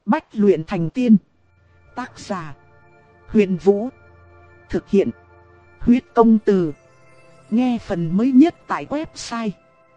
Bách luyện thành tiên. Tác giả: Huyền Vũ. Thực hiện: Huyết Công Từ. Nghe phần mới nhất tại website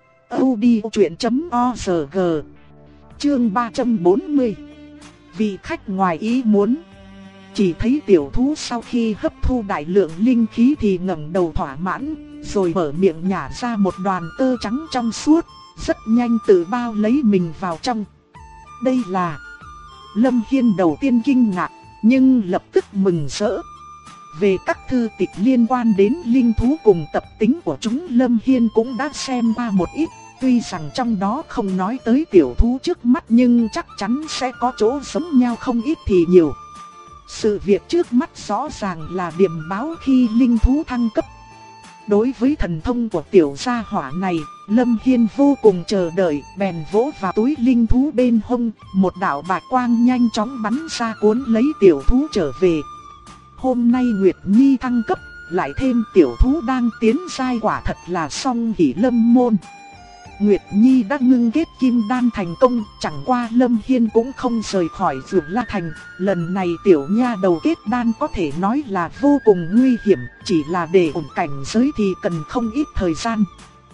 audiochuyện.org. Chương 340. Vị khách ngoài ý muốn. Chỉ thấy tiểu thú sau khi hấp thu đại lượng linh khí thì ngẩng đầu thỏa mãn, rồi mở miệng nhả ra một đoàn tơ trắng trong suốt, rất nhanh tự bao lấy mình vào trong. Đây là... Lâm Hiên đầu tiên kinh ngạc, nhưng lập tức mừng rỡ. Về các thư tịch liên quan đến linh thú cùng tập tính của chúng, Lâm Hiên cũng đã xem qua một ít. Tuy rằng trong đó không nói tới tiểu thú trước mắt, nhưng chắc chắn sẽ có chỗ giống nhau không ít thì nhiều. Sự việc trước mắt rõ ràng là điểm báo khi linh thú thăng cấp. Đối với thần thông của tiểu gia hỏa này, Lâm Hiên vô cùng chờ đợi, bèn vỗ vào túi linh thú bên hông, một đạo bạch quang nhanh chóng bắn ra cuốn lấy tiểu thú trở về. Hôm nay Nguyệt Nhi thăng cấp, lại thêm tiểu thú đang tiến giai, quả thật là song hỷ lâm môn. Nguyệt Nhi đã ngưng kết kim đan thành công, chẳng qua Lâm Hiên cũng không rời khỏi Dược La Thành. Lần này tiểu nha đầu kết đan có thể nói là vô cùng nguy hiểm, chỉ là để ổn cảnh giới thì cần không ít thời gian.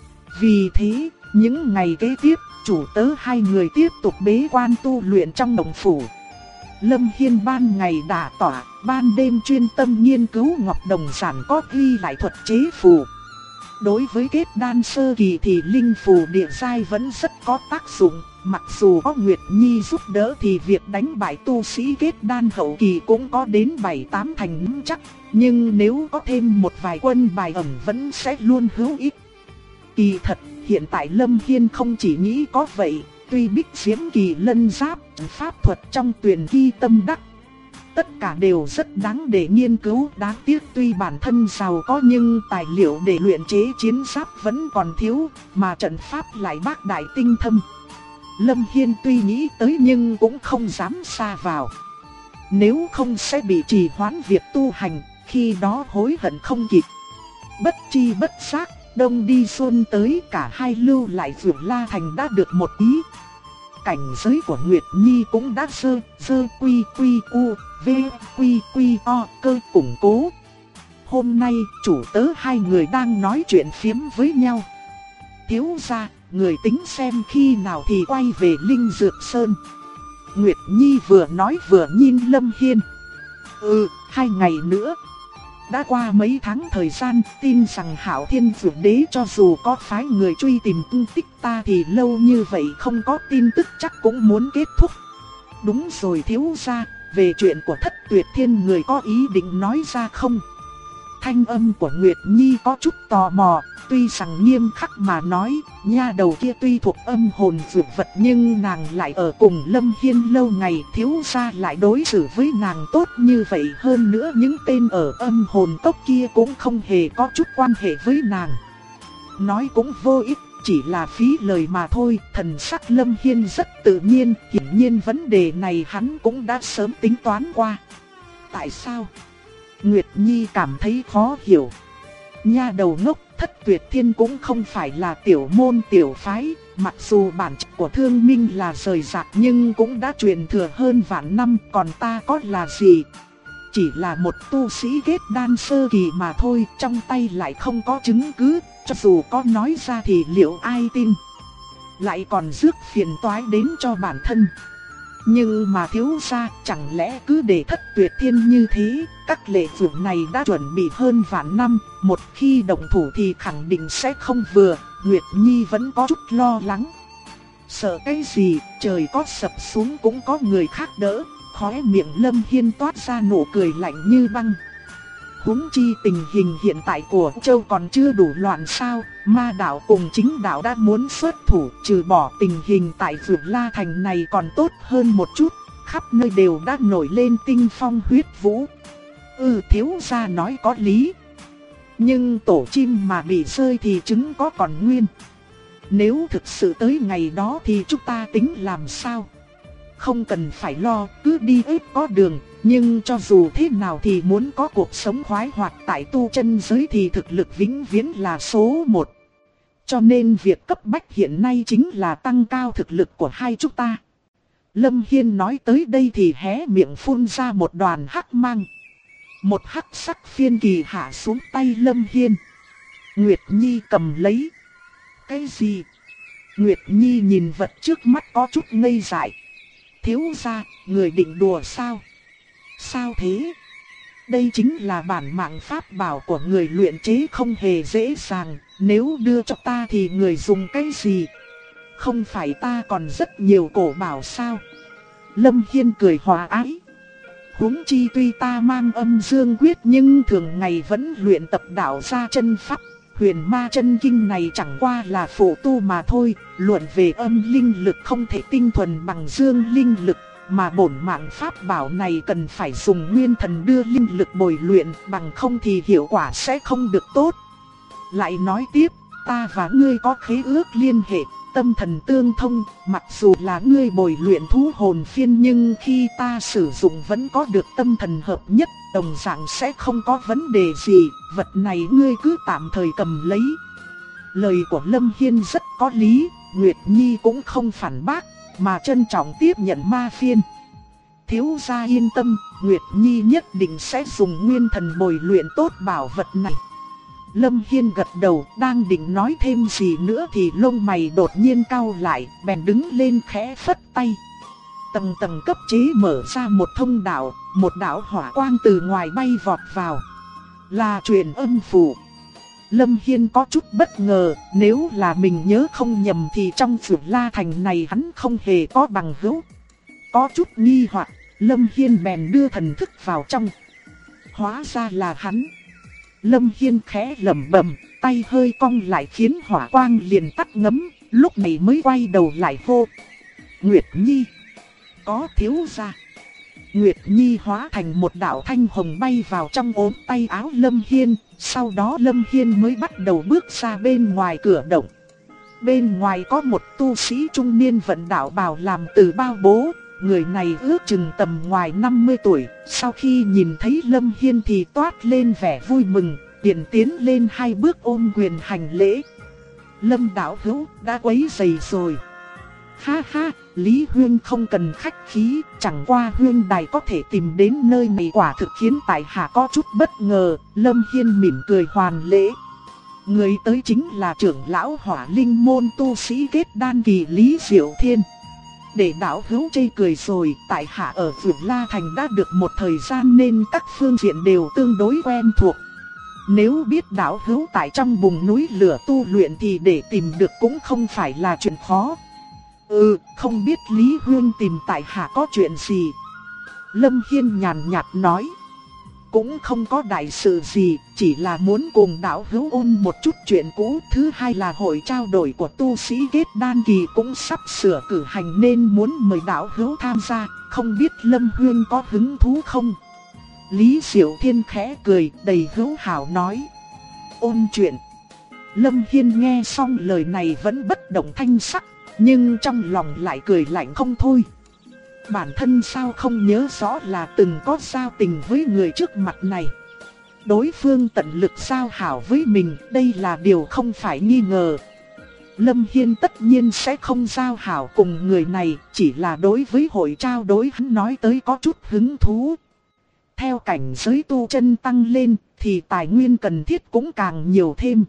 Vì thế, những ngày kế tiếp, chủ tớ hai người tiếp tục bế quan tu luyện trong động phủ. Lâm Hiên ban ngày đả tỏa, ban đêm chuyên tâm nghiên cứu ngọc đồng giản có ghi lại thuật chế phù. Đối với kết đan sơ kỳ thì linh phù địa giai vẫn rất có tác dụng, mặc dù có Nguyệt Nhi giúp đỡ thì việc đánh bại tu sĩ kết đan hậu kỳ cũng có đến 7-8 thành nắm chắc, nhưng nếu có thêm một vài quân bài ẩn vẫn sẽ luôn hữu ích. Kỳ thật, hiện tại Lâm Hiên không chỉ nghĩ có vậy, tuy Bích Diễm Kỳ Lân Giáp, pháp thuật trong Tuyền Kỳ Tâm Đắc, tất cả đều rất đáng để nghiên cứu. Đáng tiếc tuy bản thân giàu có nhưng tài liệu để luyện chế chiến giáp vẫn còn thiếu, mà trận pháp lại bác đại tinh thâm. Lâm Hiên tuy nghĩ tới nhưng cũng không dám xa vào. Nếu không sẽ bị trì hoãn việc tu hành, khi đó hối hận không kịp. Bất chi bất giác, đông đi xuân tới, cả hai lưu lại Dược La Thành đã được một ý. Cảnh giới của Nguyệt Nhi cũng đã sơ quy u v quy o cơ củng cố. Hôm nay chủ tớ hai người đang nói chuyện phiếm với nhau. Thiếu gia, người tính xem khi nào thì quay về Linh Dược Sơn. Nguyệt Nhi vừa nói vừa nhìn Lâm Hiên. 2 ngày nữa. Đã qua mấy tháng thời gian, tin rằng Hạo Thiên Dược Đế cho dù có phái người truy tìm tung tích ta thì lâu như vậy không có tin tức chắc cũng muốn kết thúc. Đúng rồi thiếu gia, về chuyện của Thất Tuyệt Thiên người có ý định nói ra không? Thanh âm của Nguyệt Nhi có chút tò mò, tuy rằng nghiêm khắc mà nói, nha đầu kia tuy thuộc âm hồn dược vật nhưng nàng lại ở cùng Lâm Hiên lâu ngày, thiếu gia lại đối xử với nàng tốt như vậy, hơn nữa những tên ở âm hồn tốc kia cũng không hề có chút quan hệ với nàng. Nói cũng vô ích, chỉ là phí lời mà thôi. Thần sắc Lâm Hiên rất tự nhiên, hiển nhiên vấn đề này hắn cũng đã sớm tính toán qua. Tại sao? Nguyệt Nhi cảm thấy khó hiểu. Nha đầu ngốc, Thất Tuyệt Thiên cũng không phải là tiểu môn tiểu phái, mặc dù bản chất của Thương Minh là rời rạc nhưng cũng đã truyền thừa hơn vạn năm, còn ta có là gì? Chỉ là một tu sĩ kết đan sơ kỳ mà thôi, trong tay lại không có chứng cứ, cho dù có nói ra thì liệu ai tin? Lại còn rước phiền toái đến cho bản thân. Nhưng mà thiếu gia, chẳng lẽ cứ để Thất Tuyệt Thiên như thế? Các lệ phượng này đã chuẩn bị hơn vạn năm, một khi động thủ thì khẳng định sẽ không vừa. Nguyệt Nhi vẫn có chút lo lắng. Sợ cái gì, trời có sập xuống cũng có người khác đỡ. Khóe miệng Lâm Hiên toát ra nụ cười lạnh như băng. Huống chi tình hình hiện tại của châu còn chưa đủ loạn sao? Ma đạo cùng chính đạo đã muốn xuất thủ, trừ bỏ tình hình tại Dược La Thành này còn tốt hơn một chút, khắp nơi đều đã nổi lên tinh phong huyết vũ. Thiếu gia nói có lý. Nhưng tổ chim mà bị rơi thì trứng có còn nguyên. Nếu thực sự tới ngày đó thì chúng ta tính làm sao? Không cần phải lo, cứ đi ít có đường. Nhưng cho dù thế nào thì muốn có cuộc sống khoái hoạt tại tu chân giới thì thực lực vĩnh viễn là số 1. Cho nên việc cấp bách hiện nay chính là tăng cao thực lực của hai chúng ta. Lâm Hiên nói tới đây thì hé miệng phun ra một đoàn hắc mang. Một hắc sắc phiên kỳ hạ xuống tay Lâm Hiên. Nguyệt Nhi cầm lấy. Cái gì? Nguyệt Nhi nhìn vật trước mắt có chút ngây dại. Thiếu gia, người định đùa sao? Sao thế? Đây chính là bản mạng pháp bảo của người luyện chế không hề dễ dàng. Nếu đưa cho ta thì người dùng cái gì? Không phải ta còn rất nhiều cổ bảo sao? Lâm Hiên cười hòa ái. Huống chi tuy ta mang âm dương quyết nhưng thường ngày vẫn luyện tập đạo gia chân pháp. Huyền ma chân kinh này chẳng qua là phụ tu mà thôi. Luận về âm linh lực không thể tinh thuần bằng dương linh lực. Mà bổn mạng pháp bảo này cần phải dùng nguyên thần đưa linh lực bồi luyện, bằng không thì hiệu quả sẽ không được tốt. Lại nói tiếp, ta và ngươi có khế ước liên hệ, tâm thần tương thông, mặc dù là ngươi bồi luyện thú hồn phiên nhưng khi ta sử dụng vẫn có được tâm thần hợp nhất, đồng dạng sẽ không có vấn đề gì, vật này ngươi cứ tạm thời cầm lấy. Lời của Lâm Hiên rất có lý, Nguyệt Nhi cũng không phản bác, mà trân trọng tiếp nhận ma phiên. Thiếu gia yên tâm, Nguyệt Nhi nhất định sẽ dùng nguyên thần bồi luyện tốt bảo vật này. Lâm Hiên gật đầu, đang định nói thêm gì nữa thì lông mày đột nhiên cau lại, bèn đứng lên khẽ phất tay. Tầng tầng cấp chế mở ra một thông đạo, một đạo hỏa quang từ ngoài bay vọt vào. Là truyền âm phù. Lâm Hiên có chút bất ngờ, nếu là mình nhớ không nhầm thì trong Phượng La Thành này hắn không hề có bằng hữu. Có chút nghi hoặc, Lâm Hiên bèn đưa thần thức vào trong. Hóa ra là hắn. Lâm Hiên khẽ lẩm bẩm, tay hơi cong lại khiến hỏa quang liền tắt ngấm, lúc này mới quay đầu lại hô. Nguyệt Nhi, có thiếu gia. Nguyệt Nhi hóa thành một đạo thanh hồng bay vào trong ốm tay áo Lâm Hiên, sau đó Lâm Hiên mới bắt đầu bước ra bên ngoài cửa động. Bên ngoài có một tu sĩ trung niên vận đạo bào làm từ bao bố, người này ước chừng tầm ngoài 50 tuổi, sau khi nhìn thấy Lâm Hiên thì toát lên vẻ vui mừng, liền tiến lên 2 bước ôm quyền hành lễ. Lâm đạo hữu đã quấy rầy rồi. Ha ha, Lý Huyên không cần khách khí, chẳng qua Huyên đài có thể tìm đến nơi này quả thực khiến tại hạ có chút bất ngờ. Lâm Hiên mỉm cười hoàn lễ. Người tới chính là trưởng lão Hỏa Linh môn tu sĩ kết đan kỳ Lý Diệu Thiên. Để đạo hữu chê cười rồi, tại hạ ở Phượng La Thành đã được một thời gian nên các phương diện đều tương đối quen thuộc. Nếu biết đạo hữu tại trong vùng núi lửa tu luyện thì để tìm được cũng không phải là chuyện khó. Không biết Lý Huyên tìm tại hạ có chuyện gì? Lâm Hiên nhàn nhạt nói. Cũng không có đại sự gì, chỉ là muốn cùng đạo hữu ôn một chút chuyện cũ. Thứ hai là hội trao đổi của tu sĩ kết đan kỳ cũng sắp sửa cử hành nên muốn mời đạo hữu tham gia. Không biết Lâm Huyên có hứng thú không? Lý Diệu Thiên khẽ cười, đầy hữu hảo nói. Ôn chuyện. Lâm Hiên nghe xong lời này vẫn bất động thanh sắc, nhưng trong lòng lại cười lạnh không thôi. Bản thân sao không nhớ rõ là từng có giao tình với người trước mặt này. Đối phương tận lực giao hảo với mình, đây là điều không phải nghi ngờ. Lâm Hiên tất nhiên sẽ không giao hảo cùng người này, chỉ là đối với hội trao đổi hắn nói tới có chút hứng thú. Theo cảnh giới tu chân tăng lên thì tài nguyên cần thiết cũng càng nhiều thêm.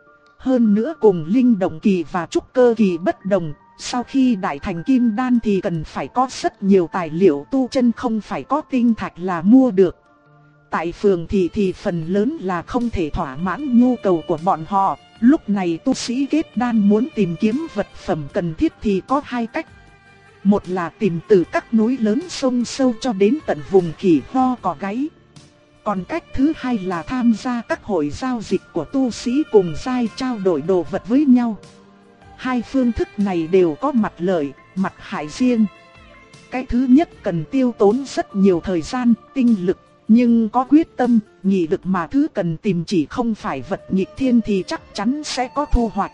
Hơn nữa cùng linh động kỳ và trúc cơ kỳ bất đồng, sau khi đại thành kim đan thì cần phải có rất nhiều tài liệu tu chân, không phải có tinh thạch là mua được. Tại phường thì phần lớn là không thể thỏa mãn nhu cầu của bọn họ. Lúc này tu sĩ kết đan muốn tìm kiếm vật phẩm cần thiết thì có 2 cách. Một là tìm từ các núi lớn sông sâu cho đến tận vùng khỉ ho cò gáy. Còn cách thứ hai là tham gia các hội giao dịch của tu sĩ cùng giai trao đổi đồ vật với nhau. 2 phương thức này đều có mặt lợi, mặt hại riêng. Cái thứ nhất cần tiêu tốn rất nhiều thời gian, tinh lực, nhưng có quyết tâm, nghị lực mà thứ cần tìm chỉ không phải vật nghịch thiên thì chắc chắn sẽ có thu hoạch.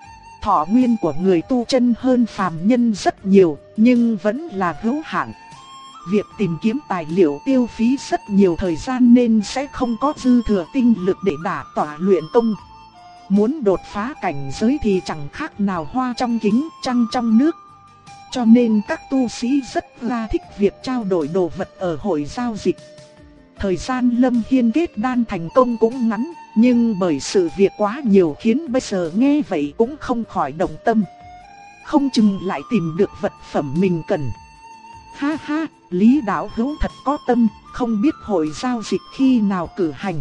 Thọ nguyên của người tu chân hơn phàm nhân rất nhiều, nhưng vẫn là hữu hạn. Việc tìm kiếm tài liệu tiêu phí rất nhiều thời gian nên sẽ không có dư thừa tinh lực để đả tỏa luyện công. Muốn đột phá cảnh giới thì chẳng khác nào hoa trong kính, trăng trong nước. cho nên các tu sĩ rất là thích việc trao đổi đồ vật ở hội giao dịch. Thời gian Lâm Hiên kết đan thành công cũng ngắn, nhưng bởi sự việc quá nhiều khiến bây giờ nghe vậy cũng không khỏi động tâm. Không chừng lại tìm được vật phẩm mình cần. Ha ha, Lý đạo hữu thật có tâm, không biết hội giao dịch khi nào cử hành.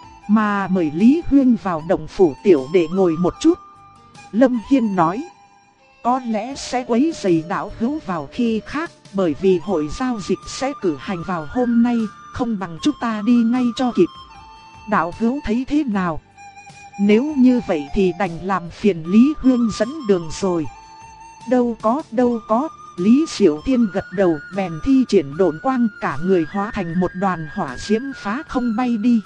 Mà mời Lý Huyên vào động phủ tiểu để ngồi một chút. Lâm Hiên nói, có lẽ sẽ quấy rầy đạo hữu vào khi khác, bởi vì hội giao dịch sẽ cử hành vào hôm nay, không bằng chúng ta đi ngay cho kịp. Đạo hữu thấy thế nào? Nếu như vậy thì đành làm phiền Lý Huyên dẫn đường rồi. Đâu có, Lý Diệu Thiên gật đầu bèn thi triển độn quang, cả người hóa thành một đoàn hỏa diễm phá không bay đi.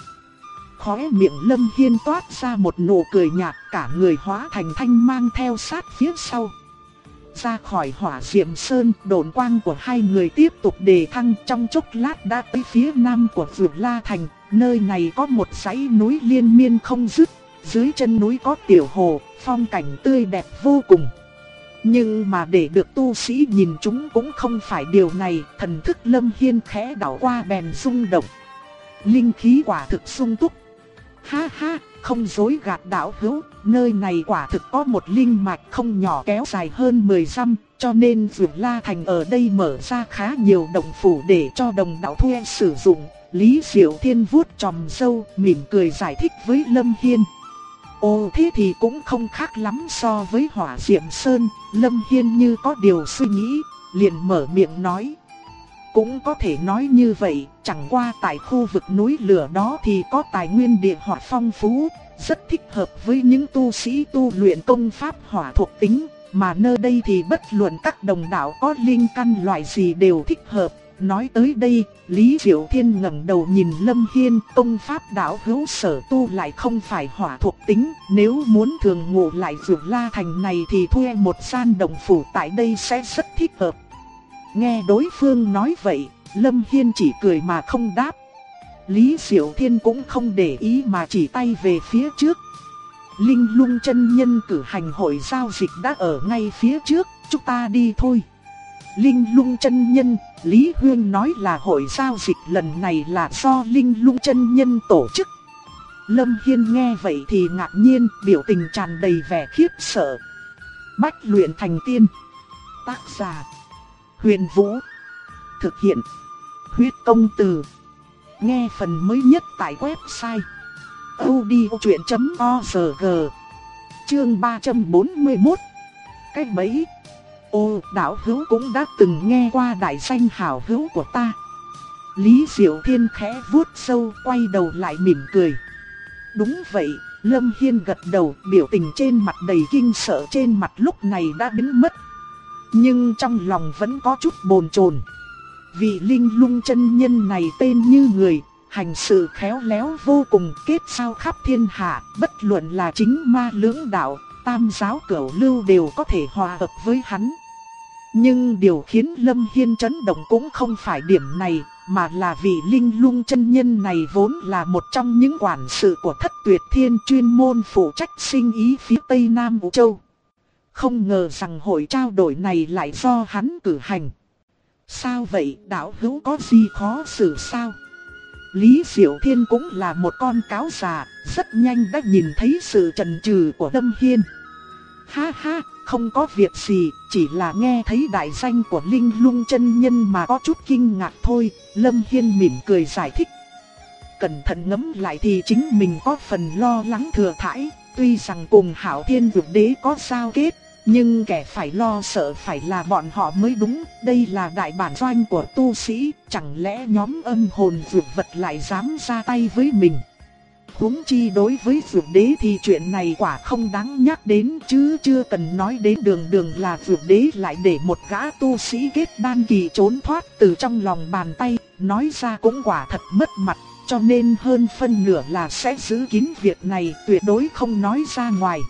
Khóe miệng Lâm Hiên toát ra một nụ cười nhạt, cả người hóa thành thanh mang theo sát phía sau. Ra khỏi hỏa diệm sơn, độn quang của hai người tiếp tục đề thăng, trong chốc lát đã tới phía nam của Vượt La Thành. Nơi này có một dãy núi liên miên không dứt, dưới chân núi có tiểu hồ, phong cảnh tươi đẹp vô cùng. Nhưng mà để được tu sĩ nhìn chúng cũng không phải điều này, thần thức Lâm Hiên khẽ đảo qua bèn rung động. Linh khí quả thực sung túc. Ha ha, không dối gạt đạo hữu, nơi này quả thực có một linh mạch không nhỏ kéo dài hơn 10 dặm, cho nên Vượt La Thành ở đây mở ra khá nhiều động phủ để cho đồng đạo thuê sử dụng. Lý Diệu Thiên vuốt chòm râu, mỉm cười giải thích với Lâm Hiên. Ồ, thế thì cũng không khác lắm so với Hỏa Diệm Sơn. Lâm Hiên như có điều suy nghĩ, liền mở miệng nói. Cũng có thể nói như vậy, chẳng qua tại khu vực núi lửa đó thì có tài nguyên địa hỏa phong phú, rất thích hợp với những tu sĩ tu luyện công pháp hỏa thuộc tính. Mà nơi đây thì bất luận các đồng đạo có linh căn loại gì đều thích hợp. Nói tới đây, Lý Diệu Thiên ngẩng đầu nhìn Lâm Hiên, công pháp đạo hữu sở tu lại không phải hỏa thuộc tính, nếu muốn thường ngủ lại Vượt La Thành này thì thuê một gian động phủ tại đây sẽ rất thích hợp. Nghe đối phương nói vậy, Lâm Hiên chỉ cười mà không đáp. Lý Diệu Thiên cũng không để ý mà chỉ tay về phía trước. Linh Lung chân nhân cử hành hội giao dịch đã ở ngay phía trước, chúng ta đi thôi. Linh Lung chân nhân, Lý Huyên nói là hội giao dịch lần này là do Linh Lung chân nhân tổ chức. Lâm Hiên nghe vậy thì ngạc nhiên, biểu tình tràn đầy vẻ khiếp sợ. Bách luyện thành tiên. Tác giả Huyền Vũ. Thực hiện Huyết Công Từ. Nghe phần mới nhất tại website audiochuyện.org. Chương 341. Cái bẫy. Ô, đạo hữu cũng đã từng nghe qua đại danh hảo hữu của ta. Lý Diệu Thiên khẽ vuốt râu, quay đầu lại mỉm cười. Đúng vậy, Lâm Hiên gật đầu, biểu tình trên mặt đầy kinh sợ trên mặt lúc này đã biến mất. Nhưng trong lòng vẫn có chút bồn chồn. Vị Linh Lung chân nhân này tên như người, hành sự khéo léo vô cùng, kết giao khắp thiên hạ, bất luận là chính ma lưỡng đạo, tam giáo cửu lưu đều có thể hòa hợp với hắn. Nhưng điều khiến Lâm Hiên chấn động cũng không phải điểm này, mà là vị Linh Lung chân nhân này vốn là một trong những quản sự của Thất Tuyệt Thiên, chuyên môn phụ trách sinh ý phía Tây Nam Vũ Châu. Không ngờ rằng hội trao đổi này lại do hắn cử hành. Sao vậy, đạo hữu có gì khó xử sao? Lý Diệu Thiên cũng là một con cáo già, rất nhanh đã nhìn thấy sự chần chừ của Lâm Hiên. Ha ha, không có việc gì, chỉ là nghe thấy đại danh của Linh Lung chân nhân mà có chút kinh ngạc thôi. Lâm Hiên mỉm cười giải thích. Cẩn thận ngẫm lại thì chính mình có phần lo lắng thừa thãi. Tuy rằng cùng Hạo Thiên Dược Đế có giao kết, nhưng kẻ phải lo sợ phải là bọn họ mới đúng. Đây là đại bản doanh của tu sĩ, chẳng lẽ nhóm âm hồn dược vật lại dám ra tay với mình? Huống chi đối với Dược Đế thì chuyện này quả không đáng nhắc đến, chứ chưa cần nói đến đường là Dược Đế lại để một gã tu sĩ kết đan kỳ trốn thoát từ trong lòng bàn tay, nói ra cũng quả thật mất mặt, cho nên hơn phân nửa là sẽ giữ kín việc này, tuyệt đối không nói ra ngoài.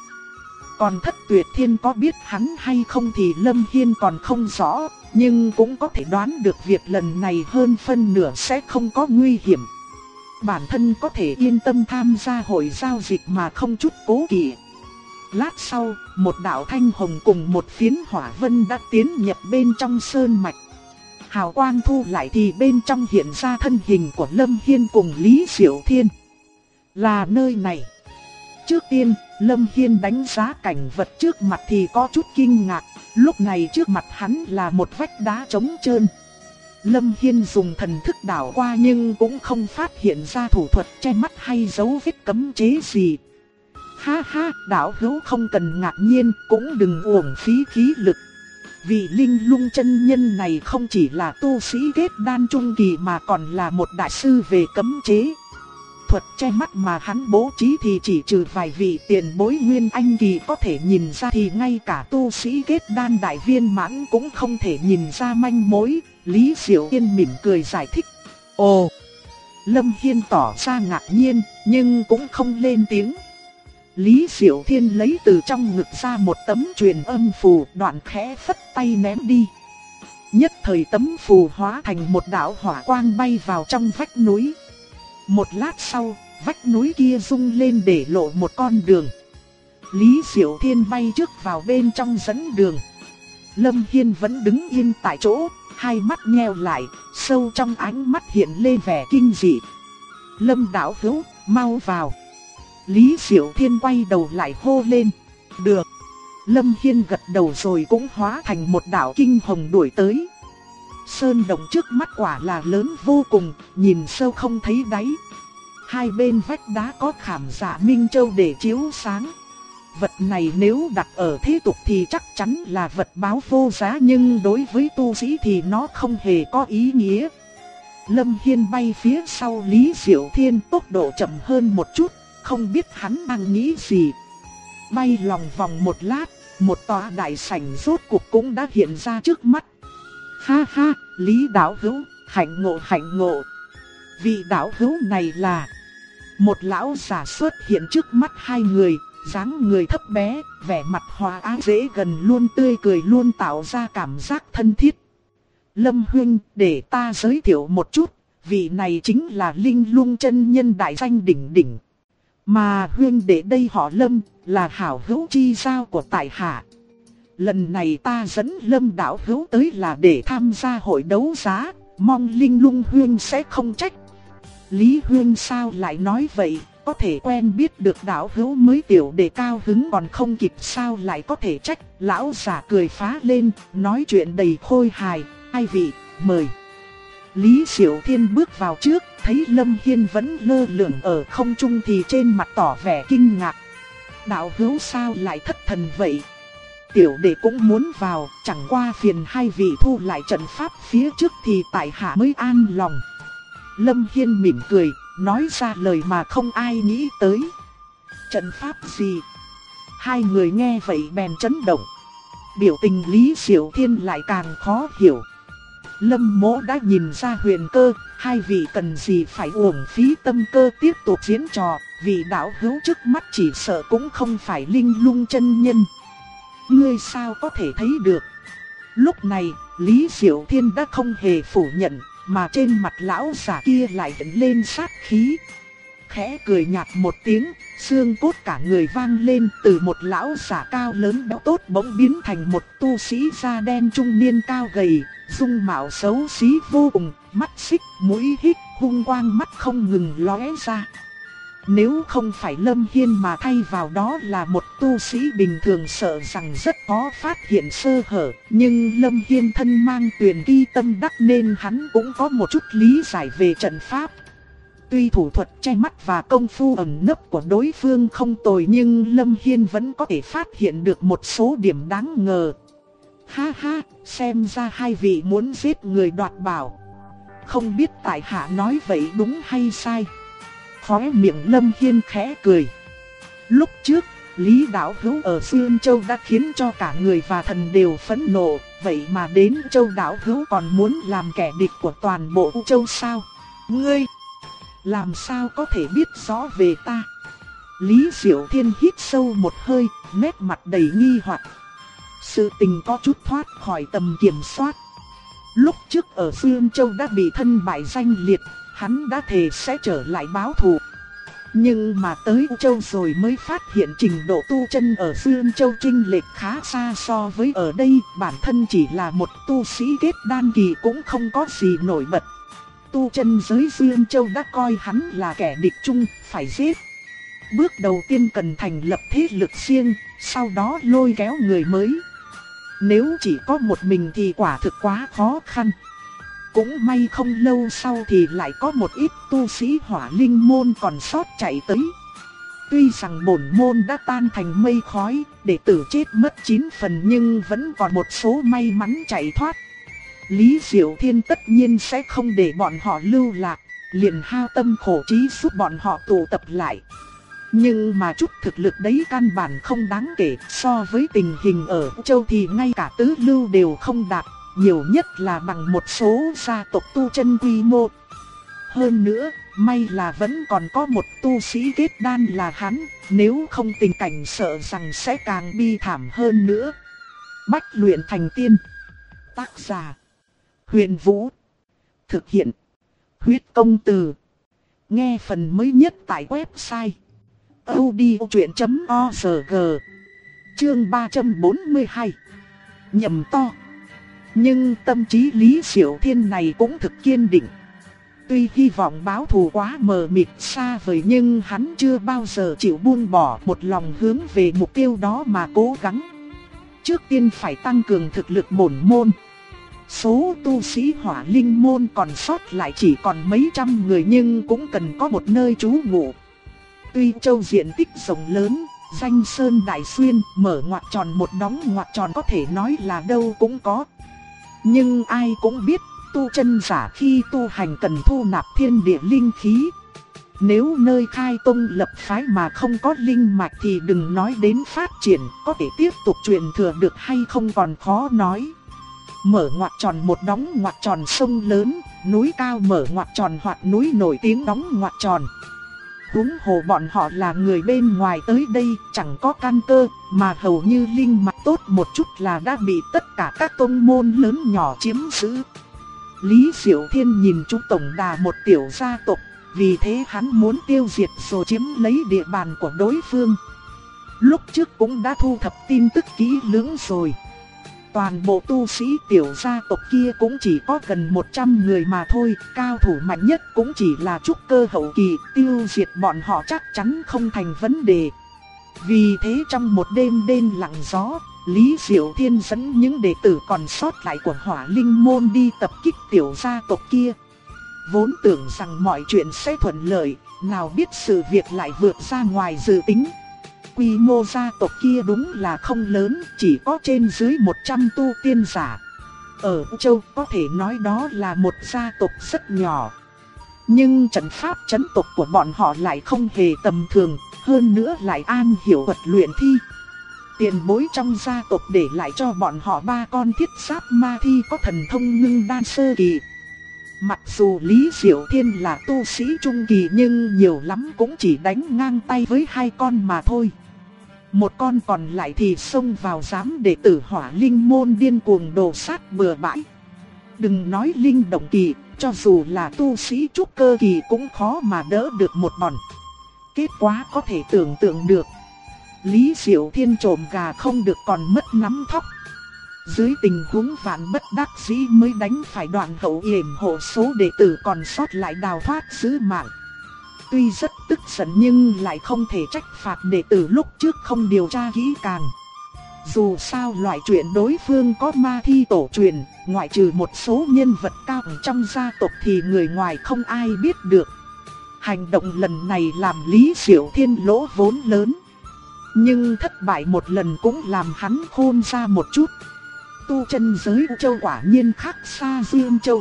Còn Thất Tuyệt Thiên có biết hắn hay không thì Lâm Hiên còn không rõ, nhưng cũng có thể đoán được việc lần này hơn phân nửa sẽ không có nguy hiểm. Bản thân có thể yên tâm tham gia hội giao dịch mà không chút cố kỵ. Lát sau, một đạo thanh hồng cùng một phiến hỏa vân đã tiến nhập bên trong sơn mạch. Hào quang thu lại thì bên trong hiện ra thân hình của Lâm Hiên cùng Lý Diệu Thiên. Là nơi này. Trước tiên, Lâm Hiên đánh giá cảnh vật trước mặt thì có chút kinh ngạc. Lúc này trước mặt hắn là một vách đá trống trơn. Lâm Hiên dùng thần thức đảo qua nhưng cũng không phát hiện ra thủ thuật che mắt hay dấu vết cấm chế gì. Ha ha, đạo hữu không cần ngạc nhiên, cũng đừng uổng phí khí lực. Vị Linh Lung chân nhân này không chỉ là tu sĩ kết đan trung kỳ mà còn là một đại sư về cấm chế. Thuật che mắt mà hắn bố trí thì chỉ trừ vài vị tiền bối nguyên anh kỳ có thể nhìn ra thì ngay cả tu sĩ kết đan đại viên mãn cũng không thể nhìn ra manh mối. Lý Diệu Thiên mỉm cười giải thích. Ồ! Lâm Hiên tỏ ra ngạc nhiên nhưng cũng không lên tiếng. Lý Diệu Thiên lấy từ trong ngực ra một tấm truyền âm phù, đoạn khẽ phất tay ném đi. Nhất thời tấm phù hóa thành một đạo hỏa quang bay vào trong vách núi. Một lát sau, vách núi kia rung lên để lộ một con đường. Lý Diệu Thiên bay trước vào bên trong dẫn đường. Lâm Hiên vẫn đứng yên tại chỗ, hai mắt nheo lại, sâu trong ánh mắt hiện lên vẻ kinh dị. Lâm đạo hữu, mau vào. Lý Diệu Thiên quay đầu lại hô lên. Được. Lâm Hiên gật đầu rồi cũng hóa thành một đạo kinh hồng đuổi tới. Sơn động trước mắt quả là lớn vô cùng, nhìn sâu không thấy đáy. Hai bên vách đá có khảm dạ minh châu để chiếu sáng. Vật này nếu đặt ở thế tục thì chắc chắn là vật báo vô giá, nhưng đối với tu sĩ thì nó không hề có ý nghĩa. Lâm Hiên bay phía sau Lý Diệu Thiên, tốc độ chậm hơn một chút, không biết hắn đang nghĩ gì. Bay lòng vòng một lát, một tòa đại sảnh rốt cuộc cũng đã hiện ra trước mắt. Ha ha, Lý đạo hữu, hạnh ngộ hạnh ngộ. Vị đạo hữu này là... Một lão giả xuất hiện trước mắt hai người, dáng người thấp bé, vẻ mặt hòa ái dễ gần, luôn tươi cười, luôn tạo ra cảm giác thân thiết. Lâm huynh, để ta giới thiệu một chút, vị này chính là Linh Lung chân nhân đại danh đỉnh đỉnh. Mà huynh đệ đây họ Lâm, là hảo hữu chi giao của tại hạ. Lần này ta dẫn Lâm đạo hữu tới là để tham gia hội đấu giá, mong Linh Lung huynh sẽ không trách. Lý huynh sao lại nói vậy, có thể quen biết được đạo hữu mới tiểu đệ cao hứng còn không kịp sao lại có thể trách. Lão giả cười phá lên, nói chuyện đầy khôi hài. Hai vị, mời. Lý Diệu Thiên bước vào trước, thấy Lâm Hiên vẫn lơ lửng ở không trung thì trên mặt tỏ vẻ kinh ngạc. Đạo hữu sao lại thất thần vậy? Tiểu đệ cũng muốn vào, chẳng qua phiền hai vị thu lại trận pháp phía trước thì tại hạ mới an lòng. Lâm Hiên mỉm cười, nói ra lời mà không ai nghĩ tới. Trận pháp gì? Hai người nghe vậy bèn chấn động. Biểu tình Lý Diệu Thiên lại càng khó hiểu. Lâm Mỗ đã nhìn ra huyền cơ, hai vị cần gì phải uổng phí tâm cơ tiếp tục diễn trò, vì đạo hữu trước mắt chỉ sợ cũng không phải Linh Lung chân nhân. Ngươi sao có thể thấy được? Lúc này, Lý Diệu Thiên đã không hề phủ nhận, mà trên mặt lão giả kia lại hiện lên sát khí. Khẽ cười nhạt một tiếng, xương cốt cả người vang lên, từ một lão giả cao lớn béo tốt bỗng biến thành một tu sĩ da đen trung niên cao gầy, dung mạo xấu xí vô cùng, mắt xích, mũi hít, hung quang mắt không ngừng lóe ra. Nếu không phải Lâm Hiên mà thay vào đó là một tu sĩ bình thường sợ rằng rất khó phát hiện sơ hở, nhưng Lâm Hiên thân mang tuyền ki tâm đắc nên hắn cũng có một chút lý giải về trận pháp. Tuy thủ thuật che mắt và công phu ẩn nấp của đối phương không tồi nhưng Lâm Hiên vẫn có thể phát hiện được một số điểm đáng ngờ. Ha ha, xem ra hai vị muốn giết người đoạt bảo. Không biết tại hạ nói vậy đúng hay sai? Khóe miệng Lâm Hiên khẽ cười. Lúc trước, Lý đạo hữu ở Dương Châu đã khiến cho cả người và thần đều phẫn nộ, vậy mà đến Châu đạo hữu còn muốn làm kẻ địch của toàn bộ U Châu sao? Ngươi, làm sao có thể biết rõ về ta? Lý Diệu Thiên hít sâu một hơi, nét mặt đầy nghi hoặc. Sự tình có chút thoát khỏi tầm kiểm soát. Lúc trước ở Dương Châu đã bị thân bại danh liệt, hắn đã thề sẽ trở lại báo thù. Nhưng mà tới U Châu rồi mới phát hiện trình độ tu chân ở Dương Châu chênh lệch khá xa so với ở đây. Bản thân chỉ là một tu sĩ kết đan kỳ cũng không có gì nổi bật. Tu chân giới Dương Châu đã coi hắn là kẻ địch chung, phải giết. Bước đầu tiên cần thành lập thế lực riêng, sau đó lôi kéo người mới. Nếu chỉ có một mình thì quả thực quá khó khăn. Cũng may không lâu sau thì lại có một ít tu sĩ Hỏa Linh môn còn sót chạy tới. Tuy rằng bổn môn đã tan thành mây khói, đệ tử chết mất 9 phần nhưng vẫn còn một số may mắn chạy thoát. Lý Diệu Thiên tất nhiên sẽ không để bọn họ lưu lạc, liền hao tâm khổ trí giúp bọn họ tụ tập lại. Nhưng mà chút thực lực đấy căn bản không đáng kể, so với tình hình ở Châu thì ngay cả tứ lưu đều không đạt, nhiều nhất là bằng một số gia tộc tu chân quy mô. Hơn nữa, may là vẫn còn có một tu sĩ kết đan là hắn, nếu không tình cảnh sợ rằng sẽ càng bi thảm hơn nữa. Bách luyện thành tiên. Tác giả: Huyền Vũ. Thực hiện: Huyết Công Từ. Nghe phần mới nhất tại website audiochuyện.org. Chương 342. Nhầm to. Nhưng tâm trí Lý Diệu Thiên này cũng thực kiên định. Tuy hy vọng báo thù quá mờ mịt xa vời nhưng hắn chưa bao giờ chịu buông bỏ, một lòng hướng về mục tiêu đó mà cố gắng. Trước tiên phải tăng cường thực lực bổn môn. Số tu sĩ Hỏa Linh môn còn sót lại chỉ còn mấy trăm người nhưng cũng cần có một nơi trú ngụ. Tuy Châu diện tích rộng lớn, danh sơn đại xuyên, mở ngoặc tròn một đóng ngoặc tròn có thể nói là đâu cũng có. Nhưng ai cũng biết, tu chân giả khi tu hành cần thu nạp thiên địa linh khí. Nếu nơi khai tông lập phái mà không có linh mạch thì đừng nói đến phát triển, có thể tiếp tục truyền thừa được hay không còn khó nói. Mở ngoặc tròn một đóng ngoặc tròn sông lớn, núi cao mở ngoặc tròn hoặc núi nổi tiếng đóng ngoặc tròn. Huống hồ bọn họ là người bên ngoài tới đây, chẳng có căn cơ, mà hầu như linh mạch tốt một chút là đã bị tất cả các tông môn lớn nhỏ chiếm giữ. Lý Diệu Thiên nhìn chúng tổng đà một tiểu gia tộc, vì thế hắn muốn tiêu diệt rồi chiếm lấy địa bàn của đối phương. Lúc trước cũng đã thu thập tin tức kỹ lưỡng rồi. Toàn bộ tu sĩ tiểu gia tộc kia cũng chỉ có gần 100 người mà thôi, cao thủ mạnh nhất cũng chỉ là trúc cơ hậu kỳ, tiêu diệt bọn họ chắc chắn không thành vấn đề. Vì thế trong một đêm đêm lặng gió, Lý Diệu Thiên dẫn những đệ tử còn sót lại của Hỏa Linh môn đi tập kích tiểu gia tộc kia. Vốn tưởng rằng mọi chuyện sẽ thuận lợi, nào biết sự việc lại vượt ra ngoài dự tính. Quy mô gia tộc kia đúng là không lớn, chỉ có trên dưới 100 tu tiên giả. Ở Châu có thể nói đó là một gia tộc rất nhỏ. Nhưng trận pháp trấn tộc của bọn họ lại không hề tầm thường, hơn nữa lại am hiểu thuật luyện thi. Tiền bối trong gia tộc để lại cho bọn họ 3 con thiết giáp ma thi có thần thông ngưng đan sơ kỳ. Mặc dù Lý Diệu Thiên là tu sĩ trung kỳ nhưng nhiều lắm cũng chỉ đánh ngang tay với 2 con mà thôi. Một con còn lại thì xông vào giám đệ tử Hỏa Linh môn điên cuồng đồ sát bừa bãi. Đừng nói linh động kỳ, cho dù là tu sĩ trúc cơ kỳ cũng khó mà đỡ được một đòn. Kết quả có thể tưởng tượng được. Lý Diệu Thiên trộm gà không được còn mất nắm thóc. Dưới tình huống vạn bất đắc dĩ mới đánh phải đoạn hậu yểm hộ số đệ tử còn sót lại đào thoát giữ mạng. Tuy rất tức giận nhưng lại không thể trách phạt đệ tử lúc trước không điều tra kỹ càng. Dù sao loại chuyện đối phương có ma thi tổ truyền, ngoại trừ một số nhân vật cao trong gia tộc thì người ngoài không ai biết được. Hành động lần này làm Lý Diệu Thiên lỗ vốn lớn. Nhưng thất bại một lần cũng làm hắn khôn ra một chút. Tu chân giới U Châu quả nhiên khác xa Dương Châu.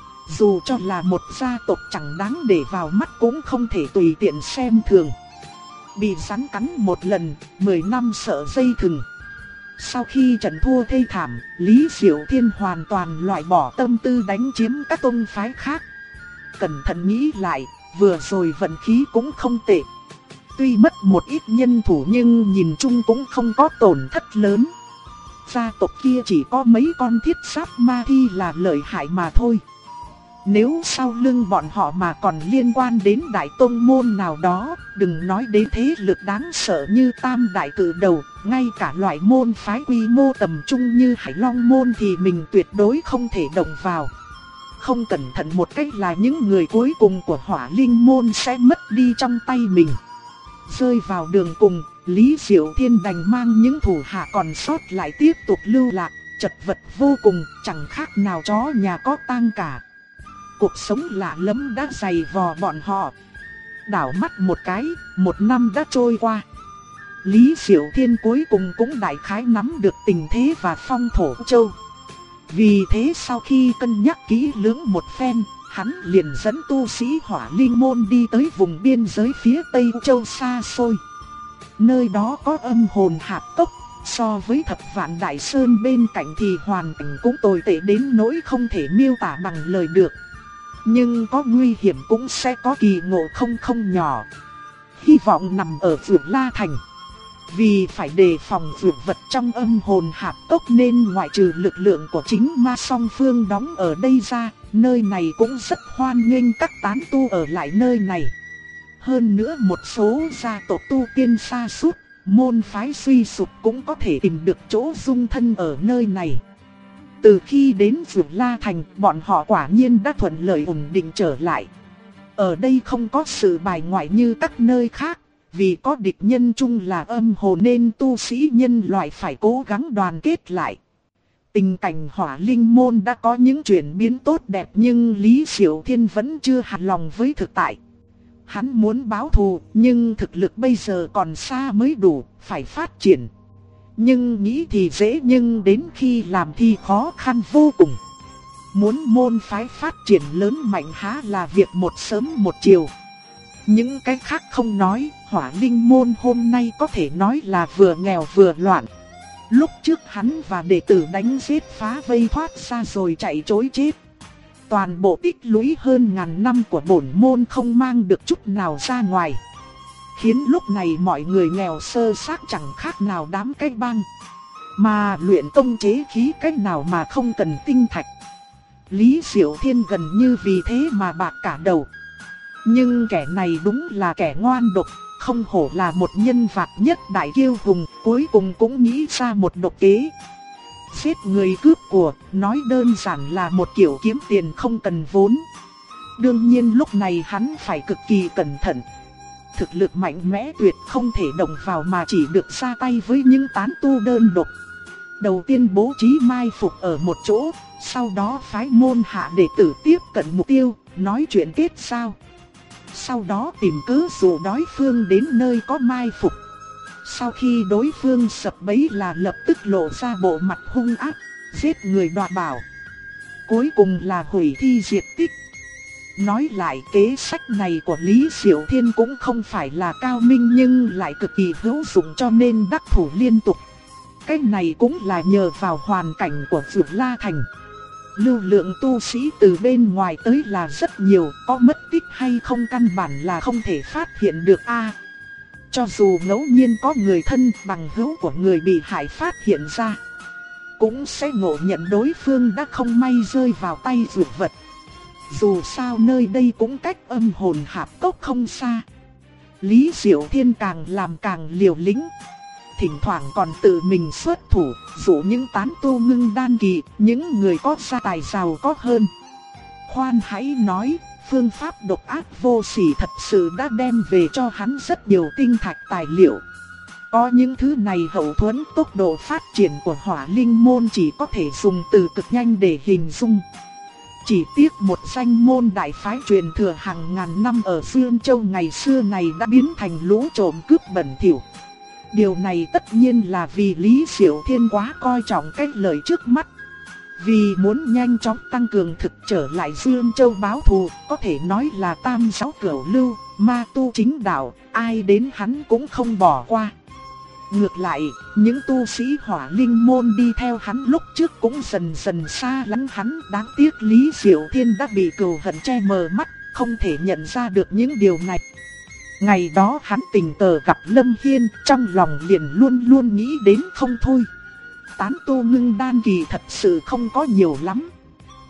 Dù cho là một gia tộc chẳng đáng để vào mắt cũng không thể tùy tiện xem thường. Bị rắn cắn một lần, 10 năm sợ dây thừng. Sau khi trận thua thê thảm, Lý Diệu Thiên hoàn toàn loại bỏ tâm tư đánh chiếm các tông phái khác. Cẩn thận nghĩ lại, vừa rồi vận khí cũng không tệ. Tuy mất một ít nhân thủ nhưng nhìn chung cũng không có tổn thất lớn. Gia tộc kia chỉ có mấy con thiết giáp ma thi là lợi hại mà thôi. Nếu sau lưng bọn họ mà còn liên quan đến đại tông môn nào đó, đừng nói đến thế lực đáng sợ như Tam Đại Cử Đầu, ngay cả loại môn phái quy mô tầm trung như Hải Long môn thì mình tuyệt đối không thể động vào. Không cẩn thận một cách là những người cuối cùng của Hỏa Linh môn sẽ mất đi trong tay mình. Rơi vào đường cùng, Lý Diệu Thiên đành mang những thủ hạ còn sót lại tiếp tục lưu lạc, chật vật vô cùng, chẳng khác nào chó nhà có tang cả. Cuộc sống lạ lẫm đã dày vò bọn họ. Đảo mắt một cái, 1 năm đã trôi qua. Lý Diệu Thiên cuối cùng cũng đại khái nắm được tình thế và phong thổ châu. Vì thế sau khi cân nhắc kỹ lưỡng một phen, hắn liền dẫn tu sĩ Hỏa Linh môn đi tới vùng biên giới phía Tây Châu xa xôi. Nơi đó có âm hồn hạp cốc, so với Thập Vạn Đại Sơn bên cạnh thì hoàn cảnh cũng tồi tệ đến nỗi không thể miêu tả bằng lời được. Nhưng có nguy hiểm cũng sẽ có kỳ ngộ không nhỏ. Hy vọng nằm ở Vượt La Thành. Vì phải đề phòng vượt vật trong âm hồn hạp cốc nên ngoại trừ lực lượng của chính ma song phương đóng ở đây ra, nơi này cũng rất hoan nghênh các tán tu ở lại nơi này. Hơn nữa một số gia tộc tu tiên sa sút, môn phái suy sụp cũng có thể tìm được chỗ dung thân ở nơi này. Từ khi đến Vượt La Thành, bọn họ quả nhiên đã thuận lợi ổn định trở lại. Ở đây không có sự bài ngoại như các nơi khác. Vì có địch nhân chung là âm hồn nên tu sĩ nhân loại phải cố gắng đoàn kết lại. Tình cảnh Hỏa Linh môn đã có những chuyển biến tốt đẹp nhưng Lý Diệu Thiên vẫn chưa hài lòng với thực tại. Hắn muốn báo thù nhưng thực lực bây giờ còn xa mới đủ, phải phát triển. Nhưng nghĩ thì dễ nhưng đến khi làm thì khó khăn vô cùng. Muốn môn phái phát triển lớn mạnh há là việc một sớm một chiều. Những cái khác không nói, Hỏa Linh môn hôm nay có thể nói là vừa nghèo vừa loạn. Lúc trước hắn và đệ tử đánh giết phá vây thoát ra rồi chạy trối chết. Toàn bộ tích lũy hơn 1000 năm của bổn môn không mang được chút nào ra ngoài. Khiến lúc này mọi người nghèo sơ xác chẳng khác nào đám cái băng. Mà luyện công chế khí cách nào mà không cần tinh thạch. Lý Diệu Thiên gần như vì thế mà bạc cả đầu. Nhưng kẻ này đúng là kẻ ngoan độc, không hổ là một nhân vật nhất đại kiêu hùng, cuối cùng cũng nghĩ ra một độc kế. Giết người cướp của, nói đơn giản là một kiểu kiếm tiền không cần vốn. Đương nhiên lúc này hắn phải cực kỳ cẩn thận. Thực lực mạnh mẽ tuyệt không thể động vào mà chỉ được ra tay với những tán tu đơn độc. Đầu tiên bố trí mai phục ở một chỗ, sau đó phái môn hạ đệ tử tiếp cận mục tiêu, nói chuyện kết giao. Sau đó tìm cớ dụ đối phương đến nơi có mai phục. Sau khi đối phương sập bẫy là lập tức lộ ra bộ mặt hung ác, giết người đoạt bảo. Cuối cùng là hủy thi diệt tích. Nói lại kế sách này của Lý Diệu Thiên cũng không phải là cao minh nhưng lại cực kỳ hữu dụng cho nên đắc thủ liên tục. Cái này cũng là nhờ vào hoàn cảnh của Vượt La Thành. Lưu lượng tu sĩ từ bên ngoài tới là rất nhiều, có mất tích hay không căn bản là không thể phát hiện được a. Cho dù ngẫu nhiên có người thân bằng hữu của người bị hại phát hiện ra, cũng sẽ ngộ nhận đối phương đã không may rơi vào tay dược vật. Dù sao nơi đây cũng cách âm hồn hạp cốc không xa. Lý Diệu Thiên càng làm càng liều lĩnh. Thỉnh thoảng còn tự mình xuất thủ, dụ những tán tu ngưng đan kỳ, những người có gia tài giàu có hơn. Khoan hãy nói, phương pháp độc ác vô sỉ thật sự đã đem về cho hắn rất nhiều tinh thạch tài liệu. Có những thứ này hậu thuẫn tốc độ phát triển của Hỏa Linh môn chỉ có thể dùng từ cực nhanh để hình dung. Chỉ tiếc một danh môn đại phái truyền thừa hàng ngàn năm ở Dương Châu ngày xưa này đã biến thành lũ trộm cướp bẩn thỉu. Điều này tất nhiên là vì Lý Diệu Thiên quá coi trọng cái lợi trước mắt. Vì muốn nhanh chóng tăng cường thực trở lại Dương Châu báo thù, có thể nói là tam giáo cửu lưu, ma tu chính đạo, ai đến hắn cũng không bỏ qua. Ngược lại, những tu sĩ Hỏa Linh môn đi theo hắn lúc trước cũng dần dần xa lánh hắn. Đáng tiếc Lý Diệu Thiên đã bị cừu hận che mờ mắt, không thể nhận ra được những điều này. Ngày đó hắn tình cờ gặp Lâm Hiên, trong lòng liền luôn luôn nghĩ đến không thôi. Tán tu ngưng đan kỳ thật sự không có nhiều lắm.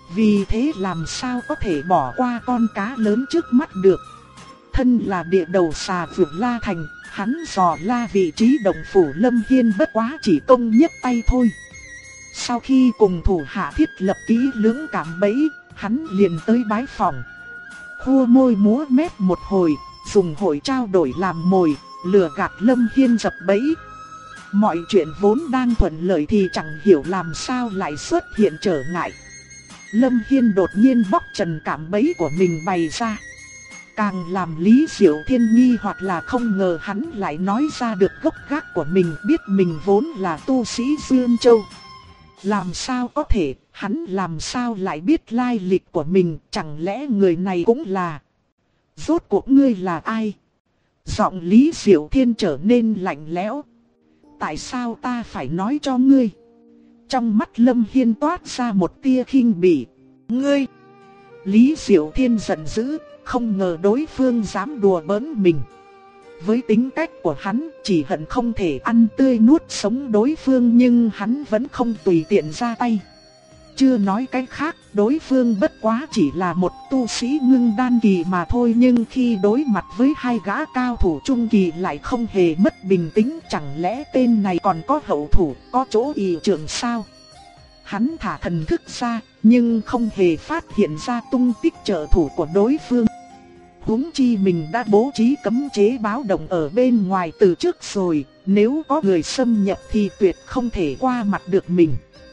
Vì thế làm sao có thể bỏ qua con cá lớn trước mắt được. Thân là địa đầu xà Vượt La Thành, hắn dò la vị trí động phủ Lâm Hiên bất quá chỉ công nhấc tay thôi. Sau khi cùng thủ hạ thiết lập kỹ lưỡng cạm bẫy, hắn liền tới bái phòng. Khua môi múa mép một hồi, dùng hội trao đổi làm mồi, lừa gạt Lâm Hiên dập bẫy. Mọi chuyện vốn đang thuận lợi thì chẳng hiểu làm sao lại xuất hiện trở ngại. Lâm Hiên đột nhiên bóc trần cạm bẫy của mình bày ra. Càng làm Lý Diệu Thiên nghi hoặc là không ngờ hắn lại nói ra được gốc gác của mình, biết mình vốn là tu sĩ Dương Châu. Làm sao có thể, hắn làm sao lại biết lai lịch của mình, chẳng lẽ người này cũng là... Rốt cuộc ngươi là ai? Giọng Lý Diệu Thiên trở nên lạnh lẽo. Tại sao ta phải nói cho ngươi? Trong mắt Lâm Hiên toát ra một tia khinh bỉ. Ngươi! Lý Diệu Thiên giận dữ, không ngờ đối phương dám đùa bỡn mình. Với tính cách của hắn, chỉ hận không thể ăn tươi nuốt sống đối phương, nhưng hắn vẫn không tùy tiện ra tay. Chưa nói cái khác, đối phương bất quá chỉ là một tu sĩ ngưng đan kỳ mà thôi, nhưng khi đối mặt với hai gã cao thủ trung kỳ lại không hề mất bình tĩnh. Chẳng lẽ tên này còn có hậu thủ, có chỗ ỷ trưởng sao? Hắn thả thần thức ra, nhưng không hề phát hiện ra tung tích trợ thủ của đối phương. Huống chi mình đã bố trí cấm chế báo động ở bên ngoài từ trước rồi, nếu có người xâm nhập thì tuyệt không thể qua mặt được mình.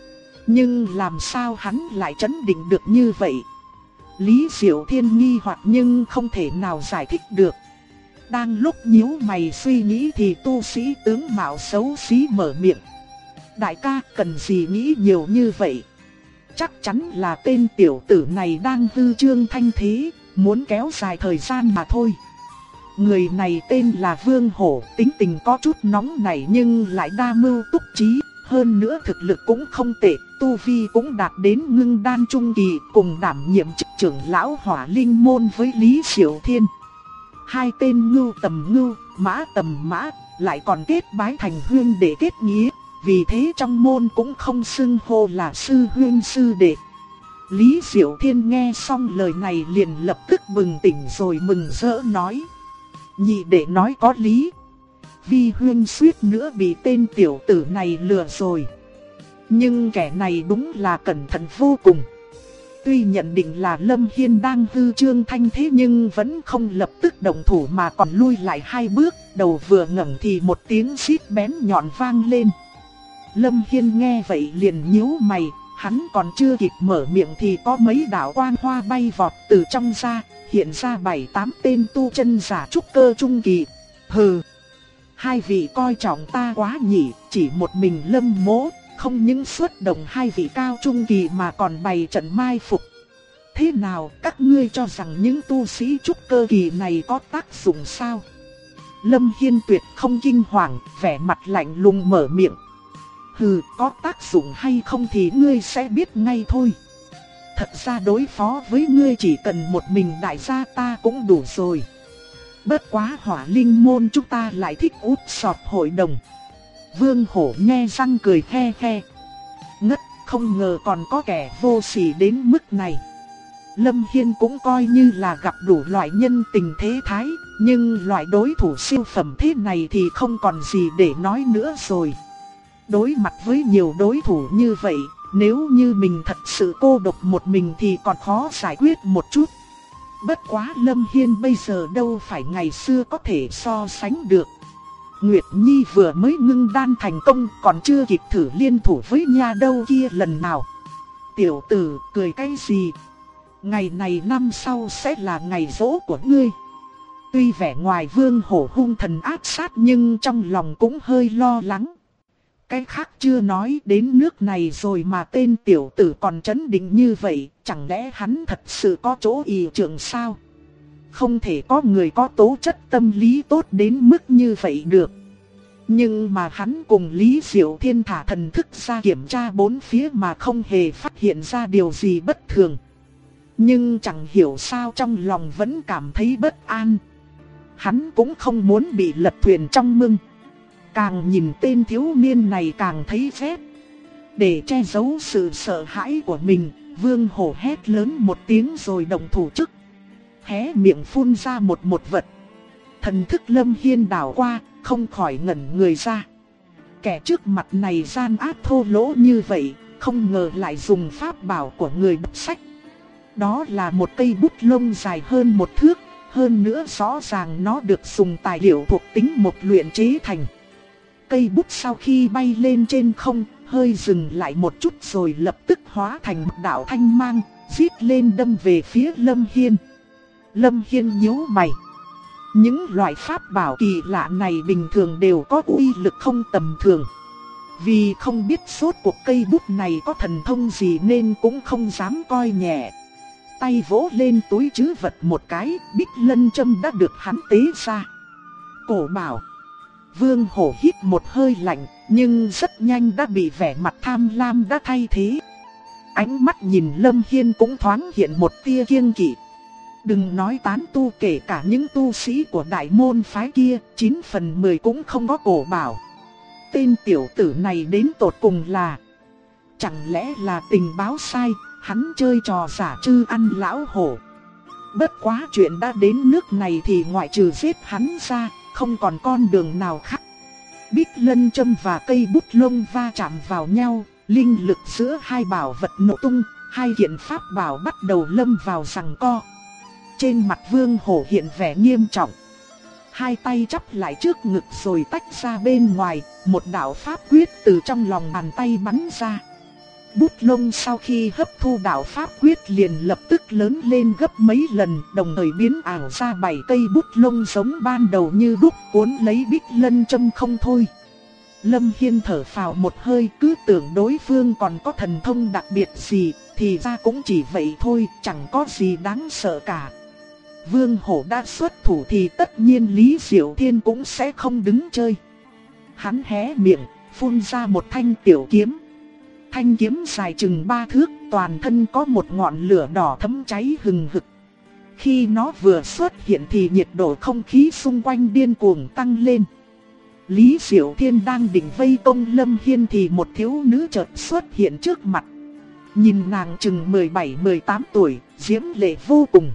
Nhưng làm sao hắn lại trấn định được như vậy? Lý Diệu Thiên nghi hoặc nhưng không thể nào giải thích được. Đang lúc nhíu mày suy nghĩ thì tu sĩ tướng mạo xấu xí mở miệng. Đại ca, cần gì nghĩ nhiều như vậy? Chắc chắn là tên tiểu tử này đang hư trương thanh thế, muốn kéo dài thời gian mà thôi. Người này tên là Vương Hổ, tính tình có chút nóng nảy nhưng lại đa mưu túc trí. Hơn nữa thực lực cũng không tệ, tu vi cũng đạt đến ngưng đan trung kỳ, cùng đảm nhiệm chức trưởng lão Hỏa Linh môn với Lý Diệu Thiên. Hai tên ngưu tầm ngưu, mã tầm mã, lại còn kết bái thành huynh đệ kết nghĩa, vì thế trong môn cũng không xưng hô là sư huynh sư đệ. Lý Diệu Thiên nghe xong lời này liền lập tức bừng tỉnh rồi mừng rỡ nói: nhị đệ nói có lý. Vi huynh suýt nữa bị tên tiểu tử này lừa rồi. Nhưng kẻ này đúng là cẩn thận vô cùng. Tuy nhận định là Lâm Hiên đang hư trương thanh thế nhưng vẫn không lập tức động thủ mà còn lui lại hai bước. Đầu vừa ngẩng thì một tiếng xít bén nhọn vang lên. Lâm Hiên nghe vậy liền nhíu mày. Hắn còn chưa kịp mở miệng thì có mấy đạo quang hoa bay vọt từ trong ra, hiện ra 7-8 tên tu chân giả trúc cơ trung kỳ. Hừ! Hai vị coi trọng ta quá nhỉ, chỉ một mình Lâm Mỗ, không những xuất động hai vị cao trung kỳ mà còn bày trận mai phục. Thế nào, các ngươi cho rằng những tu sĩ trúc cơ kỳ này có tác dụng sao? Lâm Hiên tuyệt không kinh hoàng, vẻ mặt lạnh lùng mở miệng. Hừ, có tác dụng hay không thì ngươi sẽ biết ngay thôi. Thật ra đối phó với ngươi chỉ cần một mình đại gia ta cũng đủ rồi. Bất quá Hỏa Linh môn chúng ta lại thích út sọt hội đồng. Vương Hổ nghe răng cười khe khe. Ngất, không ngờ còn có kẻ vô sỉ đến mức này. Lâm Hiên cũng coi như là gặp đủ loại nhân tình thế thái, nhưng loại đối thủ siêu phẩm thế này thì không còn gì để nói nữa rồi. Đối mặt với nhiều đối thủ như vậy, nếu như mình thật sự cô độc một mình thì còn khó giải quyết một chút. Bất quá Lâm Hiên bây giờ đâu phải ngày xưa có thể so sánh được. Nguyệt Nhi vừa mới ngưng đan thành công, còn chưa kịp thử liên thủ với nha đâu kia lần nào. Tiểu tử, cười cái gì? Ngày này năm sau sẽ là ngày giỗ của ngươi. Tuy vẻ ngoài Vương Hổ hung thần ác sát nhưng trong lòng cũng hơi lo lắng. Cái khác chưa nói, đến nước này rồi mà tên tiểu tử còn trấn định như vậy, chẳng lẽ hắn thật sự có chỗ ỷ trưởng sao? Không thể có người có tố chất tâm lý tốt đến mức như vậy được. Nhưng mà hắn cùng Lý Diệu Thiên thả thần thức ra kiểm tra bốn phía mà không hề phát hiện ra điều gì bất thường. Nhưng chẳng hiểu sao trong lòng vẫn cảm thấy bất an. Hắn cũng không muốn bị lật thuyền trong mưng. Càng nhìn tên thiếu niên này càng thấy ghét. Để che giấu sự sợ hãi của mình, Vương Hổ hét lớn một tiếng rồi động thủ trước. Hé miệng phun ra một vật. Thần thức Lâm Hiên đảo qua, không khỏi ngẩn người ra. Kẻ trước mặt này gian ác thô lỗ như vậy, không ngờ lại dùng pháp bảo của người đọc sách. Đó là một cây bút lông dài hơn 1 thước, hơn nữa rõ ràng nó được dùng tài liệu thuộc tính mộc luyện chế thành. Cây bút sau khi bay lên trên không, hơi dừng lại một chút rồi lập tức hóa thành một đạo thanh mang, rít lên đâm về phía Lâm Hiên. Lâm Hiên nhíu mày. Những loại pháp bảo kỳ lạ này bình thường đều có uy lực không tầm thường. Vì không biết suốt cuộc cây bút này có thần thông gì nên cũng không dám coi nhẹ. Tay vỗ lên túi trữ vật một cái, Bích Lân châm đã được hắn tế ra. Cổ bảo. Vương Hổ hít một hơi lạnh, nhưng rất nhanh đã bị vẻ mặt tham lam đã thay thế. Ánh mắt nhìn Lâm Hiên cũng thoáng hiện một tia kiêng kỵ. Đừng nói tán tu, kể cả những tu sĩ của đại môn phái kia, 9 phần 10 cũng không có cổ bảo. Tên tiểu tử này đến tột cùng là... Chẳng lẽ là tình báo sai, hắn chơi trò giả trư ăn lão hổ. Bất quá chuyện đã đến nước này thì ngoại trừ giết hắn ra, không còn con đường nào khác. Bích Lân châm và cây bút lông va chạm vào nhau, linh lực giữa hai bảo vật nổ tung, hai kiện pháp bảo bắt đầu lâm vào giằng co. Trên mặt Vương Hổ hiện vẻ nghiêm trọng. Hai tay chắp lại trước ngực rồi tách ra bên ngoài, một đạo pháp quyết từ trong lòng bàn tay bắn ra. Bút lông sau khi hấp thu đạo pháp quyết liền lập tức lớn lên gấp mấy lần, đồng thời biến ảo ra 7 cây bút lông giống ban đầu như đúc cuốn lấy Bích Lân châm không thôi. Lâm Hiên thở phào một hơi, cứ tưởng đối phương còn có thần thông đặc biệt gì, thì ra cũng chỉ vậy thôi, chẳng có gì đáng sợ cả. Vương Hổ đã xuất thủ thì tất nhiên Lý Diệu Thiên cũng sẽ không đứng chơi. Hắn hé miệng, phun ra một thanh tiểu kiếm. Thanh kiếm dài chừng 3 thước, toàn thân có một ngọn lửa đỏ thấm cháy hừng hực. Khi nó vừa xuất hiện thì nhiệt độ không khí xung quanh điên cuồng tăng lên. Lý Diệu Thiên đang định vây công Lâm Hiên thì một thiếu nữ chợt xuất hiện trước mặt. Nhìn nàng chừng 17-18 tuổi, diễm lệ vô cùng.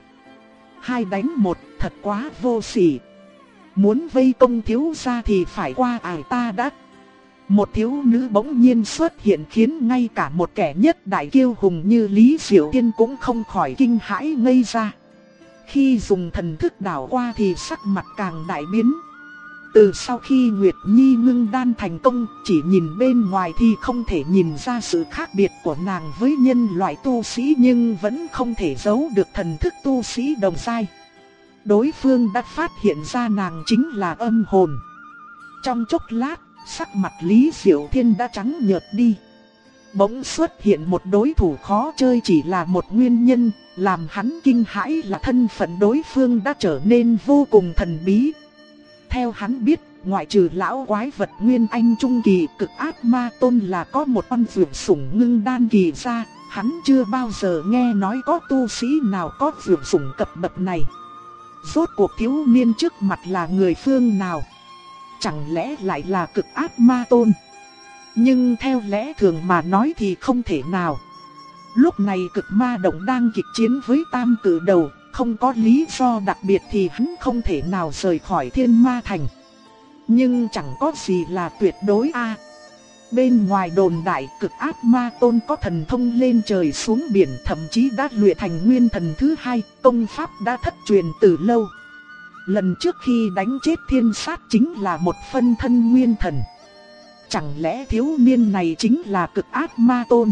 2 đánh 1, thật quá vô sỉ. Muốn vây công thiếu gia thì phải qua ải ta đã. Một thiếu nữ bỗng nhiên xuất hiện khiến ngay cả một kẻ nhất đại kiêu hùng như Lý Diệu Thiên cũng không khỏi kinh hãi ngây ra. Khi dùng thần thức đảo qua thì sắc mặt càng đại biến. Từ sau khi Nguyệt Nhi ngưng đan thành công, chỉ nhìn bên ngoài thì không thể nhìn ra sự khác biệt của nàng với nhân loại tu sĩ, nhưng vẫn không thể giấu được thần thức tu sĩ đồng giai. Đối phương đã phát hiện ra nàng chính là âm hồn. Trong chốc lát, sắc mặt Lý Diệu Thiên đã trắng nhợt đi. Bỗng xuất hiện một đối thủ khó chơi chỉ là một nguyên nhân, làm hắn kinh hãi là thân phận đối phương đã trở nên vô cùng thần bí. Theo hắn biết, ngoại trừ lão quái vật Nguyên Anh Trung Kỳ Cực Ác Ma Tôn là có một con vượn sủng ngưng đan kỳ ra, hắn chưa bao giờ nghe nói có tu sĩ nào có vượn sủng cấp bậc này. Rốt cuộc thiếu niên trước mặt là người phương nào? Chẳng lẽ lại là Cực Ác Ma Tôn? Nhưng theo lẽ thường mà nói thì không thể nào. Lúc này Cực Ma Động đang kịch chiến với Tam Cử Đầu, không có lý do đặc biệt thì hắn không thể nào rời khỏi Thiên Ma Thành. Nhưng chẳng có gì là tuyệt đối a. Bên ngoài đồn đại Cực Ác Ma Tôn có thần thông lên trời xuống biển, thậm chí đã luyện thành nguyên thần thứ 2, công pháp đã thất truyền từ lâu. Lần trước khi đánh chết Thiên Sát chính là một phân thân nguyên thần. Chẳng lẽ thiếu niên này chính là Cực Ác Ma Tôn?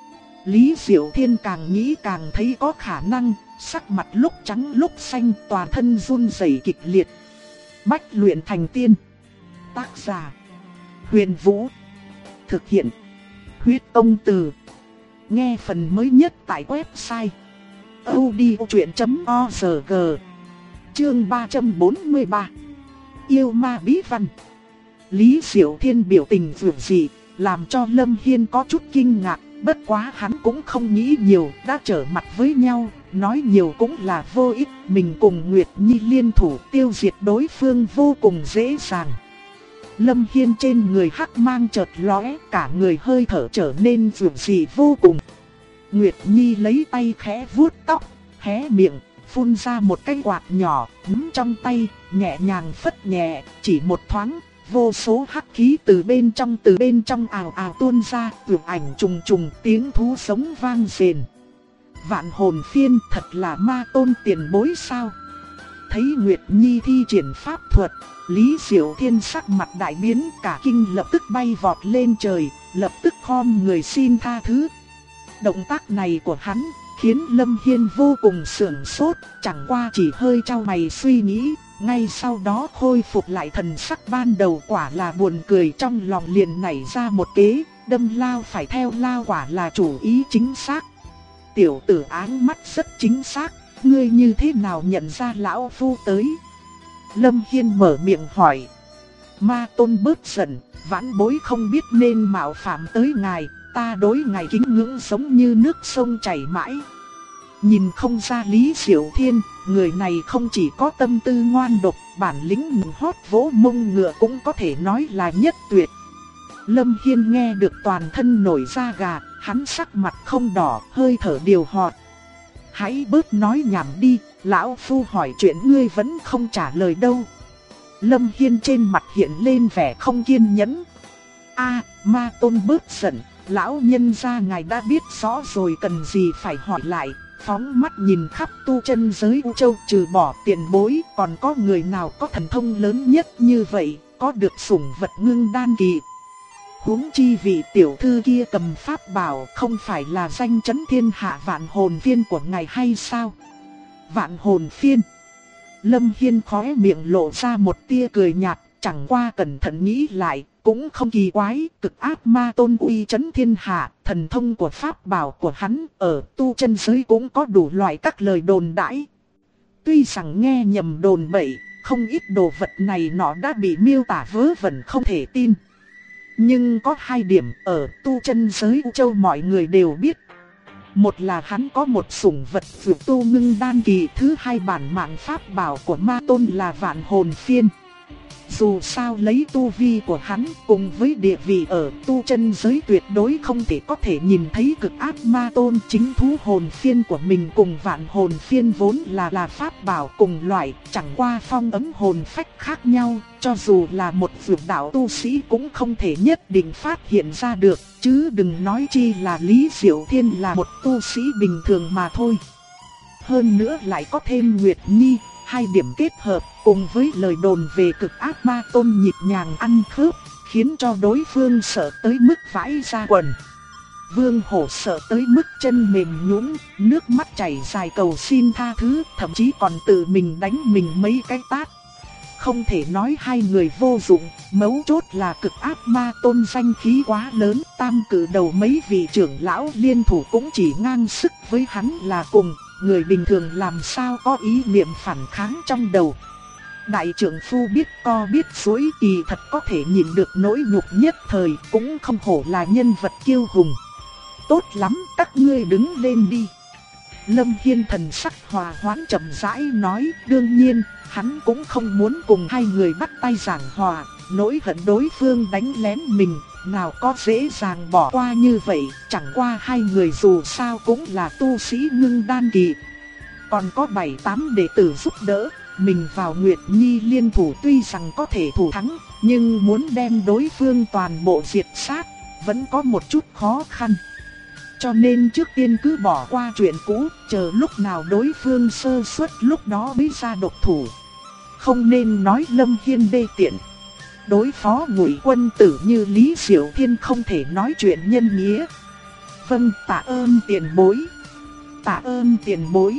Lý Diệu Thiên càng nghĩ càng thấy có khả năng, sắc mặt lúc trắng lúc xanh, toàn thân run rẩy kịch liệt. Bách luyện thành tiên. Tác giả: Huyền Vũ. Thực hiện: Huyết Tông Từ. Nghe phần mới nhất tại website audiochuyện.org. Chương 343. Yêu ma bí văn. Lý Diệu Thiên biểu tình dường dị, làm cho Lâm Hiên có chút kinh ngạc. Bất quá hắn cũng không nghĩ nhiều, đã trở mặt với nhau, nói nhiều cũng là vô ích. Mình cùng Nguyệt Nhi liên thủ tiêu diệt đối phương vô cùng dễ dàng. Lâm Hiên trên người hắc mang chợt lóe, cả người hơi thở trở nên dịu dị vô cùng. Nguyệt Nhi lấy tay khẽ vuốt tóc, hé miệng, phun ra một cái quạt nhỏ, nắm trong tay, nhẹ nhàng phất nhẹ, chỉ một thoáng, vô số hắc khí từ bên trong ào ào tuôn ra, tường ảnh trùng trùng, tiếng thú sống vang rền. Vạn hồn phiên thật là ma tôn tiền bối sao? Thấy Nguyệt Nhi thi triển pháp thuật, Lý Diệu Thiên sắc mặt đại biến, cả kinh lập tức bay vọt lên trời, lập tức khom người xin tha thứ. Động tác này của hắn khiến Lâm Hiên vô cùng sửng sốt, chẳng qua chỉ hơi chau mày suy nghĩ, ngay sau đó khôi phục lại thần sắc ban đầu. Quả là buồn cười, trong lòng liền nảy ra một kế, đâm lao phải theo lao, quả là chủ ý chính xác. Tiểu tử áng mắt rất chính xác, ngươi như thế nào nhận ra lão phu tới? Lâm Hiên mở miệng hỏi. Ma tôn bớt giận, vãn bối không biết nên mạo phạm tới ngài, ta đối ngài kính ngưỡng giống như nước sông chảy mãi. Nhìn không ra Lý Diệu Thiên, người này không chỉ có tâm tư ngoan độc, bản lĩnh hót vỗ mông ngựa cũng có thể nói là nhất tuyệt. Lâm Hiên nghe được toàn thân nổi da gà, hắn sắc mặt không đỏ, hơi thở điều hòa. Hãy bớt nói nhảm đi, lão phu hỏi chuyện ngươi vẫn không trả lời đâu. Lâm Hiên trên mặt hiện lên vẻ không kiên nhẫn. Ma tôn bớt giận, lão nhân gia ngài đã biết rõ rồi, cần gì phải hỏi lại. Phóng mắt nhìn khắp tu chân giới U Châu, trừ bỏ tiền bối, còn có người nào có thần thông lớn nhất như vậy, có được sủng vật ngưng đan kỳ. Huống chi vị tiểu thư kia cầm pháp bảo không phải là danh chấn thiên hạ vạn hồn phiên của ngài hay sao? Vạn hồn phiên. Lâm Hiên khóe miệng lộ ra một tia cười nhạt, chẳng qua cẩn thận nghĩ lại, cũng không kỳ quái, cực ác ma tôn uy chấn thiên hạ, thần thông của pháp bảo của hắn ở tu chân giới cũng có đủ loại các lời đồn đãi. Tuy rằng nghe nhầm đồn bậy, không ít đồ vật này nó đã bị miêu tả vớ vẩn không thể tin. Nhưng có hai điểm ở tu chân giới U Châu mọi người đều biết. Một là hắn có một sủng vật vượt tu ngưng đan kỳ, thứ hai bản mạng pháp bảo của ma tôn là vạn hồn phiên. Dù sao lấy tu vi của hắn cùng với địa vị ở tu chân giới tuyệt đối không thể có thể nhìn thấy cực ác ma tôn. Chính thú hồn phiên của mình cùng vạn hồn phiên vốn là pháp bảo cùng loại, chẳng qua phong ấm hồn phách khác nhau. Cho dù là một vượt đạo tu sĩ cũng không thể nhất định phát hiện ra được, chứ đừng nói chi là Lý Diệu Thiên là một tu sĩ bình thường mà thôi. Hơn nữa lại có thêm Nguyệt Nhi. Hai điểm kết hợp cùng với lời đồn về cực ác ma tôn nhịp nhàng ăn khớp, khiến cho đối phương sợ tới mức vãi ra quần. Vương Hổ sợ tới mức chân mềm nhũn, nước mắt chảy dài cầu xin tha thứ, thậm chí còn tự mình đánh mình mấy cái tát. Không thể nói hai người vô dụng, mấu chốt là cực ác ma tôn danh khí quá lớn, tam cử đầu mấy vị trưởng lão liên thủ cũng chỉ ngang sức với hắn là cùng. Người bình thường làm sao có ý niệm phản kháng trong đầu. Đại trưởng phu biết co biết dối, kỳ thật có thể nhìn được nỗi nhục nhất thời, cũng không hổ là nhân vật kiêu hùng. Tốt lắm, các ngươi đứng lên đi. Lâm Hiên thần sắc hòa hoãn chậm rãi nói, đương nhiên, hắn cũng không muốn cùng hai người bắt tay giảng hòa, nỗi hận đối phương đánh lén mình. Nào có dễ dàng bỏ qua như vậy, chẳng qua hai người dù sao cũng là tu sĩ ngưng đan kỳ. Còn có 7-8 đệ tử giúp đỡ, mình vào Nguyệt Nhi liên thủ tuy rằng có thể thủ thắng, nhưng muốn đem đối phương toàn bộ diệt sát, vẫn có một chút khó khăn. Cho nên trước tiên cứ bỏ qua chuyện cũ, chờ lúc nào đối phương sơ suất lúc đó mới ra độc thủ. Không nên nói Lâm Hiên đê tiện. Đối phó Ngụy quân tử như Lý Diệu Thiên không thể nói chuyện nhân nghĩa. Vâng, tạ ơn tiền bối. Tạ ơn tiền bối.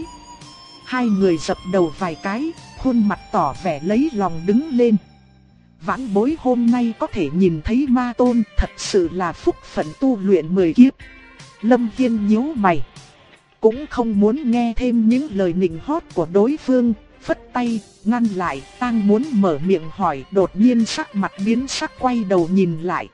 Hai người dập đầu vài cái, khuôn mặt tỏ vẻ lấy lòng đứng lên. Vãn bối hôm nay có thể nhìn thấy ma tôn, thật sự là phúc phận tu luyện 10 kiếp. Lâm Hiên nhíu mày, cũng không muốn nghe thêm những lời nịnh hót của đối phương, phất tay, ngăn lại, đang muốn mở miệng hỏi, đột nhiên sắc mặt biến sắc quay đầu nhìn lại.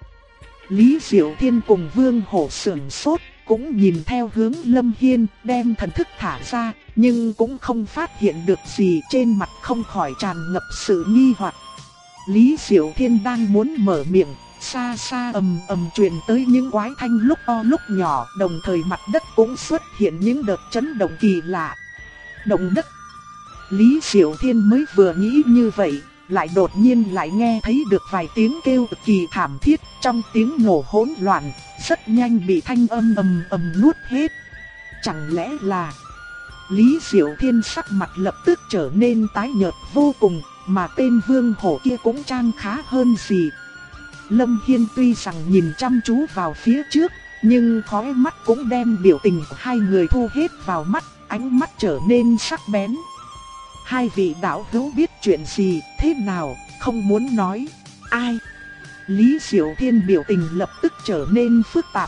Lý Diệu Thiên cùng Vương Hổ sửng sốt, cũng nhìn theo hướng Lâm Hiên, đem thần thức thả ra, nhưng cũng không phát hiện được gì, trên mặt không khỏi tràn ngập sự nghi hoặc. Lý Diệu Thiên đang muốn mở miệng, xa xa ầm ầm truyền tới những quái thanh lúc to lúc nhỏ, đồng thời mặt đất cũng xuất hiện những đợt chấn động kỳ lạ. Động đất. Lý Diệu Thiên mới vừa nghĩ như vậy, lại đột nhiên lại nghe thấy được vài tiếng kêu cực kỳ thảm thiết, trong tiếng nổ hỗn loạn, rất nhanh bị thanh âm ầm ầm nuốt hết. Chẳng lẽ là... Lý Diệu Thiên sắc mặt lập tức trở nên tái nhợt vô cùng, mà tên Vương Hổ kia cũng trang khá hơn gì. Lâm Hiên tuy rằng nhìn chăm chú vào phía trước, nhưng khóe mắt cũng đem biểu tình của hai người thu hết vào mắt, ánh mắt trở nên sắc bén. Hai vị đạo hữu biết chuyện gì, thế nào, không muốn nói. Ai? Lý Diệu Thiên biểu tình lập tức trở nên phức tạp.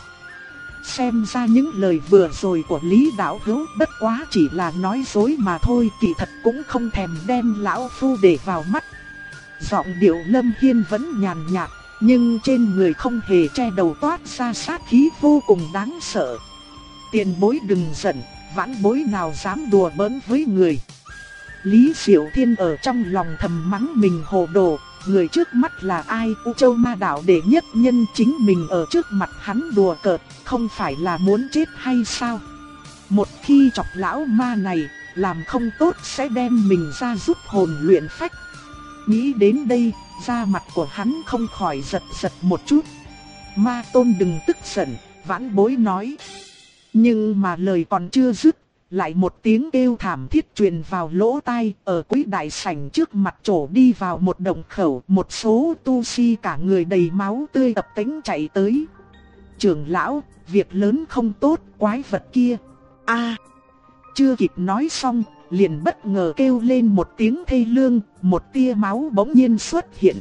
Xem ra những lời vừa rồi của Lý đạo hữu bất quá chỉ là nói dối mà thôi, kỳ thật cũng không thèm đem lão phu để vào mắt. Giọng điệu Lâm Hiên vẫn nhàn nhạt, nhưng trên người không hề che đầu toát ra sát khí vô cùng đáng sợ. Tiền bối đừng giận, vãn bối nào dám đùa bỡn với người. Lý Diệu Thiên ở trong lòng thầm mắng mình hồ đồ, người trước mắt là ai? U Châu Ma Đạo đệ nhất nhân, chính mình ở trước mặt hắn đùa cợt, không phải là muốn chết hay sao? Một khi chọc lão ma này, làm không tốt sẽ đem mình ra giúp hồn luyện phách. Nghĩ đến đây, da mặt của hắn không khỏi giật giật một chút. Ma tôn đừng tức giận, vãn bối nói. Nhưng mà lời còn chưa dứt, lại một tiếng kêu thảm thiết truyền vào lỗ tai. Ở cuối đại sảnh trước mặt trổ đi vào một động khẩu, một số tu sĩ cả người đầy máu tươi tập tễnh chạy tới. Trưởng lão, việc lớn không tốt, quái vật kia. A! Chưa kịp nói xong, liền bất ngờ kêu lên một tiếng thê lương, một tia máu bỗng nhiên xuất hiện.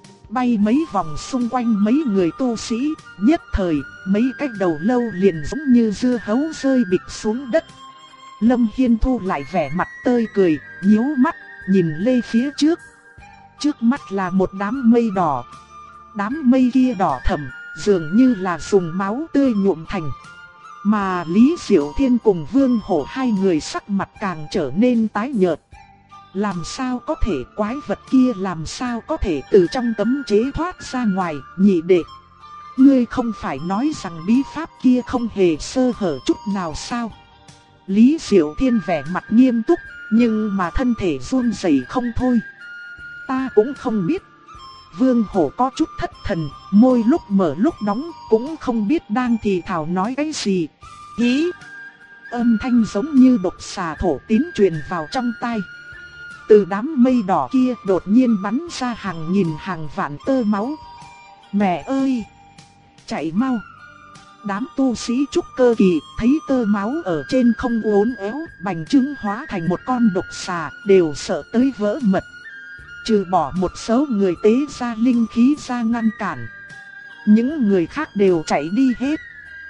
Bay mấy vòng xung quanh mấy người tu sĩ, nhất thời, mấy cái đầu lâu liền giống như dưa hấu rơi bịch xuống đất. Lâm Hiên thu lại vẻ mặt tươi cười, nhíu mắt, nhìn lên phía trước. Trước mắt là một đám mây đỏ. Đám mây kia đỏ thẫm, dường như là dùng máu tươi nhuộm thành. Mà Lý Diệu Thiên cùng Vương Hổ hai người sắc mặt càng trở nên tái nhợt. Làm sao có thể, quái vật kia làm sao có thể từ trong cấm chế thoát ra ngoài? Nhị đệ, ngươi không phải nói rằng bí pháp kia không hề sơ hở chút nào sao? Lý Diệu Thiên vẻ mặt nghiêm túc, nhưng mà thân thể run rẩy không thôi. Ta cũng không biết. Vương Hổ có chút thất thần, môi lúc mở lúc đóng, cũng không biết đang thì thào nói cái gì. Hí! Âm thanh giống như độc xà thổ tín truyền vào trong tai. Từ đám mây đỏ kia đột nhiên bắn ra hàng nghìn hàng vạn tơ máu. Mẹ ơi! Chạy mau! Đám tu sĩ trúc cơ kỳ thấy tơ máu ở trên không uốn éo, bành trướng hóa thành một con độc xà, đều sợ tới vỡ mật. Trừ bỏ một số người tế ra linh khí ra ngăn cản, những người khác đều chạy đi hết.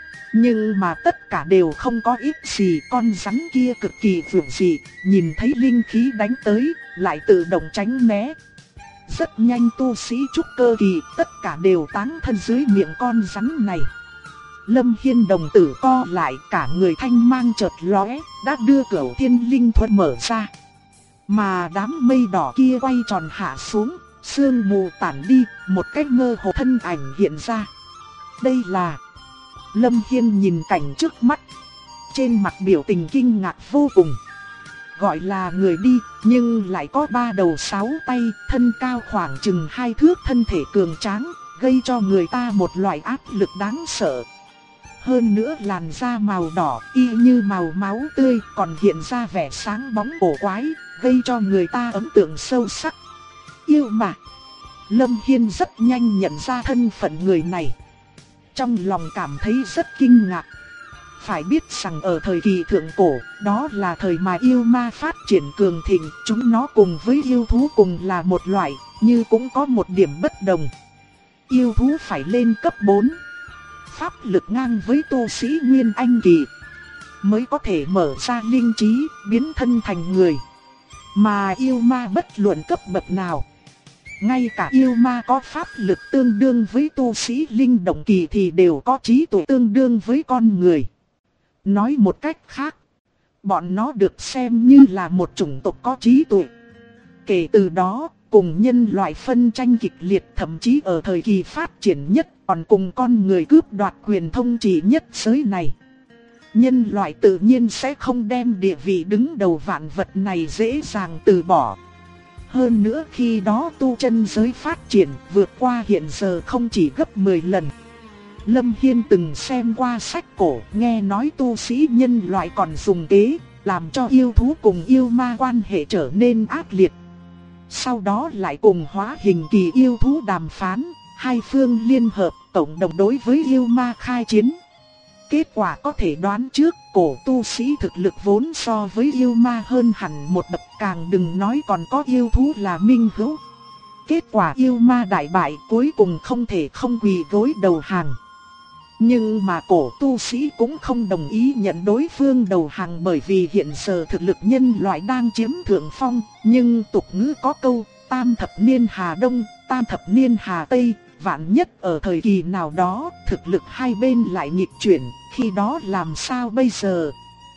Nhưng mà tất cả đều không có ích gì, con rắn kia cực kỳ vượng dị, nhìn thấy linh khí đánh tới, lại tự động tránh né. Rất nhanh tu sĩ trúc cơ kỳ tất cả đều táng thân dưới miệng con rắn này. Lâm Hiên đồng tử co lại, cả người thanh mang chợt lóe, đã đưa Cửu Thiên Linh Thuật mở ra. Mà đám mây đỏ kia quay tròn hạ xuống, sương mù tản đi, một cái mơ hồ thân ảnh hiện ra. Đây là... Lâm Hiên nhìn cảnh trước mắt, trên mặt biểu tình kinh ngạc vô cùng. Gọi là người đi, nhưng lại có 3 đầu 6 tay, thân cao khoảng chừng 2 thước, thân thể cường tráng, gây cho người ta một loại áp lực đáng sợ. Hơn nữa làn da màu đỏ y như màu máu tươi, còn hiện ra vẻ sáng bóng cổ quái, gây cho người ta ấn tượng sâu sắc. Yêu mà! Lâm Hiên rất nhanh nhận ra thân phận người này. Trong lòng cảm thấy rất kinh ngạc. Phải biết rằng ở thời kỳ thượng cổ, đó là thời mà yêu ma phát triển cường thịnh, chúng nó cùng với yêu thú cùng là một loại, nhưng cũng có một điểm bất đồng. Yêu thú phải lên cấp 4, pháp lực ngang với tu sĩ Nguyên Anh kỳ, mới có thể mở ra linh trí, biến thân thành người. Mà yêu ma bất luận cấp bậc nào, ngay cả yêu ma có pháp lực tương đương với tu sĩ linh động kỳ thì đều có trí tuệ tương đương với con người. Nói một cách khác, bọn nó được xem như là một chủng tộc có trí tuệ. Kể từ đó, cùng nhân loại phân tranh kịch liệt, thậm chí ở thời kỳ phát triển nhất còn cùng con người cướp đoạt quyền thống trị nhất giới này. Nhân loại tự nhiên sẽ không đem địa vị đứng đầu vạn vật này dễ dàng từ bỏ. Hơn nữa khi đó tu chân giới phát triển vượt qua hiện giờ không chỉ gấp 10 lần. Lâm Hiên từng xem qua sách cổ, nghe nói tu sĩ nhân loại còn dùng kế, làm cho yêu thú cùng yêu ma quan hệ trở nên ác liệt. Sau đó lại cùng hóa hình kỳ yêu thú đàm phán, hai phương liên hợp cộng đồng đối với yêu ma khai chiến. Kết quả có thể đoán trước, cổ tu sĩ thực lực vốn so với yêu ma hơn hẳn một bậc, càng đừng nói còn có yêu thú là minh hữu. Kết quả yêu ma đại bại, cuối cùng không thể không quỳ gối đầu hàng. Nhưng mà cổ tu sĩ cũng không đồng ý nhận đối phương đầu hàng, bởi vì hiện giờ thực lực nhân loại đang chiếm thượng phong. Nhưng tục ngữ có câu, tam thập niên hà đông, tam thập niên hà tây, vạn nhất ở thời kỳ nào đó thực lực hai bên lại nghịch chuyển, khi đó làm sao bây giờ?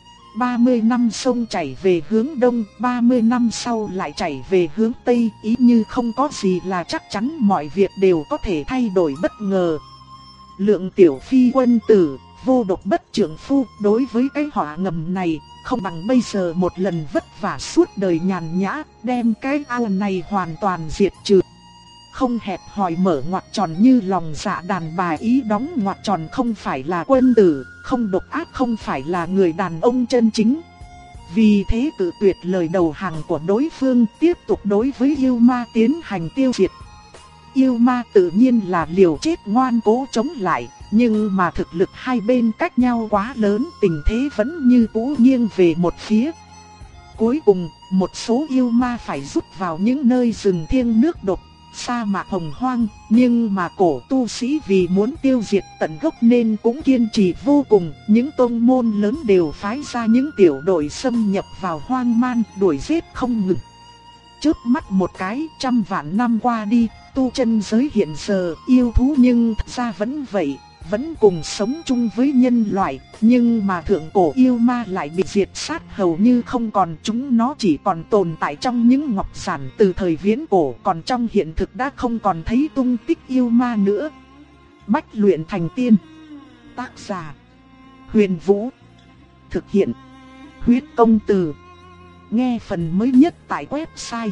30 năm sông chảy về hướng đông, 30 năm sau lại chảy về hướng tây, ý như không có gì là chắc chắn, mọi việc đều có thể thay đổi bất ngờ. Lượng tiểu phi quân tử, vô độc bất trưởng phu, đối với cái họa ngầm này, không bằng bây giờ một lần vất vả suốt đời nhàn nhã, đem cái ao này hoàn toàn diệt trừ. Không hẹp hòi mở ngoặc tròn như lòng dạ đàn bà, ý đóng ngoặc tròn không phải là quân tử, không độc ác không phải là người đàn ông chân chính. Vì thế cự tuyệt lời đầu hàng của đối phương, tiếp tục đối với yêu ma tiến hành tiêu diệt. Yêu ma tự nhiên là liều chết ngoan cố chống lại, nhưng mà thực lực hai bên cách nhau quá lớn, tình thế vẫn như cũ nghiêng về một phía. Cuối cùng, một số yêu ma phải rút vào những nơi rừng thiêng nước độc, sa mạc hồng hoang, nhưng mà cổ tu sĩ vì muốn tiêu diệt tận gốc nên cũng kiên trì vô cùng. Những tông môn lớn đều phái ra những tiểu đội xâm nhập vào hoang man, đuổi giết không ngừng. Chớp mắt một cái, trăm vạn năm qua đi, tu chân giới hiện giờ yêu thú nhưng thật ra vẫn vậy, vẫn cùng sống chung với nhân loại, nhưng mà thượng cổ yêu ma lại bị diệt sát hầu như không còn, chúng nó chỉ còn tồn tại trong những ngọc giản từ thời viễn cổ, còn trong hiện thực đã không còn thấy tung tích yêu ma nữa. Bách luyện thành tiên. Tác giả: Huyền Vũ. Thực hiện: Huyết Công Từ. Nghe phần mới nhất tại website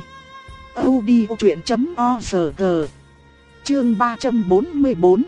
audiochuyện.org. Chương 344.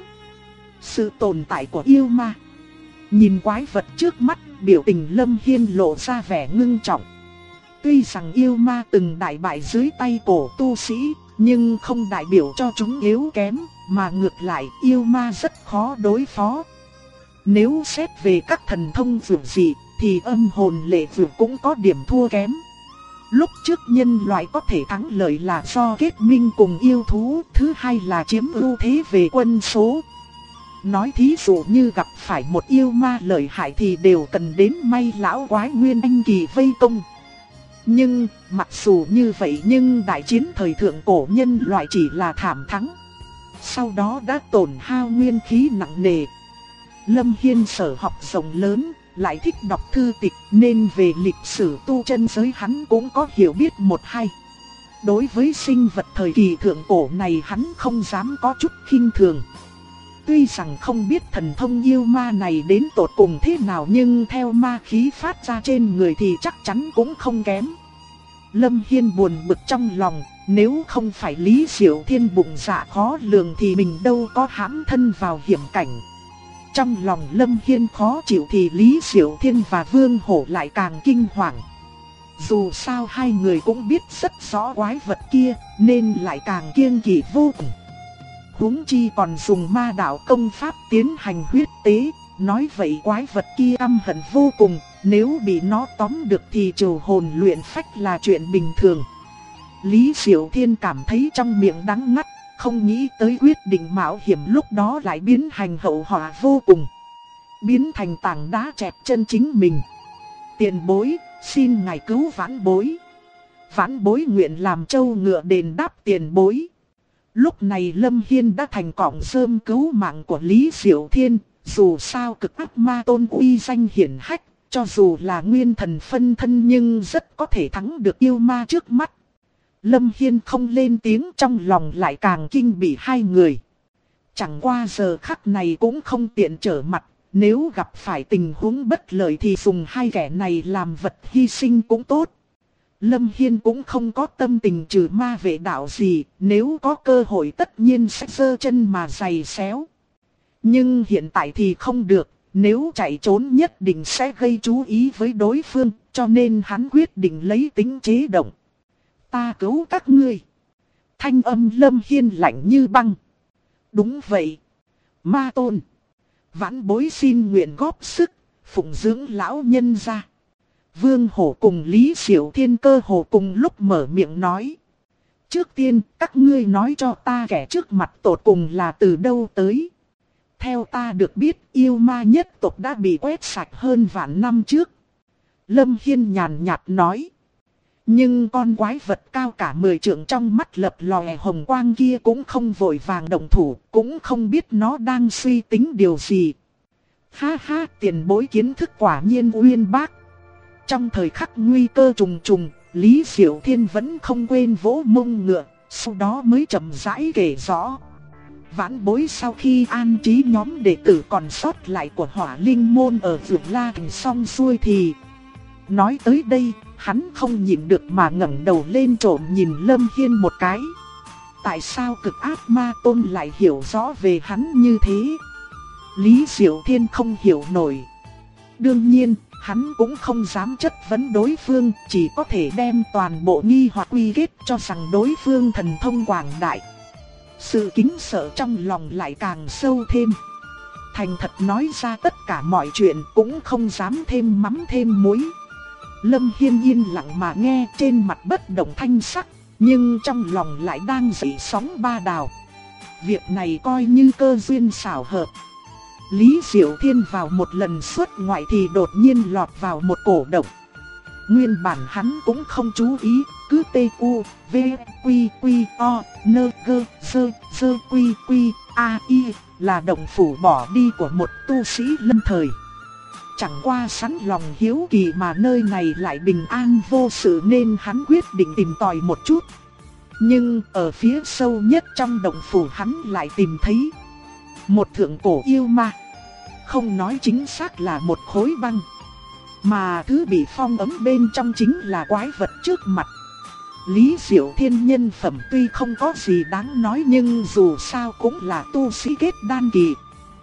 Sự tồn tại của yêu ma. Nhìn quái vật trước mắt, biểu tình Lâm Hiên lộ ra vẻ ngưng trọng. Tuy rằng yêu ma từng đại bại dưới tay cổ tu sĩ, nhưng không đại biểu cho chúng yếu kém, mà ngược lại yêu ma rất khó đối phó. Nếu xét về các thần thông vượt dị, thì âm hồn lệ vượt cũng có điểm thua kém. Lúc trước nhân loại có thể thắng lợi là do kết minh cùng yêu thú, thứ hai là chiếm ưu thế về quân số. Nói thí dụ như gặp phải một yêu ma lợi hại thì đều cần đến may lão quái nguyên anh kỳ vây công. Nhưng, mặc dù như vậy nhưng đại chiến thời thượng cổ nhân loại chỉ là thảm thắng. Sau đó đã tổn hao nguyên khí nặng nề. Lâm Hiên sở học rộng lớn, lại thích đọc thư tịch nên về lịch sử tu chân giới hắn cũng có hiểu biết một hai. Đối với sinh vật thời kỳ thượng cổ này hắn không dám có chút khinh thường. Tuy rằng không biết thần thông yêu ma này đến tột cùng thế nào, nhưng theo ma khí phát ra trên người thì chắc chắn cũng không kém. Lâm Hiên buồn bực trong lòng, nếu không phải Lý Diệu Thiên bụng dạ khó lường thì mình đâu có hãm thân vào hiểm cảnh. Trong lòng Lâm Hiên khó chịu thì Lý Diệu Thiên và Vương Hổ lại càng kinh hoàng. Dù sao hai người cũng biết rất rõ quái vật kia, nên lại càng kiêng kỵ vô cùng. Huống chi còn dùng ma đạo công pháp tiến hành huyết tế, nói vậy quái vật kia căm hận vô cùng, nếu bị nó tóm được thì trừ hồn luyện phách là chuyện bình thường. Lý Diệu Thiên cảm thấy trong miệng đắng ngắt, không nghĩ tới quyết định mạo hiểm lúc đó lại biến thành hậu họa vô cùng. Biến thành tảng đá chẹp chân chính mình. Tiền bối, xin ngài cứu vãn bối. Vãn bối nguyện làm trâu ngựa đền đáp tiền bối. Lúc này Lâm Hiên đã thành cọng rơm cứu mạng của Lý Diệu Thiên. Dù sao cực ác ma tôn uy danh hiển hách, cho dù là nguyên thần phân thân nhưng rất có thể thắng được yêu ma trước mắt. Lâm Hiên không lên tiếng, trong lòng lại càng kinh bị hai người. Chẳng qua giờ khắc này cũng không tiện trở mặt, nếu gặp phải tình huống bất lợi thì dùng hai kẻ này làm vật hy sinh cũng tốt. Lâm Hiên cũng không có tâm tình trừ ma vệ đạo gì, nếu có cơ hội tất nhiên sẽ giơ chân mà giày xéo. Nhưng hiện tại thì không được, nếu chạy trốn nhất định sẽ gây chú ý với đối phương, cho nên hắn quyết định lấy tính chế động. Ta cứu các ngươi. Thanh âm Lâm Hiên lạnh như băng. Đúng vậy. Ma tôn. Vãn bối xin nguyện góp sức, phụng dưỡng lão nhân ra. Vương Hổ cùng Lý Diệu Thiên cơ hồ cùng lúc mở miệng nói. Trước tiên, các ngươi nói cho ta kẻ trước mặt tột cùng là từ đâu tới. Theo ta được biết, yêu ma nhất tộc đã bị quét sạch hơn vạn năm trước. Lâm Hiên nhàn nhạt nói. Nhưng con quái vật cao cả 10 trượng trong mắt lập lòe hồng quang kia cũng không vội vàng động thủ, cũng không biết nó đang suy tính điều gì. Ha ha, tiền bối kiến thức quả nhiên uyên bác. Trong thời khắc nguy cơ trùng trùng, Lý Diệu Thiên vẫn không quên vỗ mông ngựa, sau đó mới chậm rãi kể rõ. Vãn bối sau khi an trí nhóm đệ tử còn sót lại của Hỏa Linh Môn ở Vượt La Thành xong xuôi thì... Nói tới đây, hắn không nhịn được mà ngẩng đầu lên trộm nhìn Lâm Hiên một cái. Tại sao cực ác ma tôn lại hiểu rõ về hắn như thế? Lý Diệu Thiên không hiểu nổi. Đương nhiên, hắn cũng không dám chất vấn đối phương, chỉ có thể đem toàn bộ nghi hoặc quy kết cho rằng đối phương thần thông quảng đại. Sự kính sợ trong lòng lại càng sâu thêm. Thành thật nói ra tất cả mọi chuyện, cũng không dám thêm mắm thêm muối. Lâm Hiên yên lặng mà nghe, trên mặt bất động thanh sắc, nhưng trong lòng lại đang dậy sóng ba đào. Việc này coi như cơ duyên xảo hợp. Lý Diệu Thiên vào một lần xuất ngoại thì đột nhiên lọt vào một cổ động. Nguyên bản hắn cũng không chú ý, cứ T-U, V, Quy, Quy, O, N, G, Sơ, Sơ, Quy, Quy, A, I là động phủ bỏ đi của một tu sĩ lâm thời. Chẳng qua sẵn lòng hiếu kỳ mà nơi này lại bình an vô sự nên hắn quyết định tìm tòi một chút. Nhưng ở phía sâu nhất trong động phủ hắn lại tìm thấy một thượng cổ yêu ma. Không nói chính xác là một khối băng, mà thứ bị phong ấn bên trong chính là quái vật trước mặt. Lý Diệu Thiên nhân phẩm tuy không có gì đáng nói nhưng dù sao cũng là tu sĩ kết đan kỳ.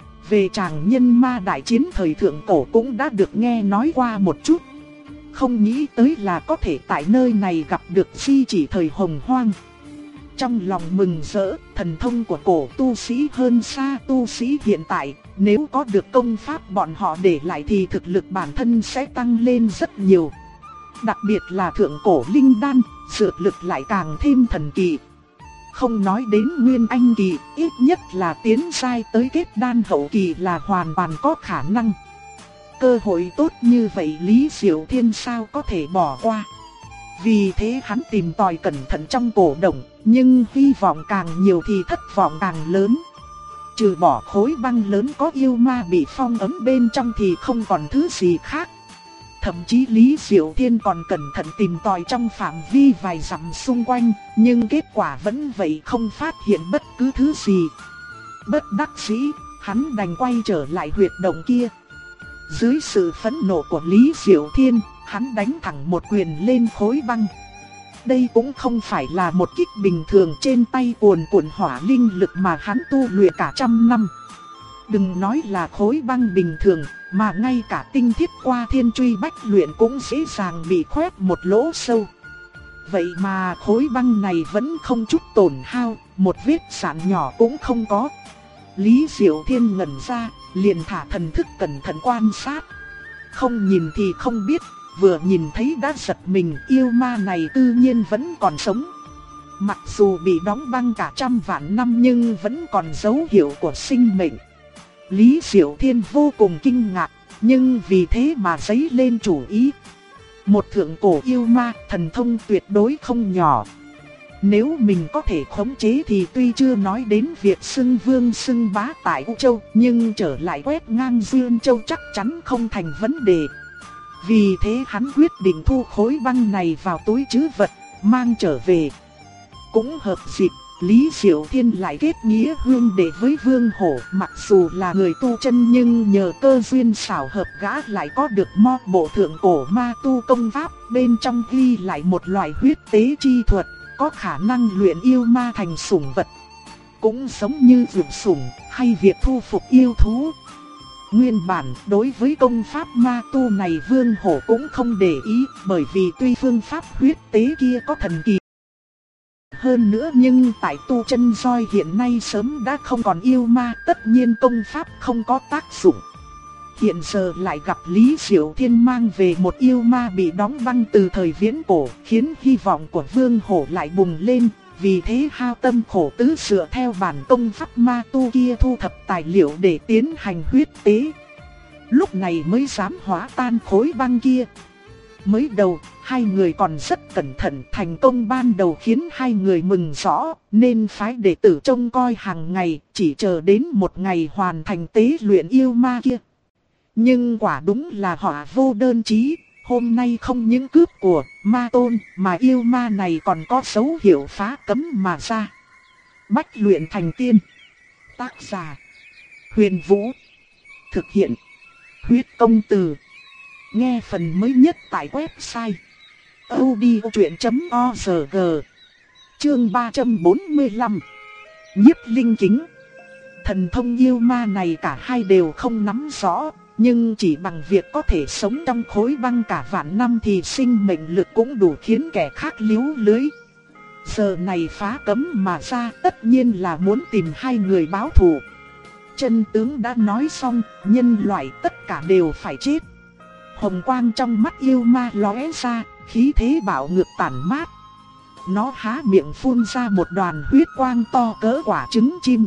Về tràng nhân ma đại chiến thời thượng cổ cũng đã được nghe nói qua một chút. Không nghĩ tới là có thể tại nơi này gặp được di chỉ thời hồng hoang. Trong lòng mừng rỡ, thần thông của cổ tu sĩ hơn xa tu sĩ hiện tại. Nếu có được công pháp bọn họ để lại thì thực lực bản thân sẽ tăng lên rất nhiều. Đặc biệt là thượng cổ linh đan, dược lực lại càng thêm thần kỳ. Không nói đến nguyên anh kỳ, ít nhất là tiến giai tới kết đan hậu kỳ là hoàn toàn có khả năng. Cơ hội tốt như vậy Lý Diệu Thiên sao có thể bỏ qua. Vì thế hắn tìm tòi cẩn thận trong cổ động, nhưng hy vọng càng nhiều thì thất vọng càng lớn. Trừ bỏ khối băng lớn có yêu ma bị phong ấn bên trong thì không còn thứ gì khác. Thậm chí Lý Diệu Thiên còn cẩn thận tìm tòi trong phạm vi vài dặm xung quanh, nhưng kết quả vẫn vậy, không phát hiện bất cứ thứ gì. Bất đắc dĩ, hắn đành quay trở lại huyệt động kia. Dưới sự phẫn nộ của Lý Diệu Thiên, hắn đánh thẳng một quyền lên khối băng. Đây cũng không phải là một kích bình thường, trên tay cuồn cuộn hỏa linh lực mà hắn tu luyện cả trăm năm. Đừng nói là khối băng bình thường, mà ngay cả tinh thiết qua thiên truy bách luyện cũng dễ dàng bị khoét một lỗ sâu. Vậy mà khối băng này vẫn không chút tổn hao, một vết sạn nhỏ cũng không có. Lý Diệu Thiên ngẩn ra, liền thả thần thức cẩn thận quan sát. Không nhìn thì không biết, vừa nhìn thấy đã giật mình, yêu ma này tự nhiên vẫn còn sống. Mặc dù bị đóng băng cả trăm vạn năm nhưng vẫn còn dấu hiệu của sinh mệnh. Lý Diệu Thiên vô cùng kinh ngạc, nhưng vì thế mà giấy lên chủ ý. Một thượng cổ yêu ma, thần thông tuyệt đối không nhỏ. Nếu mình có thể khống chế thì tuy chưa nói đến việc xưng vương xưng bá tại U Châu, nhưng trở lại quét ngang Dương Châu chắc chắn không thành vấn đề. Vì thế hắn quyết định thu khối băng này vào túi trữ vật, mang trở về. Cũng hợp dịp, Lý Diệu Thiên lại kết nghĩa huynh đệ với Vương Hổ. Mặc dù là người tu chân nhưng nhờ cơ duyên xảo hợp gã lại có được mo bộ thượng cổ ma tu công pháp. Bên trong ghi lại một loại huyết tế chi thuật, có khả năng luyện yêu ma thành sủng vật. Cũng giống như dược sủng hay việc thu phục yêu thú. Nguyên bản đối với công pháp ma tu này Vương Hổ cũng không để ý, bởi vì tuy phương pháp huyết tế kia có thần kỳ hơn nữa nhưng tại tu chân roi hiện nay sớm đã không còn yêu ma, tất nhiên công pháp không có tác dụng. Hiện giờ lại gặp Lý Diệu Thiên mang về một yêu ma bị đóng băng từ thời viễn cổ, khiến hy vọng của Vương Hổ lại bùng lên. Vì thế hao tâm khổ tứ dựa theo bản công pháp ma tu kia thu thập tài liệu để tiến hành huyết tế. Lúc này mới dám hóa tan khối băng kia. Mới đầu, hai người còn rất cẩn thận, thành công ban đầu khiến hai người mừng rõ, nên phái đệ tử trông coi hàng ngày, chỉ chờ đến một ngày hoàn thành tế luyện yêu ma kia. Nhưng quả đúng là họ vô đơn chí, hôm nay không những cướp của ma tôn, mà yêu ma này còn có dấu hiệu phá cấm mà ra. Bách luyện thành tiên. Tác giả: Huyền Vũ. Thực hiện: Huyết Công Từ. Nghe phần mới nhất tại website audiochuyện.org. Chương 345. Nhiếp linh kính. Thần thông yêu ma này cả hai đều không nắm rõ, nhưng chỉ bằng việc có thể sống trong khối băng cả vạn năm thì sinh mệnh lực cũng đủ khiến kẻ khác líu lưới. Giờ này phá cấm mà ra, tất nhiên là muốn tìm hai người báo thù. Chân tướng đã nói xong, nhân loại tất cả đều phải chết. Hồng quang trong mắt yêu ma lóe ra, khí thế bạo ngược tản mát. Nó há miệng phun ra một đoàn huyết quang to cỡ quả trứng chim.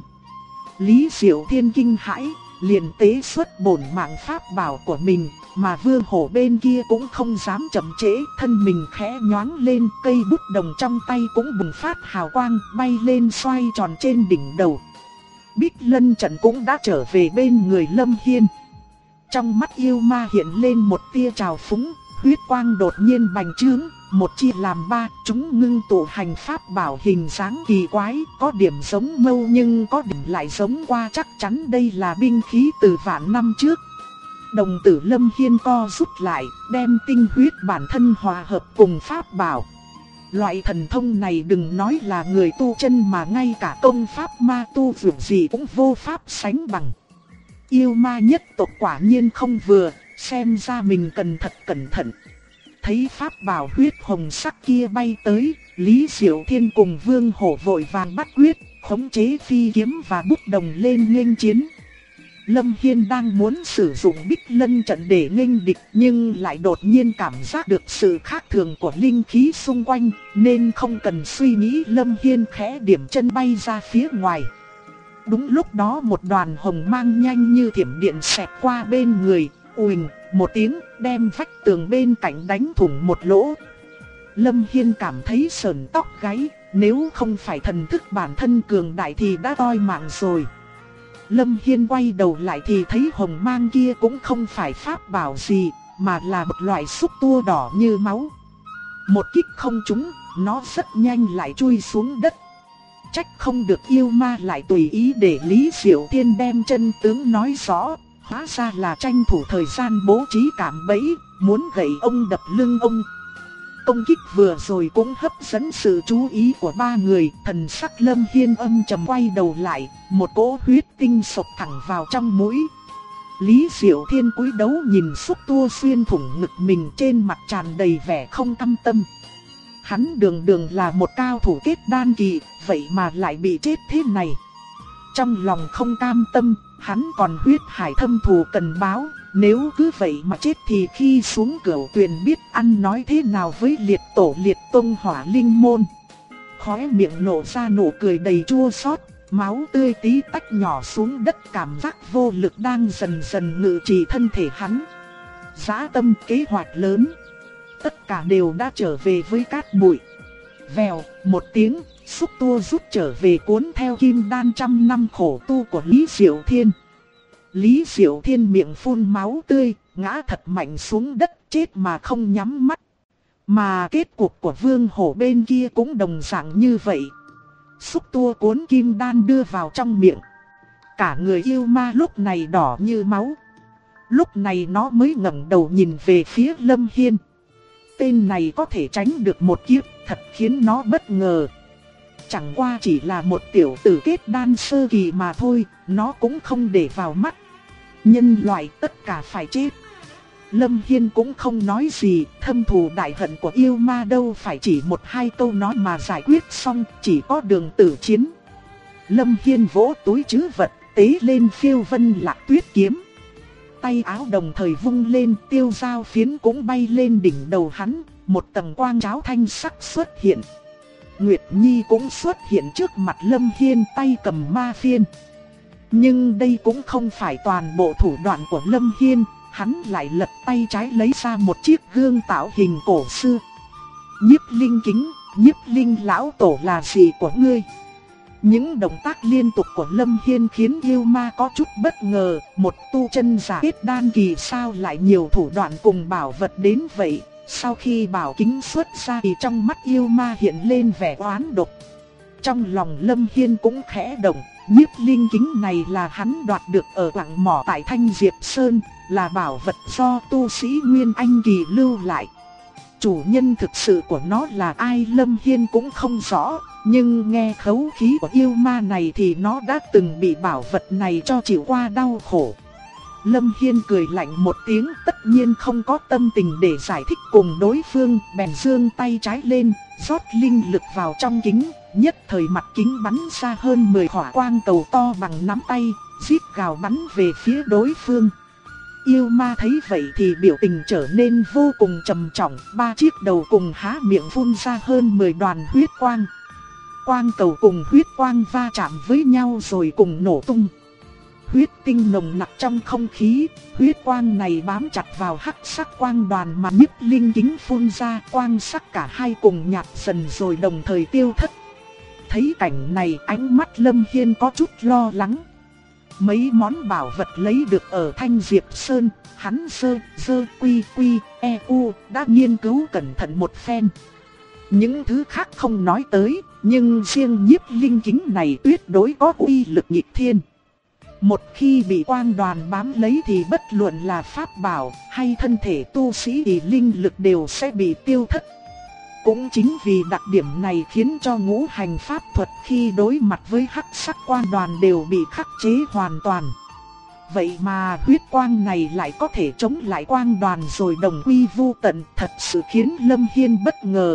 Lý Diệu Thiên kinh hãi, liền tế xuất bổn mạng pháp bảo của mình, mà Vương Hổ bên kia cũng không dám chậm trễ, thân mình khẽ nhoáng lên, cây bút đồng trong tay cũng bùng phát hào quang, bay lên xoay tròn trên đỉnh đầu. Bích Lân Trận cũng đã trở về bên người Lâm Hiên. Trong mắt yêu ma hiện lên một tia trào phúng, huyết quang đột nhiên bành trướng, một chia làm ba, chúng ngưng tụ hành pháp bảo hình dáng kỳ quái, có điểm giống mâu nhưng có điểm lại giống qua, chắc chắn đây là binh khí từ vạn năm trước. Đồng tử Lâm Hiên co rút lại, đem tinh huyết bản thân hòa hợp cùng pháp bảo. Loại thần thông này đừng nói là người tu chân mà ngay cả công pháp ma tu dù gì cũng vô pháp sánh bằng. Yêu ma nhất tộc quả nhiên không vừa, xem ra mình cần thật cẩn thận. Thấy pháp bảo huyết hồng sắc kia bay tới, Lý Diệu Thiên cùng Vương Hổ vội vàng bắt quyết, khống chế phi kiếm và bút đồng lên nghênh chiến. Lâm Hiên đang muốn sử dụng Bích Lân Trận để nghênh địch, nhưng lại đột nhiên cảm giác được sự khác thường của linh khí xung quanh, nên không cần suy nghĩ, Lâm Hiên khẽ điểm chân bay ra phía ngoài. Đúng lúc đó một đoàn hồng mang nhanh như thiểm điện xẹt qua bên người, uỳnh một tiếng đem vách tường bên cạnh đánh thủng một lỗ. Lâm Hiên cảm thấy sởn tóc gáy, nếu không phải thần thức bản thân cường đại thì đã toi mạng rồi. Lâm Hiên quay đầu lại thì thấy hồng mang kia cũng không phải pháp bảo gì, mà là một loại xúc tua đỏ như máu. Một kích không trúng, nó rất nhanh lại chui xuống đất. Trách không được yêu ma lại tùy ý để Lý Diệu Thiên đem chân tướng nói rõ, hóa ra là tranh thủ thời gian bố trí cạm bẫy, muốn gậy ông đập lưng ông. Công kích vừa rồi cũng hấp dẫn sự chú ý của ba người, thần sắc Lâm Hiên âm trầm, quay đầu lại, một cỗ huyết tinh sộc thẳng vào trong mũi. Lý Diệu Thiên cúi đầu nhìn xúc tua xuyên thủng ngực mình, trên mặt tràn đầy vẻ không cam tâm. Hắn đường đường là một cao thủ kết đan kỳ, vậy mà lại bị chết thế này. Trong lòng không cam tâm, hắn còn huyết hải thâm thù cần báo, nếu cứ vậy mà chết thì khi xuống Cửu Tuyền biết ăn nói thế nào với liệt tổ liệt tông Hỏa Linh môn. Khóe miệng nổ ra nụ cười đầy chua xót, máu tươi tí tách nhỏ xuống đất, cảm giác vô lực đang dần dần ngự trị thân thể hắn. Dã tâm kế hoạch lớn, tất cả đều đã trở về với cát bụi. Vèo, một tiếng, xúc tua rút trở về cuốn theo kim đan trăm năm khổ tu của Lý Diệu Thiên. Lý Diệu Thiên miệng phun máu tươi, ngã thật mạnh xuống đất, chết mà không nhắm mắt. Mà kết cục của Vương Hổ bên kia cũng đồng dạng như vậy. Xúc tua cuốn kim đan đưa vào trong miệng. Cả người yêu ma lúc này đỏ như máu. Lúc này nó mới ngẩng đầu nhìn về phía Lâm Hiên. Tên này có thể tránh được một kiếp, thật khiến nó bất ngờ. Chẳng qua chỉ là một tiểu tử kết đan sơ kỳ mà thôi, nó cũng không để vào mắt. Nhân loại tất cả phải chết. Lâm Hiên cũng không nói gì, thâm thù đại hận của yêu ma đâu phải chỉ một hai câu nói mà giải quyết xong, chỉ có đường tử chiến. Lâm Hiên vỗ túi trữ vật, tế lên Phiêu Vân Lạc Tuyết kiếm. Tay áo đồng thời vung lên, tiêu dao phiến cũng bay lên đỉnh đầu hắn, một tầng quang cháo thanh sắc xuất hiện. Nguyệt Nhi cũng xuất hiện trước mặt Lâm Hiên, tay cầm ma phiên. Nhưng đây cũng không phải toàn bộ thủ đoạn của Lâm Hiên, hắn lại lật tay trái lấy ra một chiếc gương tạo hình cổ xưa. Nhiếp Linh kính, Nhiếp Linh lão tổ là gì của ngươi? Những động tác liên tục của Lâm Hiên khiến yêu ma có chút bất ngờ, một tu chân giả kết đan kỳ sao lại nhiều thủ đoạn cùng bảo vật đến vậy. Sau khi bảo kính xuất ra thì trong mắt yêu ma hiện lên vẻ oán độc. Trong lòng Lâm Hiên cũng khẽ động, nhiếp linh kính này là hắn đoạt được ở quặng mỏ tại Thanh Diệp Sơn, là bảo vật do tu sĩ Nguyên Anh kỳ lưu lại. Chủ nhân thực sự của nó là ai Lâm Hiên cũng không rõ, nhưng nghe khẩu khí của yêu ma này thì nó đã từng bị bảo vật này cho chịu qua đau khổ. Lâm Hiên cười lạnh một tiếng, tất nhiên không có tâm tình để giải thích cùng đối phương, bèn giương tay trái lên, rót linh lực vào trong kính, nhất thời mặt kính bắn ra hơn 10 hỏa quang cầu to bằng nắm tay, rít gào bắn về phía đối phương. Yêu ma thấy vậy thì biểu tình trở nên vô cùng trầm trọng, ba chiếc đầu cùng há miệng phun ra hơn 10 đoàn huyết quang. Quang cầu cùng huyết quang va chạm với nhau rồi cùng nổ tung. Huyết tinh nồng nặc trong không khí, huyết quang này bám chặt vào hắc sắc quang đoàn mà nhiếp linh kính phun ra, quang sắc cả hai cùng nhạt dần rồi đồng thời tiêu thất. Thấy cảnh này ánh mắt Lâm Hiên có chút lo lắng. Mấy món bảo vật lấy được ở Thanh Diệp Sơn, hắn đã nghiên cứu cẩn thận một phen. Những thứ khác không nói tới, nhưng riêng nhiếp linh kính này tuyệt đối có uy lực nghịch thiên. Một khi bị quang đoàn bám lấy thì bất luận là pháp bảo hay thân thể tu sĩ thì linh lực đều sẽ bị tiêu thất. Cũng chính vì đặc điểm này khiến cho ngũ hành pháp thuật khi đối mặt với hắc sắc quang đoàn đều bị khắc chế hoàn toàn. Vậy mà huyết quang này lại có thể chống lại quang đoàn rồi đồng quy vu tận, thật sự khiến Lâm Hiên bất ngờ.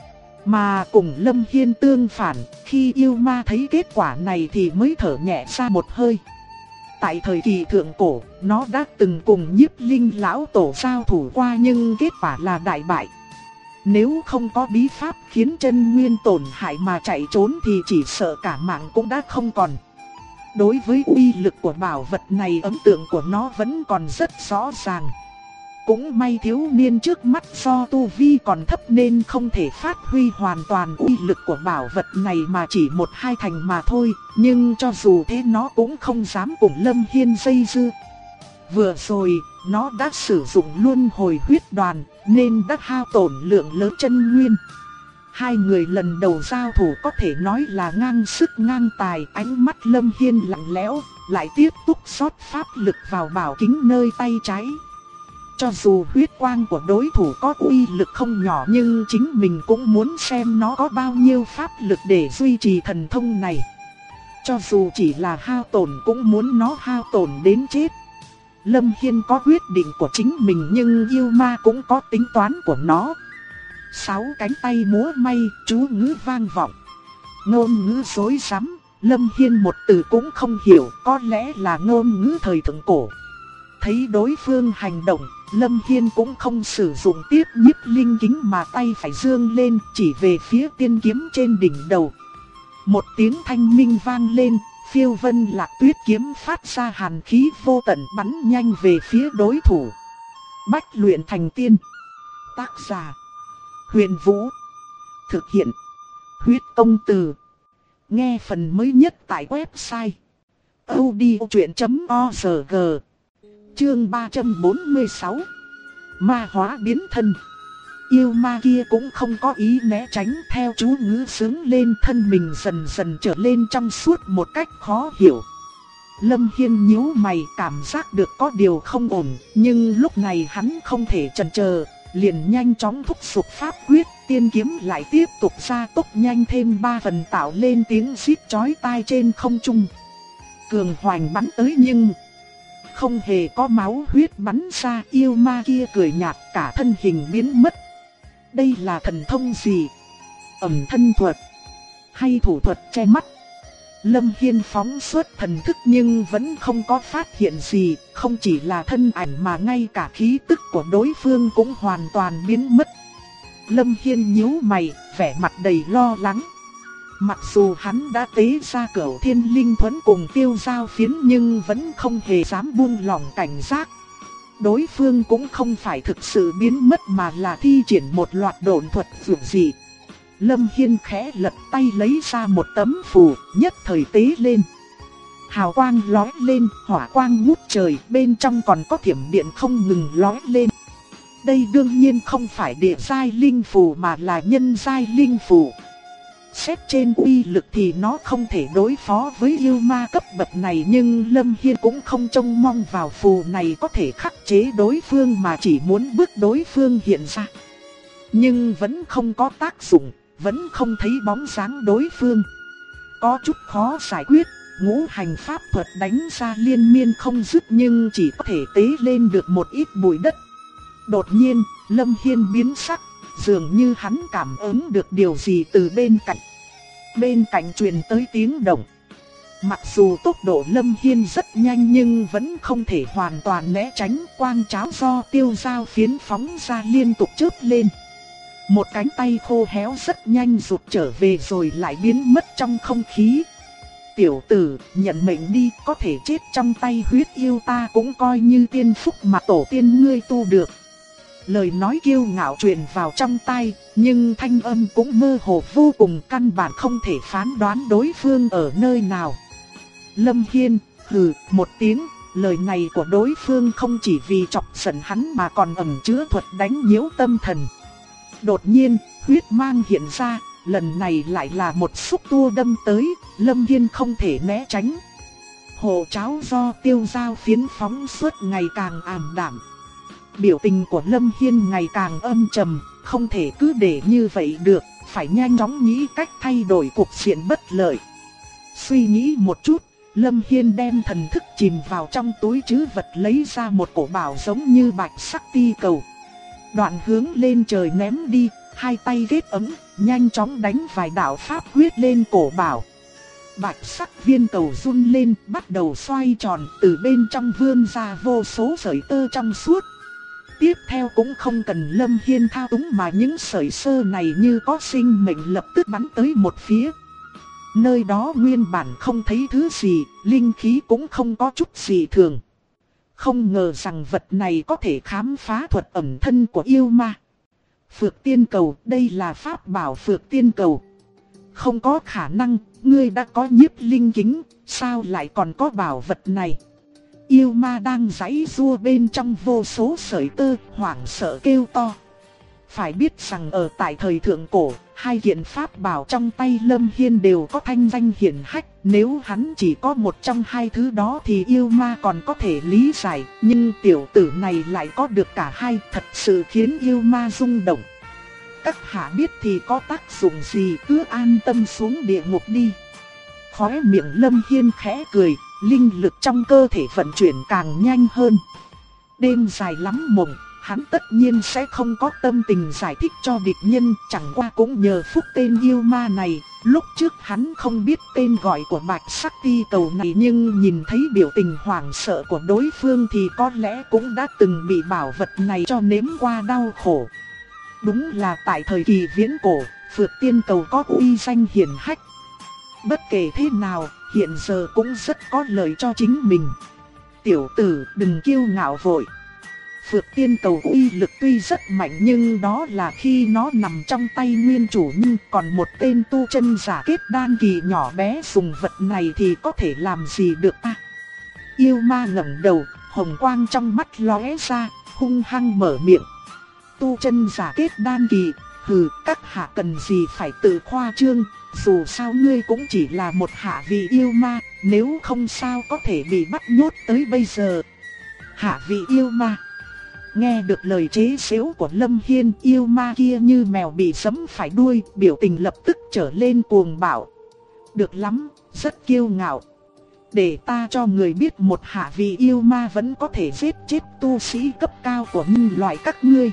Mà cùng Lâm Hiên tương phản, khi yêu ma thấy kết quả này thì mới thở nhẹ ra một hơi. Tại thời kỳ thượng cổ, nó đã từng cùng nhiếp linh lão tổ giao thủ qua nhưng kết quả là đại bại. Nếu không có bí pháp khiến chân nguyên tổn hại mà chạy trốn thì chỉ sợ cả mạng cũng đã không còn. Đối với uy lực của bảo vật này, ấn tượng của nó vẫn còn rất rõ ràng. Cũng may thiếu niên trước mắt do tu vi còn thấp nên không thể phát huy hoàn toàn uy lực của bảo vật này mà chỉ một hai thành mà thôi. Nhưng cho dù thế nó cũng không dám cùng Lâm Hiên dây dưa. Vừa rồi, nó đã sử dụng luân hồi huyết đoàn nên đã hao tổn lượng lớn chân nguyên. Hai người lần đầu giao thủ có thể nói là ngang sức ngang tài. Ánh mắt Lâm Hiên lạnh lẽo, lại tiếp tục rót pháp lực vào bảo kính nơi tay trái. Cho dù huyết quang của đối thủ có uy lực không nhỏ nhưng chính mình cũng muốn xem nó có bao nhiêu pháp lực để duy trì thần thông này. Cho dù chỉ là hao tổn cũng muốn nó hao tổn đến chết. Lâm Hiên có quyết định của chính mình nhưng yêu ma cũng có tính toán của nó. 6 cánh tay múa may, chú ngữ vang vọng. Ngôn ngữ rối rắm, Lâm Hiên một từ cũng không hiểu, có lẽ là ngôn ngữ thời thượng cổ. Thấy đối phương hành động, Lâm Hiên cũng không sử dụng tiếp nhiếp linh kính mà tay phải dương lên chỉ về phía tiên kiếm trên đỉnh đầu. Một tiếng thanh minh vang lên, Phiêu Vân Lạc Tuyết kiếm phát ra hàn khí vô tận bắn nhanh về phía đối thủ. Bách luyện thành tiên. Tác giả: Huyền Vũ. Thực hiện: Huyết Công Từ. Nghe phần mới nhất tại website audiochuyện.org. Chương 346. Ma hóa biến thân. Yêu ma kia cũng không có ý né tránh, theo chú ngữ sướng lên, thân mình dần dần trở lên trong suốt một cách khó hiểu. Lâm Hiên nhíu mày, cảm giác được có điều không ổn, nhưng lúc này hắn không thể chần chờ, liền nhanh chóng thúc giục pháp quyết, tiên kiếm lại tiếp tục gia tốc nhanh thêm 3 phần, tạo lên tiếng rít chói tai trên không trung. Cường hoành bắn tới nhưng không hề có máu huyết bắn ra. Yêu ma kia cười nhạt, cả thân hình biến mất. Đây là thần thông gì? Ẩn thân thuật hay thủ thuật che mắt? Lâm Hiên phóng xuất thần thức nhưng vẫn không có phát hiện gì, không chỉ là thân ảnh mà ngay cả khí tức của đối phương cũng hoàn toàn biến mất. Lâm Hiên nhíu mày, vẻ mặt đầy lo lắng. Mặc dù hắn đã tế ra Cửu Thiên Linh Thuẫn cùng Tiêu Giao Phiến nhưng vẫn không hề dám buông lỏng cảnh giác. Đối phương cũng không phải thực sự biến mất mà là thi triển một loạt độn thuật dường dị. Lâm Hiên khẽ lật tay lấy ra một tấm phù, nhất thời tế lên. Hào quang lóe lên, hỏa quang ngút trời, bên trong còn có thiểm điện không ngừng lóe lên. Đây đương nhiên không phải địa giai linh phù mà là nhân giai linh phù. Xét trên uy lực thì nó không thể đối phó với yêu ma cấp bậc này, nhưng Lâm Hiên cũng không trông mong vào phù này có thể khắc chế đối phương mà chỉ muốn bức đối phương hiện ra. Nhưng vẫn không có tác dụng, vẫn không thấy bóng dáng đối phương. Có chút khó giải quyết, ngũ hành pháp thuật đánh ra liên miên không dứt nhưng chỉ có thể tế lên được một ít bụi đất. Đột nhiên, Lâm Hiên biến sắc, dường như hắn cảm ứng được điều gì từ bên cạnh. Bên cạnh truyền tới tiếng động. Mặc dù tốc độ Lâm Hiên rất nhanh nhưng vẫn không thể hoàn toàn né tránh, quang cháo do Tiêu Giao Phiến phóng ra liên tục chớp lên. Một cánh tay khô héo rất nhanh rụt trở về rồi lại biến mất trong không khí. Tiểu tử, nhận mệnh đi, có thể chết trong tay huyết yêu ta cũng coi như tiên phúc mà tổ tiên ngươi tu được. Lời nói kiêu ngạo truyền vào trong tai, nhưng thanh âm cũng mơ hồ vô cùng, căn bản không thể phán đoán đối phương ở nơi nào. Lâm Hiên, hừ, một tiếng, lời này của đối phương không chỉ vì chọc giận hắn mà còn ẩn chứa thuật đánh nhiễu tâm thần. Đột nhiên, huyết mang hiện ra, lần này lại là một xúc tua đâm tới, Lâm Hiên không thể né tránh. Hộ cháo do Tiêu Giao Phiến phóng xuất ngày càng ảm đạm. Biểu tình của Lâm Hiên ngày càng âm trầm, không thể cứ để như vậy được, phải nhanh chóng nghĩ cách thay đổi cục diện bất lợi. Suy nghĩ một chút, Lâm Hiên đem thần thức chìm vào trong túi trữ vật, lấy ra một cổ bảo giống như bạch sắc ti cầu. Đoạn hướng lên trời ném đi, hai tay kết ấm, nhanh chóng đánh vài đạo pháp quyết lên cổ bảo. Bạch sắc viên cầu run lên, bắt đầu xoay tròn, từ bên trong vươn ra vô số sợi tơ trong suốt. Tiếp theo cũng không cần Lâm Hiên thao túng mà những sợi tơ này như có sinh mệnh lập tức bắn tới một phía. Nơi đó nguyên bản không thấy thứ gì, linh khí cũng không có chút gì thường. Không ngờ rằng vật này có thể khám phá thuật ẩn thân của yêu ma. Phược tiên cầu, đây là pháp bảo Phược tiên cầu. Không có khả năng, ngươi đã có nhiếp linh kính, sao lại còn có bảo vật này? Yêu ma đang giãy giụa bên trong vô số sợi tơ, hoảng sợ kêu to. Phải biết rằng ở tại thời thượng cổ, hai kiện pháp bảo trong tay Lâm Hiên đều có thanh danh hiển hách. Nếu hắn chỉ có một trong hai thứ đó thì yêu ma còn có thể lý giải, nhưng tiểu tử này lại có được cả hai, thật sự khiến yêu ma rung động. Các hạ biết thì có tác dụng gì, cứ an tâm xuống địa ngục đi. Khóe miệng Lâm Hiên khẽ cười, linh lực trong cơ thể vận chuyển càng nhanh hơn. Đêm dài lắm mộng, hắn tất nhiên sẽ không có tâm tình giải thích cho địch nhân, chẳng qua cũng nhờ phúc tên yêu ma này. Lúc trước hắn không biết tên gọi của bạch sắc ti cầu này, nhưng nhìn thấy biểu tình hoảng sợ của đối phương thì có lẽ cũng đã từng bị bảo vật này cho nếm qua đau khổ. Đúng là tại thời kỳ viễn cổ, Phược tiên cầu có uy danh hiển hách. Bất kể thế nào, hiện giờ cũng rất có lợi cho chính mình. Tiểu tử, đừng kiêu ngạo vội. Phược tiên cầu uy lực tuy rất mạnh nhưng đó là khi nó nằm trong tay nguyên chủ nhân, còn một tên tu chân giả kết đan kỳ nhỏ bé dùng vật này thì có thể làm gì được ta? Yêu ma ngẩng đầu, hồng quang trong mắt lóe ra, hung hăng mở miệng. tu chân giả kết đan kỳ, hừ, các hạ cần gì phải tự khoa trương, dù sao ngươi cũng chỉ là một hạ vị yêu ma, nếu không sao có thể bị bắt nhốt tới bây giờ. Hạ vị yêu ma. Nghe được lời chế giễu của Lâm Hiên, yêu ma kia như mèo bị giẫm phải đuôi, biểu tình lập tức trở lên cuồng bạo. Được lắm, rất kiêu ngạo. Để ta cho người biết một hạ vị yêu ma vẫn có thể giết chết tu sĩ cấp cao của nhân loại các ngươi.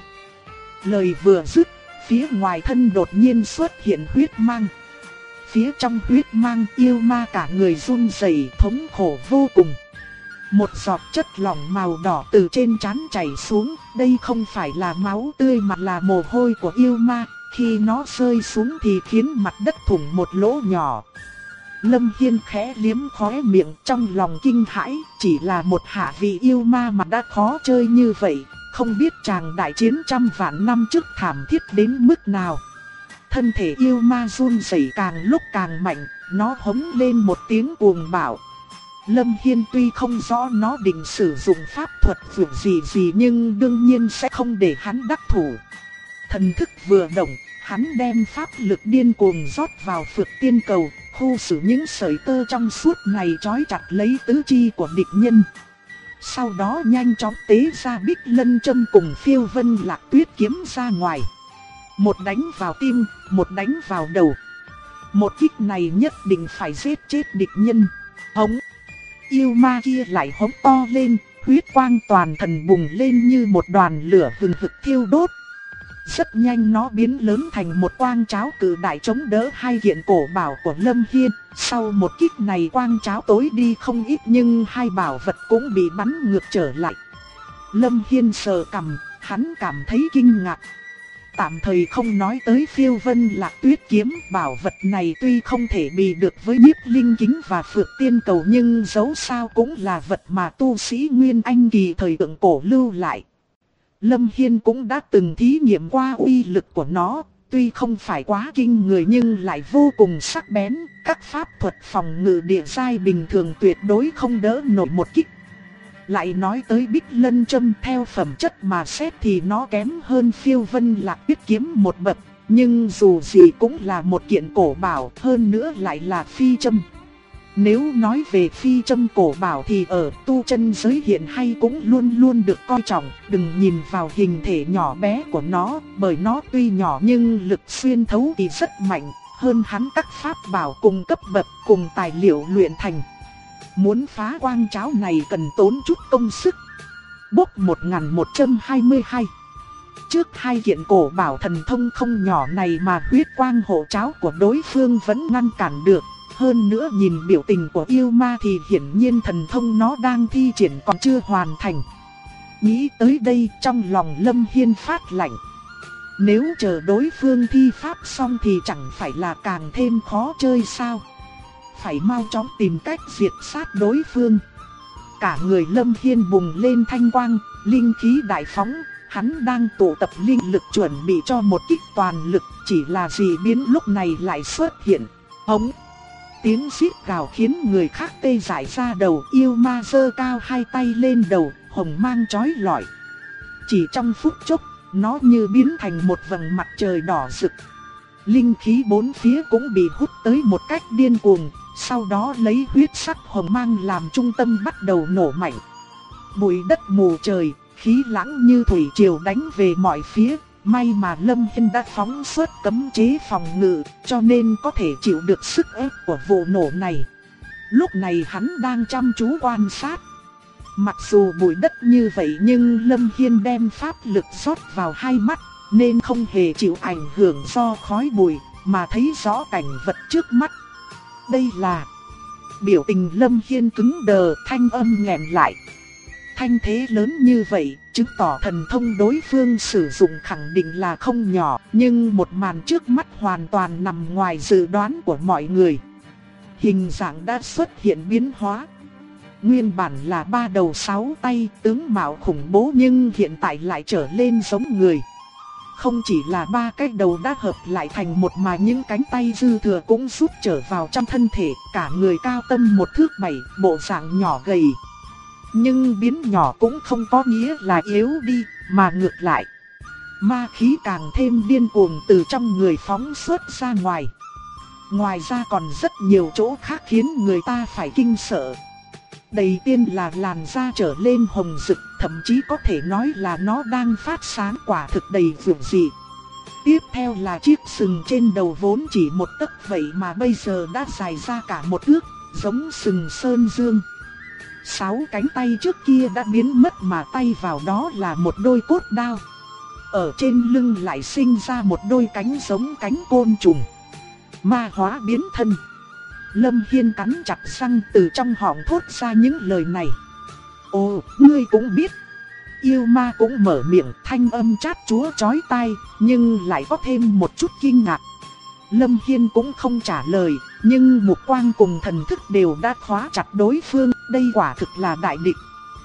Lời vừa dứt, phía ngoài thân đột nhiên xuất hiện huyết mang. Phía trong huyết mang, yêu ma cả người run rẩy, thống khổ vô cùng. Một giọt chất lỏng màu đỏ từ trên trán chảy xuống, đây không phải là máu tươi mà là mồ hôi của yêu ma, khi nó rơi xuống thì khiến mặt đất thủng một lỗ nhỏ. Lâm Hiên khẽ liếm khóe miệng, trong lòng kinh hãi, chỉ là một hạ vị yêu ma mà đã khó chơi như vậy, không biết chàng đại chiến trăm vạn năm trước thảm thiết đến mức nào. Thân thể yêu ma run rẩy càng lúc càng mạnh, nó hống lên một tiếng cuồng bạo. Lâm Hiên tuy không rõ nó định sử dụng pháp thuật vượt gì nhưng đương nhiên sẽ không để hắn đắc thủ. Thần thức vừa động, hắn đem pháp lực điên cuồng rót vào Phược Tiên Cầu, khu xử những sợi tơ trong suốt này trói chặt lấy tứ chi của địch nhân. Sau đó nhanh chóng tế ra Bích Lân Châm cùng Phiêu Vân Lạc Tuyết kiếm ra ngoài. Một đánh vào tim, một đánh vào đầu. Một kích này nhất định phải giết chết địch nhân. Hống! Yêu ma kia lại hống to lên, huyết quang toàn thân bùng lên như một đoàn lửa hừng hực thiêu đốt. Rất nhanh nó biến lớn thành một quang cháo cự đại chống đỡ hai kiện cổ bảo của Lâm Hiên. Sau một kích này quang cháo tối đi không ít nhưng hai bảo vật cũng bị bắn ngược trở lại. Lâm Hiên sờ cằm, hắn cảm thấy kinh ngạc. Tạm thời không nói tới Phiêu Vân Lạc Tuyết kiếm, bảo vật này tuy không thể bì được với Nhiếp Linh Kính và Phược Tiên Cầu nhưng dẫu sao cũng là vật mà tu sĩ Nguyên Anh kỳ thời thượng cổ lưu lại. Lâm Hiên cũng đã từng thí nghiệm qua uy lực của nó, tuy không phải quá kinh người nhưng lại vô cùng sắc bén, các pháp thuật phòng ngự địa giai bình thường tuyệt đối không đỡ nổi một kích. Lại nói tới Bích Lân Châm, theo phẩm chất mà xét thì nó kém hơn Phiêu Vân Lạc Tuyết kiếm một bậc, nhưng dù gì cũng là một kiện cổ bảo, hơn nữa lại là phi châm. Nếu nói về phi châm cổ bảo thì ở tu chân giới hiện hay cũng luôn luôn được coi trọng, đừng nhìn vào hình thể nhỏ bé của nó, bởi nó tuy nhỏ nhưng lực xuyên thấu thì rất mạnh, hơn hắn các pháp bảo cùng cấp bậc cùng tài liệu luyện thành. Muốn phá quang cháo này cần tốn chút công sức. Bốc 1122. Trước hai kiện cổ bảo thần thông không nhỏ này mà huyết quang hộ cháo của đối phương vẫn ngăn cản được. Hơn nữa nhìn biểu tình của yêu ma thì hiển nhiên thần thông nó đang thi triển còn chưa hoàn thành. Nghĩ tới đây trong lòng Lâm Hiên phát lạnh. Nếu chờ đối phương thi pháp xong thì chẳng phải là càng thêm khó chơi sao? Phải mau chóng tìm cách diệt sát đối phương. Cả người Lâm Hiên bùng lên thanh quang, linh khí đại phóng, hắn đang tụ tập linh lực chuẩn bị cho một kích toàn lực, chỉ là dị biến lúc này lại xuất hiện. Hống! Tiếng xít gào khiến người khác tê dại ra đầu, yêu ma giơ cao hai tay lên đầu, hồng mang chói lọi. Chỉ trong phút chốc, nó như biến thành một vầng mặt trời đỏ rực. Linh khí bốn phía cũng bị hút tới một cách điên cuồng, sau đó lấy huyết sắc hồng mang làm trung tâm bắt đầu nổ mạnh. Bụi đất mù trời, khí lãng như thủy triều đánh về mọi phía. May mà Lâm Hiên đã phóng xuất cấm chế phòng ngự, cho nên có thể chịu được sức ép của vụ nổ này. Lúc này hắn đang chăm chú quan sát. Mặc dù bụi đất như vậy nhưng Lâm Hiên đem pháp lực rót vào hai mắt, nên không hề chịu ảnh hưởng do khói bụi, mà thấy rõ cảnh vật trước mắt. Đây là... Biểu tình Lâm Hiên cứng đờ, thanh âm nghẹn lại. Thanh thế lớn như vậy, chứng tỏ thần thông đối phương sử dụng khẳng định là không nhỏ, nhưng một màn trước mắt hoàn toàn nằm ngoài dự đoán của mọi người. Hình dạng đã xuất hiện biến hóa. Nguyên bản là 3 đầu 6 tay, tướng mạo khủng bố nhưng hiện tại lại trở lên giống người. Không chỉ là 3 cái đầu đã hợp lại thành một mà những cánh tay dư thừa cũng rút trở vào trong thân thể, cả người cao tầm 1 thước 7, bộ dạng nhỏ gầy. Nhưng biến nhỏ cũng không có nghĩa là yếu đi, mà ngược lại. ma khí càng thêm điên cuồng từ trong người phóng xuất ra ngoài. Ngoài ra còn rất nhiều chỗ khác khiến người ta phải kinh sợ. Đầu tiên là làn da trở lên hồng rực, thậm chí có thể nói là nó đang phát sáng, quả thực đầy vượt dị. Tiếp theo là chiếc sừng trên đầu vốn chỉ một tấc vậy mà bây giờ đã dài ra cả một thước, giống sừng sơn dương. 6 cánh tay trước kia đã biến mất mà thay vào đó là một đôi cốt đao. Ở trên lưng lại sinh ra một đôi cánh giống cánh côn trùng. Ma hóa biến thân. Lâm Hiên cắn chặt răng từ trong họng thốt ra những lời này. Ồ, ngươi cũng biết. Yêu ma cũng mở miệng, thanh âm chát chúa chói tai, nhưng lại có thêm một chút kinh ngạc. Lâm Hiên cũng không trả lời, nhưng mục quang cùng thần thức đều đã khóa chặt đối phương, đây quả thực là đại địch.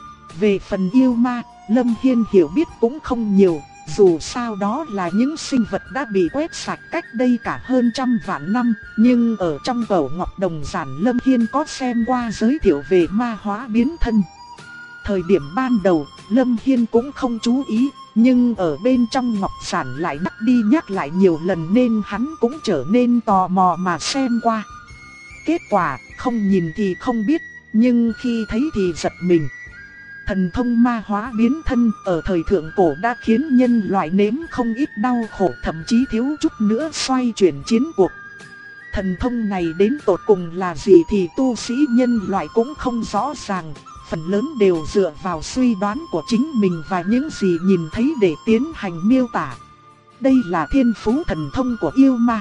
Về phần yêu ma, Lâm Hiên hiểu biết cũng không nhiều, dù sao đó là những sinh vật đã bị quét sạch cách đây cả hơn trăm vạn năm, nhưng ở trong Cẩu Ngọc Đồng Giản Lâm Hiên có xem qua giới thiệu về ma hóa biến thân. Thời điểm ban đầu, Lâm Hiên cũng không chú ý, nhưng ở bên trong Ngọc Giản lại nhắc đi nhắc lại nhiều lần nên hắn cũng trở nên tò mò mà xem qua. Kết quả, không nhìn thì không biết, nhưng khi thấy thì giật mình. Thần thông ma hóa biến thân ở thời thượng cổ đã khiến nhân loại nếm không ít đau khổ, thậm chí thiếu chút nữa xoay chuyển chiến cuộc. Thần thông này đến tột cùng là gì thì tu sĩ nhân loại cũng không rõ ràng, phần lớn đều dựa vào suy đoán của chính mình và những gì nhìn thấy để tiến hành miêu tả. Đây là thiên phú thần thông của yêu ma.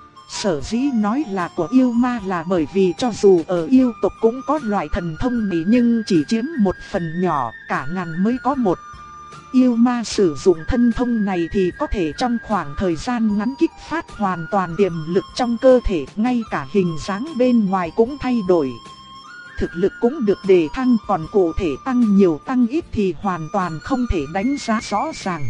Sở dĩ nói là của yêu ma là bởi vì cho dù ở yêu tộc cũng có loại thần thông này nhưng chỉ chiếm một phần nhỏ, cả ngàn mới có một. Yêu ma sử dụng thân thông này thì có thể trong khoảng thời gian ngắn kích phát hoàn toàn tiềm lực trong cơ thể, ngay cả hình dáng bên ngoài cũng thay đổi. Thực lực cũng được đề thăng, còn cụ thể tăng nhiều tăng ít thì hoàn toàn không thể đánh giá rõ ràng.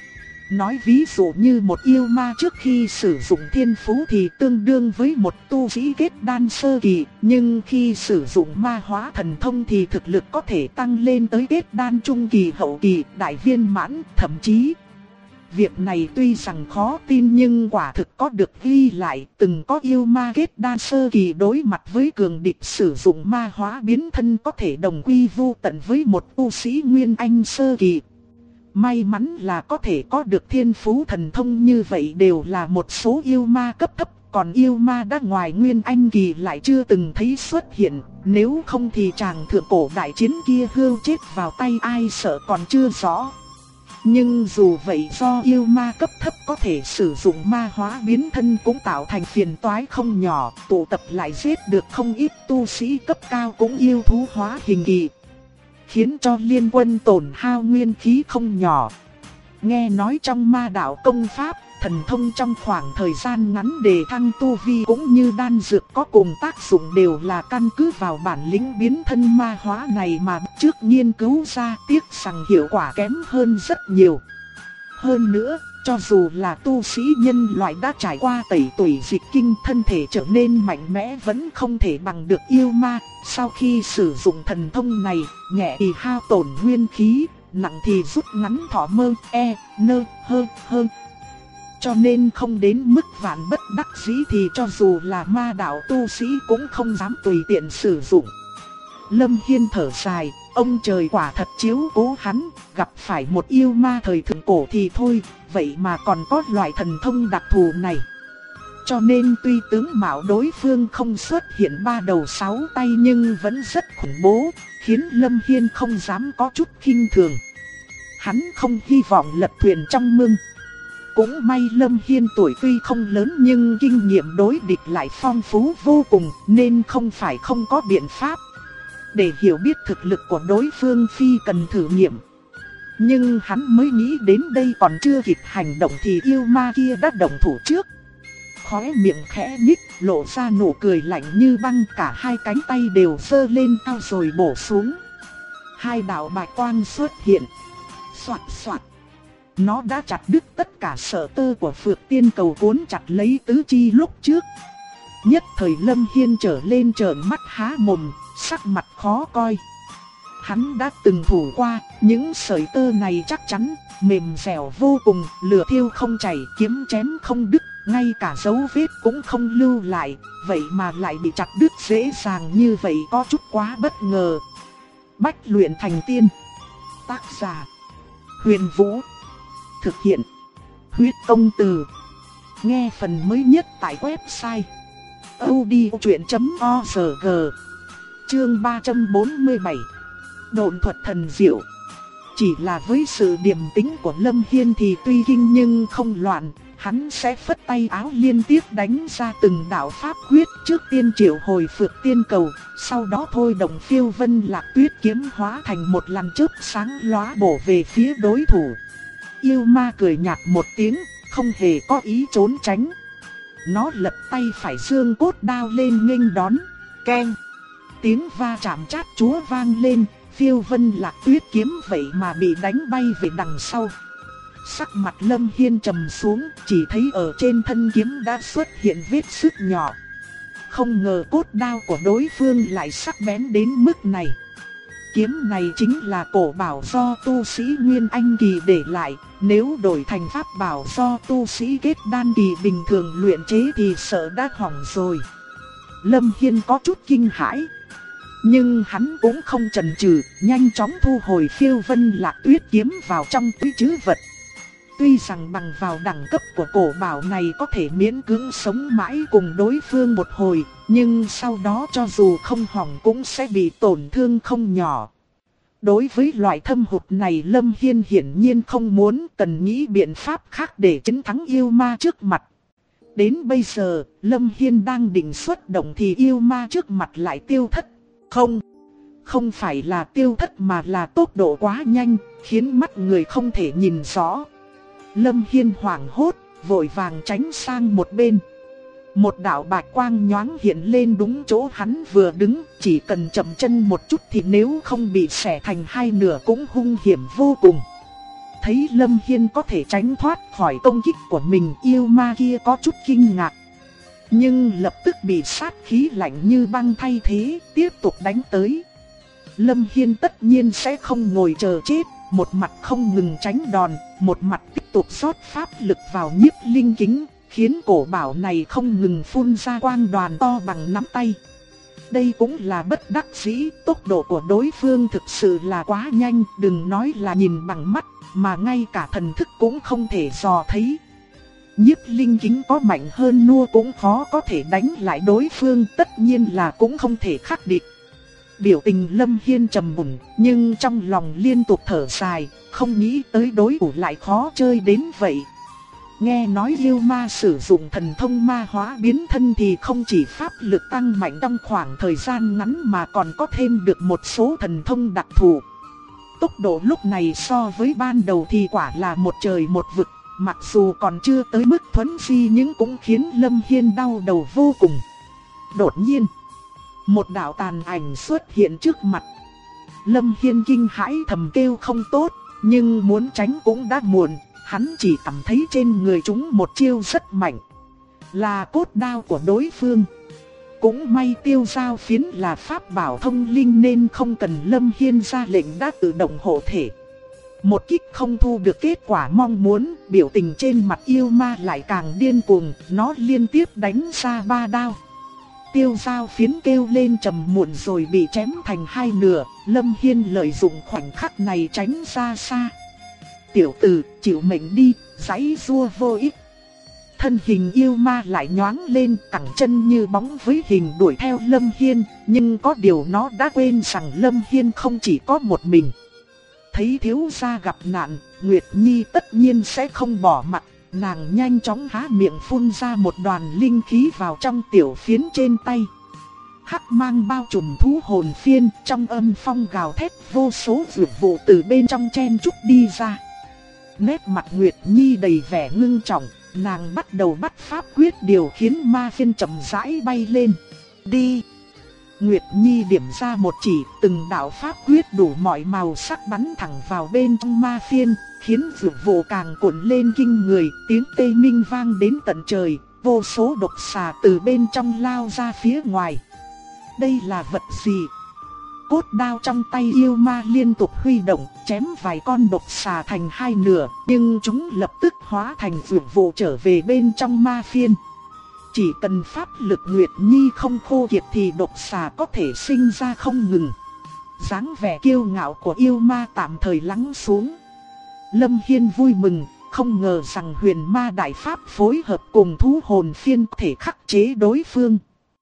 Nói ví dụ như một yêu ma trước khi sử dụng thiên phú thì tương đương với một tu sĩ kết đan sơ kỳ, nhưng khi sử dụng ma hóa thần thông thì thực lực có thể tăng lên tới kết đan trung kỳ, hậu kỳ, đại viên mãn, thậm chí. Việc này tuy rằng khó tin nhưng quả thực có được ghi lại, từng có yêu ma kết đan sơ kỳ đối mặt với cường địch sử dụng ma hóa biến thân có thể đồng quy vu tận với một tu sĩ nguyên anh sơ kỳ. May mắn là có thể có được thiên phú thần thông như vậy đều là một số yêu ma cấp thấp, còn yêu ma đã ngoài nguyên anh kỳ lại chưa từng thấy xuất hiện, nếu không thì chàng thượng cổ đại chiến kia hươu chết vào tay ai sợ còn chưa rõ. Nhưng dù vậy do yêu ma cấp thấp có thể sử dụng ma hóa biến thân cũng tạo thành phiền toái không nhỏ, tụ tập lại giết được không ít tu sĩ cấp cao cũng yêu thú hóa hình kỳ, khiến cho liên quân tổn hao nguyên khí không nhỏ. Nghe nói trong ma đạo công pháp, thần thông trong khoảng thời gian ngắn đề thăng tu vi cũng như đan dược có cùng tác dụng đều là căn cứ vào bản lĩnh biến thân ma hóa này mà trước nghiên cứu ra, tiếc rằng hiệu quả kém hơn rất nhiều. Hơn nữa, cho dù là tu sĩ nhân loại đã trải qua tẩy tủy dịch kinh, thân thể trở nên mạnh mẽ vẫn không thể bằng được yêu ma. Sau khi sử dụng thần thông này, nhẹ thì hao tổn nguyên khí, nặng thì rút ngắn thọ mơ, hơn. Cho nên không đến mức vạn bất đắc dĩ thì cho dù là ma đạo tu sĩ cũng không dám tùy tiện sử dụng. Lâm Hiên thở dài, ông trời quả thật chiếu cố hắn, gặp phải một yêu ma thời thượng cổ thì thôi, vậy mà còn có loại thần thông đặc thù này. Cho nên tuy tướng mạo đối phương không xuất hiện 3 đầu 6 tay nhưng vẫn rất khủng bố, khiến Lâm Hiên không dám có chút khinh thường. Hắn không hy vọng lật thuyền trong mương. Cũng may Lâm Hiên tuổi tuy không lớn nhưng kinh nghiệm đối địch lại phong phú vô cùng nên không phải không có biện pháp. Để hiểu biết thực lực của đối phương phi cần thử nghiệm. Nhưng hắn mới nghĩ đến đây còn chưa kịp hành động thì yêu ma kia đã động thủ trước. Khóe miệng khẽ nhích, lộ ra nụ cười lạnh như băng, cả hai cánh tay đều giơ lên cao rồi bổ xuống. Hai đạo bạch quang xuất hiện. Soạt soạt. Nó đã chặt đứt tất cả sợi tơ của Phược Tiên Cầu cuốn chặt lấy tứ chi lúc trước. Nhất thời Lâm Hiên trở lên trợn mắt há mồm, sắc mặt khó coi. Hắn đã từng thủ qua, những sợi tơ này chắc chắn, mềm dẻo vô cùng, lửa thiêu không chảy, kiếm chém không đứt, ngay cả dấu vết cũng không lưu lại, vậy mà lại bị chặt đứt dễ dàng như vậy có chút quá bất ngờ. Bách luyện thành tiên. Tác giả: Huyền Vũ. Thực hiện: Huyết Công Từ. Nghe phần mới nhất tại website audiochuyện.org. Chương 347. Độn thuật thần diệu. Chỉ là với sự điềm tĩnh của Lâm Hiên thì tuy kinh nhưng không loạn, hắn sẽ phất tay áo liên tiếp đánh ra từng đạo pháp quyết, trước tiên triệu hồi Phược Tiên Cầu, sau đó thôi động Phiêu Vân Lạc Tuyết kiếm hóa thành một làn chớp sáng lóa bổ về phía đối thủ. Yêu ma cười nhạt một tiếng, không hề có ý trốn tránh. Nó lật tay phải giương cốt đao lên nghênh đón. Keng! Tiếng va chạm chát chúa vang lên, Phiêu Vân Lạc Tuyết kiếm vậy mà bị đánh bay về đằng sau. Sắc mặt Lâm Hiên trầm xuống, chỉ thấy ở trên thân kiếm đã xuất hiện vết sứt nhỏ. Không ngờ cốt đao của đối phương lại sắc bén đến mức này. Kiếm này chính là cổ bảo do tu sĩ Nguyên Anh Kỳ để lại, nếu đổi thành pháp bảo do tu sĩ kết đan kỳ bình thường luyện chế thì sợ đã hỏng rồi. Lâm Hiên có chút kinh hãi, nhưng hắn cũng không chần chừ, nhanh chóng thu hồi Phiêu Vân Lạc Tuyết kiếm vào trong túi trữ vật. Tuy rằng bằng vào đẳng cấp của cổ bảo này có thể miễn cưỡng sống mãi cùng đối phương một hồi, nhưng sau đó cho dù không hỏng cũng sẽ bị tổn thương không nhỏ. Đối với loại thâm hụt này Lâm Hiên hiển nhiên không muốn, cần nghĩ biện pháp khác để chiến thắng yêu ma trước mặt. Đến bây giờ, Lâm Hiên đang định xuất động thì yêu ma trước mặt lại tiêu thất. Không phải là tiêu thất mà là tốc độ quá nhanh, khiến mắt người không thể nhìn rõ. Lâm Hiên hoảng hốt, vội vàng tránh sang một bên. Một đạo bạch quang nhoáng hiện lên đúng chỗ hắn vừa đứng, chỉ cần chậm chân một chút thì nếu không bị xẻ thành hai nửa cũng hung hiểm vô cùng. Thấy Lâm Hiên có thể tránh thoát khỏi công kích của mình, yêu ma kia có chút kinh ngạc. Nhưng lập tức bị sát khí lạnh như băng thay thế, tiếp tục đánh tới. Lâm Hiên tất nhiên sẽ không ngồi chờ chết, một mặt không ngừng tránh đòn, một mặt tiếp tục rót pháp lực vào nhiếp linh kính, khiến cổ bảo này không ngừng phun ra quang đoàn to bằng nắm tay. Đây cũng là bất đắc dĩ, tốc độ của đối phương thực sự là quá nhanh, đừng nói là nhìn bằng mắt, mà ngay cả thần thức cũng không thể dò thấy. Nhiếp linh kính có mạnh hơn nua cũng khó có thể đánh lại đối phương, tất nhiên là cũng không thể khắc địch. Biểu tình Lâm Hiên trầm mùn, nhưng trong lòng liên tục thở dài, không nghĩ tới đối thủ lại khó chơi đến vậy. Nghe nói yêu ma sử dụng thần thông ma hóa biến thân thì không chỉ pháp lực tăng mạnh trong khoảng thời gian ngắn mà còn có thêm được một số thần thông đặc thù. Tốc độ lúc này so với ban đầu thì quả là một trời một vực, mặc dù còn chưa tới mức thuấn di nhưng cũng khiến Lâm Hiên đau đầu vô cùng. Đột nhiên, một đạo tàn ảnh xuất hiện trước mặt. Lâm Hiên kinh hãi thầm kêu không tốt, nhưng muốn tránh cũng đã muộn. Hắn chỉ cảm thấy trên người chúng một chiêu rất mạnh, là cốt đao của đối phương. Cũng may tiêu giao phiến là pháp bảo thông linh nên không cần Lâm Hiên ra lệnh đã tự động hộ thể. Một kích không thu được kết quả mong muốn, biểu tình trên mặt yêu ma lại càng điên cuồng, nó liên tiếp đánh ra 3 đao. Tiêu giao phiến kêu lên trầm muộn rồi bị chém thành hai nửa, Lâm Hiên lợi dụng khoảnh khắc này tránh ra xa. Tiểu tử, chịu mệnh đi, giãy giụa vô ích. Thân hình yêu ma lại nhoáng lên, cẳng chân như bóng với hình đuổi theo Lâm Hiên, nhưng có điều nó đã quên rằng Lâm Hiên không chỉ có một mình. Thấy thiếu gia gặp nạn, Nguyệt Nhi tất nhiên sẽ không bỏ mặc, nàng nhanh chóng há miệng phun ra một đoàn linh khí vào trong tiểu phiến trên tay. Hắc mang bao trùm thú hồn phiên, trong âm phong gào thét vô số dược vụ từ bên trong chen trúc đi ra. Nét mặt Nguyệt Nhi đầy vẻ ngưng trọng, nàng bắt đầu bắt pháp quyết điều khiến ma phiên chậm rãi bay lên. Đi! Nguyệt Nhi điểm ra một chỉ, từng đạo pháp quyết đủ mọi màu sắc bắn thẳng vào bên trong ma phiên, khiến dược vụ càng cuộn lên kinh người, tiếng tê minh vang đến tận trời, vô số độc xà từ bên trong lao ra phía ngoài. Đây là vật gì? Cốt đao trong tay yêu ma liên tục huy động, chém vài con độc xà thành hai nửa, nhưng chúng lập tức hóa thành dược vụ trở về bên trong ma phiên. Chỉ cần pháp lực Nguyệt Nhi không khô kiệt thì độc xà có thể sinh ra không ngừng. Dáng vẻ kiêu ngạo của yêu ma tạm thời lắng xuống. Lâm Hiên vui mừng, không ngờ rằng huyền ma đại pháp phối hợp cùng thú hồn phiên có thể khắc chế đối phương.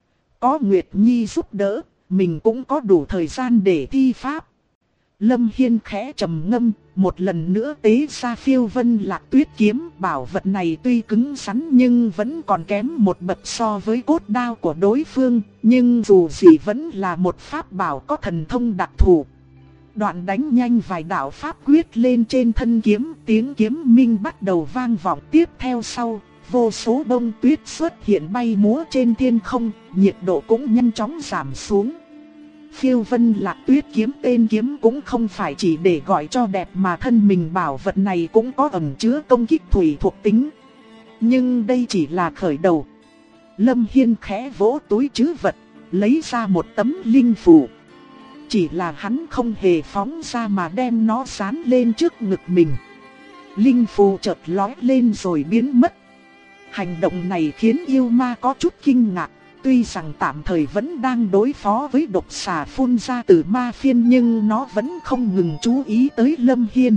Có Nguyệt Nhi giúp đỡ, mình cũng có đủ thời gian để thi pháp. Lâm Hiên khẽ trầm ngâm, một lần nữa tế ra Phiêu Vân Lạc Tuyết kiếm. Bảo vật này tuy cứng rắn nhưng vẫn còn kém một bậc so với cốt đao của đối phương, nhưng dù gì vẫn là một pháp bảo có thần thông đặc thù. Đoạn đánh nhanh vài đạo pháp quyết lên trên thân kiếm, tiếng kiếm minh bắt đầu vang vọng. Tiếp theo sau, vô số bông tuyết xuất hiện bay múa trên thiên không, nhiệt độ cũng nhanh chóng giảm xuống. Phiêu Vân Lạc Tuyết kiếm, tên kiếm cũng không phải chỉ để gọi cho đẹp mà thân mình bảo vật này cũng có ẩn chứa công kích thủy thuộc tính. Nhưng đây chỉ là khởi đầu. Lâm Hiên khẽ vỗ túi trữ vật, lấy ra một tấm linh phù. Chỉ là hắn không hề phóng ra mà đem nó dán lên trước ngực mình. Linh phù chợt lóe lên rồi biến mất. Hành động này khiến yêu ma có chút kinh ngạc. Tuy rằng tạm thời vẫn đang đối phó với độc xà phun ra từ ma phiên, nhưng nó vẫn không ngừng chú ý tới Lâm Hiên.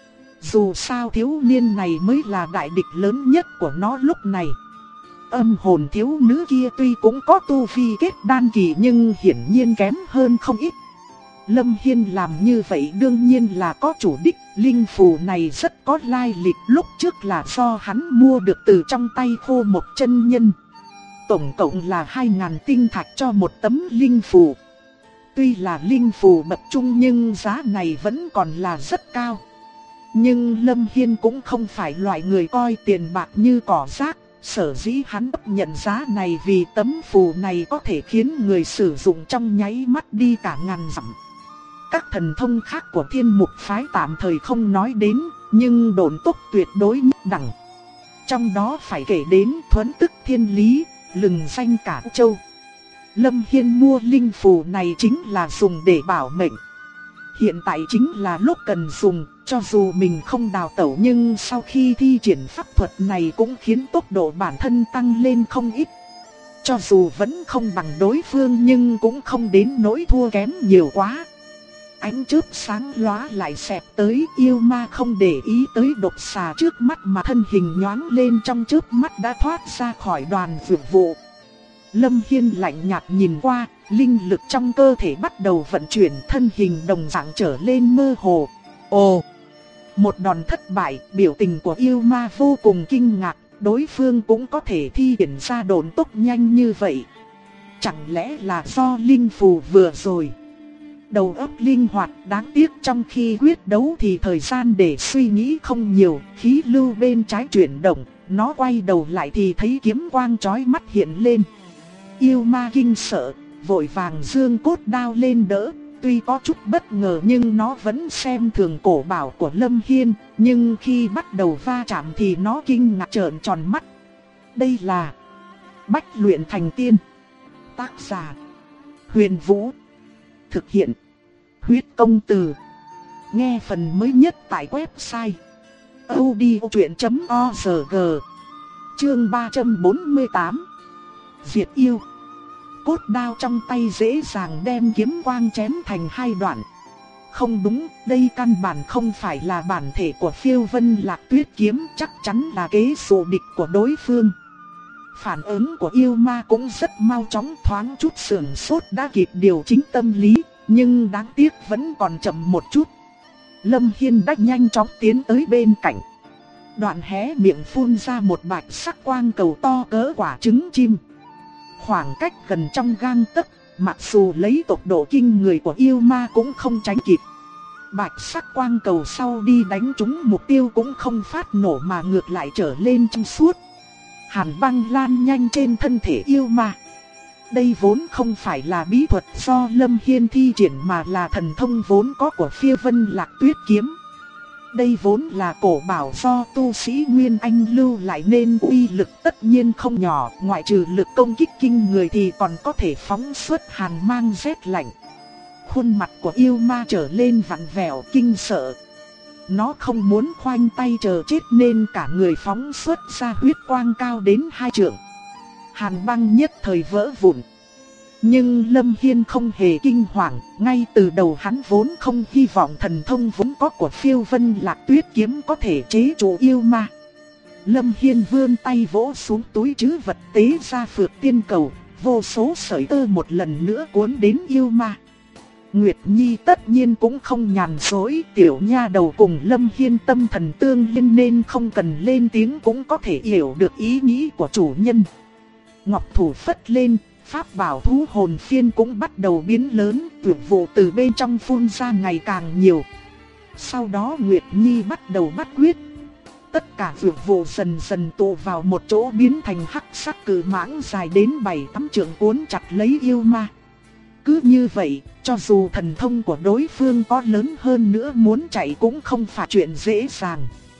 Dù sao thiếu niên này mới là đại địch lớn nhất của nó lúc này. Âm hồn thiếu nữ kia tuy cũng có tu vi kết đan kỳ nhưng hiển nhiên kém hơn không ít. Lâm Hiên làm như vậy đương nhiên là có chủ đích. Linh phù này rất có lai lịch, lúc trước là do hắn mua được từ trong tay Khô Một chân nhân. Tổng cộng là 2.000 tinh thạch cho một tấm linh phù. Tuy là linh phù bậc trung nhưng giá này vẫn còn là rất cao. Nhưng Lâm Hiên cũng không phải loại người coi tiền bạc như cỏ rác. Sở dĩ hắn chấp nhận giá này vì tấm phù này có thể khiến người sử dụng trong nháy mắt đi cả ngàn dặm. Các thần thông khác của Thiên Mục phái tạm thời không nói đến, nhưng độn tốc tuyệt đối nhất đẳng. Trong đó phải kể đến Thuấn Tức Thiên Lý, lừng danh cả châu. Lâm Hiên mua linh phù này chính là dùng để bảo mệnh. Hiện tại chính là lúc cần dùng, cho dù mình không đào tẩu nhưng sau khi thi triển pháp thuật này cũng khiến tốc độ bản thân tăng lên không ít. Cho dù vẫn không bằng đối phương nhưng cũng không đến nỗi thua kém nhiều quá. Ánh chớp sáng lóa lại xẹt tới, yêu ma không để ý tới độc xà trước mắt mà thân hình nhoáng lên trong chớp mắt đã thoát ra khỏi đoàn dược vụ. Lâm Hiên lạnh nhạt nhìn qua, linh lực trong cơ thể bắt đầu vận chuyển, thân hình đồng dạng trở lên mơ hồ. Ồ! Một đòn thất bại, biểu tình của yêu ma vô cùng kinh ngạc, đối phương cũng có thể thi triển ra độn tốc nhanh như vậy. Chẳng lẽ là do linh phù vừa rồi? Đầu óc linh hoạt, đáng tiếc trong khi quyết đấu thì thời gian để suy nghĩ không nhiều, khí lưu bên trái chuyển động, nó quay đầu lại thì thấy kiếm quang chói mắt hiện lên. Yêu ma kinh sợ, vội vàng giương cốt đao lên đỡ, tuy có chút bất ngờ nhưng nó vẫn xem thường cổ bảo của Lâm Hiên, nhưng khi bắt đầu va chạm thì nó kinh ngạc trợn tròn mắt. Đây là Bách Luyện Thành Tiên. Tác giả Huyền Vũ. Thực hiện Huyết Công Từ. Nghe phần mới nhất tại website audiochuyện.org. Chương 348 Diệt yêu. Cốt đao trong tay dễ dàng đem kiếm quang chém thành hai đoạn. Không đúng, đây căn bản không phải là bản thể của Phiêu Vân Lạc Tuyết kiếm, chắc chắn là kế dụ địch của đối phương. Phản ứng của yêu ma cũng rất mau chóng, thoáng chút sườn sốt đã kịp điều chỉnh tâm lý, nhưng đáng tiếc vẫn còn chậm một chút. Lâm Hiên đã nhanh chóng tiến tới bên cạnh. Đoạn hé miệng phun ra một bạch sắc quang cầu to cỡ quả trứng chim. Khoảng cách gần trong gang tấc, mặc dù lấy tốc độ kinh người của yêu ma cũng không tránh kịp. Bạch sắc quang cầu sau đi đánh trúng mục tiêu cũng không phát nổ mà ngược lại trở lên trong suốt. Hàn băng lan nhanh trên thân thể yêu ma. Đây vốn không phải là bí thuật do Lâm Hiên thi triển mà là thần thông vốn có của Phiêu Vân Lạc Tuyết kiếm. Đây vốn là cổ bảo do tu sĩ Nguyên Anh lưu lại nên uy lực tất nhiên không nhỏ, ngoại trừ lực công kích kinh người thì còn có thể phóng xuất hàn mang rét lạnh. khuôn mặt của yêu ma trở lên vặn vẹo kinh sợ. Nó không muốn khoanh tay chờ chết nên cả người phóng xuất ra huyết quang cao đến 2 trượng. Hàn băng nhất thời vỡ vụn. Nhưng Lâm Hiên không hề kinh hoàng, ngay từ đầu hắn vốn không hy vọng thần thông vốn có của Phiêu Vân Lạc Tuyết kiếm có thể chế trụ yêu ma. Lâm Hiên vươn tay vỗ xuống túi trữ vật tế ra Phược Tiên Cầu, vô số sợi tơ một lần nữa cuốn đến yêu ma. Nguyệt Nhi tất nhiên cũng không nhàn rỗi, tiểu nha đầu cùng Lâm Hiên tâm thần tương liên nên không cần lên tiếng cũng có thể hiểu được ý nghĩ của chủ nhân. Ngọc thủ phất lên, pháp bảo thú hồn phiên cũng bắt đầu biến lớn, tuyệt vụ từ bên trong phun ra ngày càng nhiều. Sau đó Nguyệt Nhi bắt đầu bắt quyết. Tất cả tuyệt vụ dần dần tụ vào một chỗ biến thành hắc sắc cự mãng dài đến 7-8 trượng cuốn chặt lấy yêu ma. Cứ như vậy, cho dù thần thông của đối phương có lớn hơn nữa muốn chạy cũng không phải chuyện dễ dàng.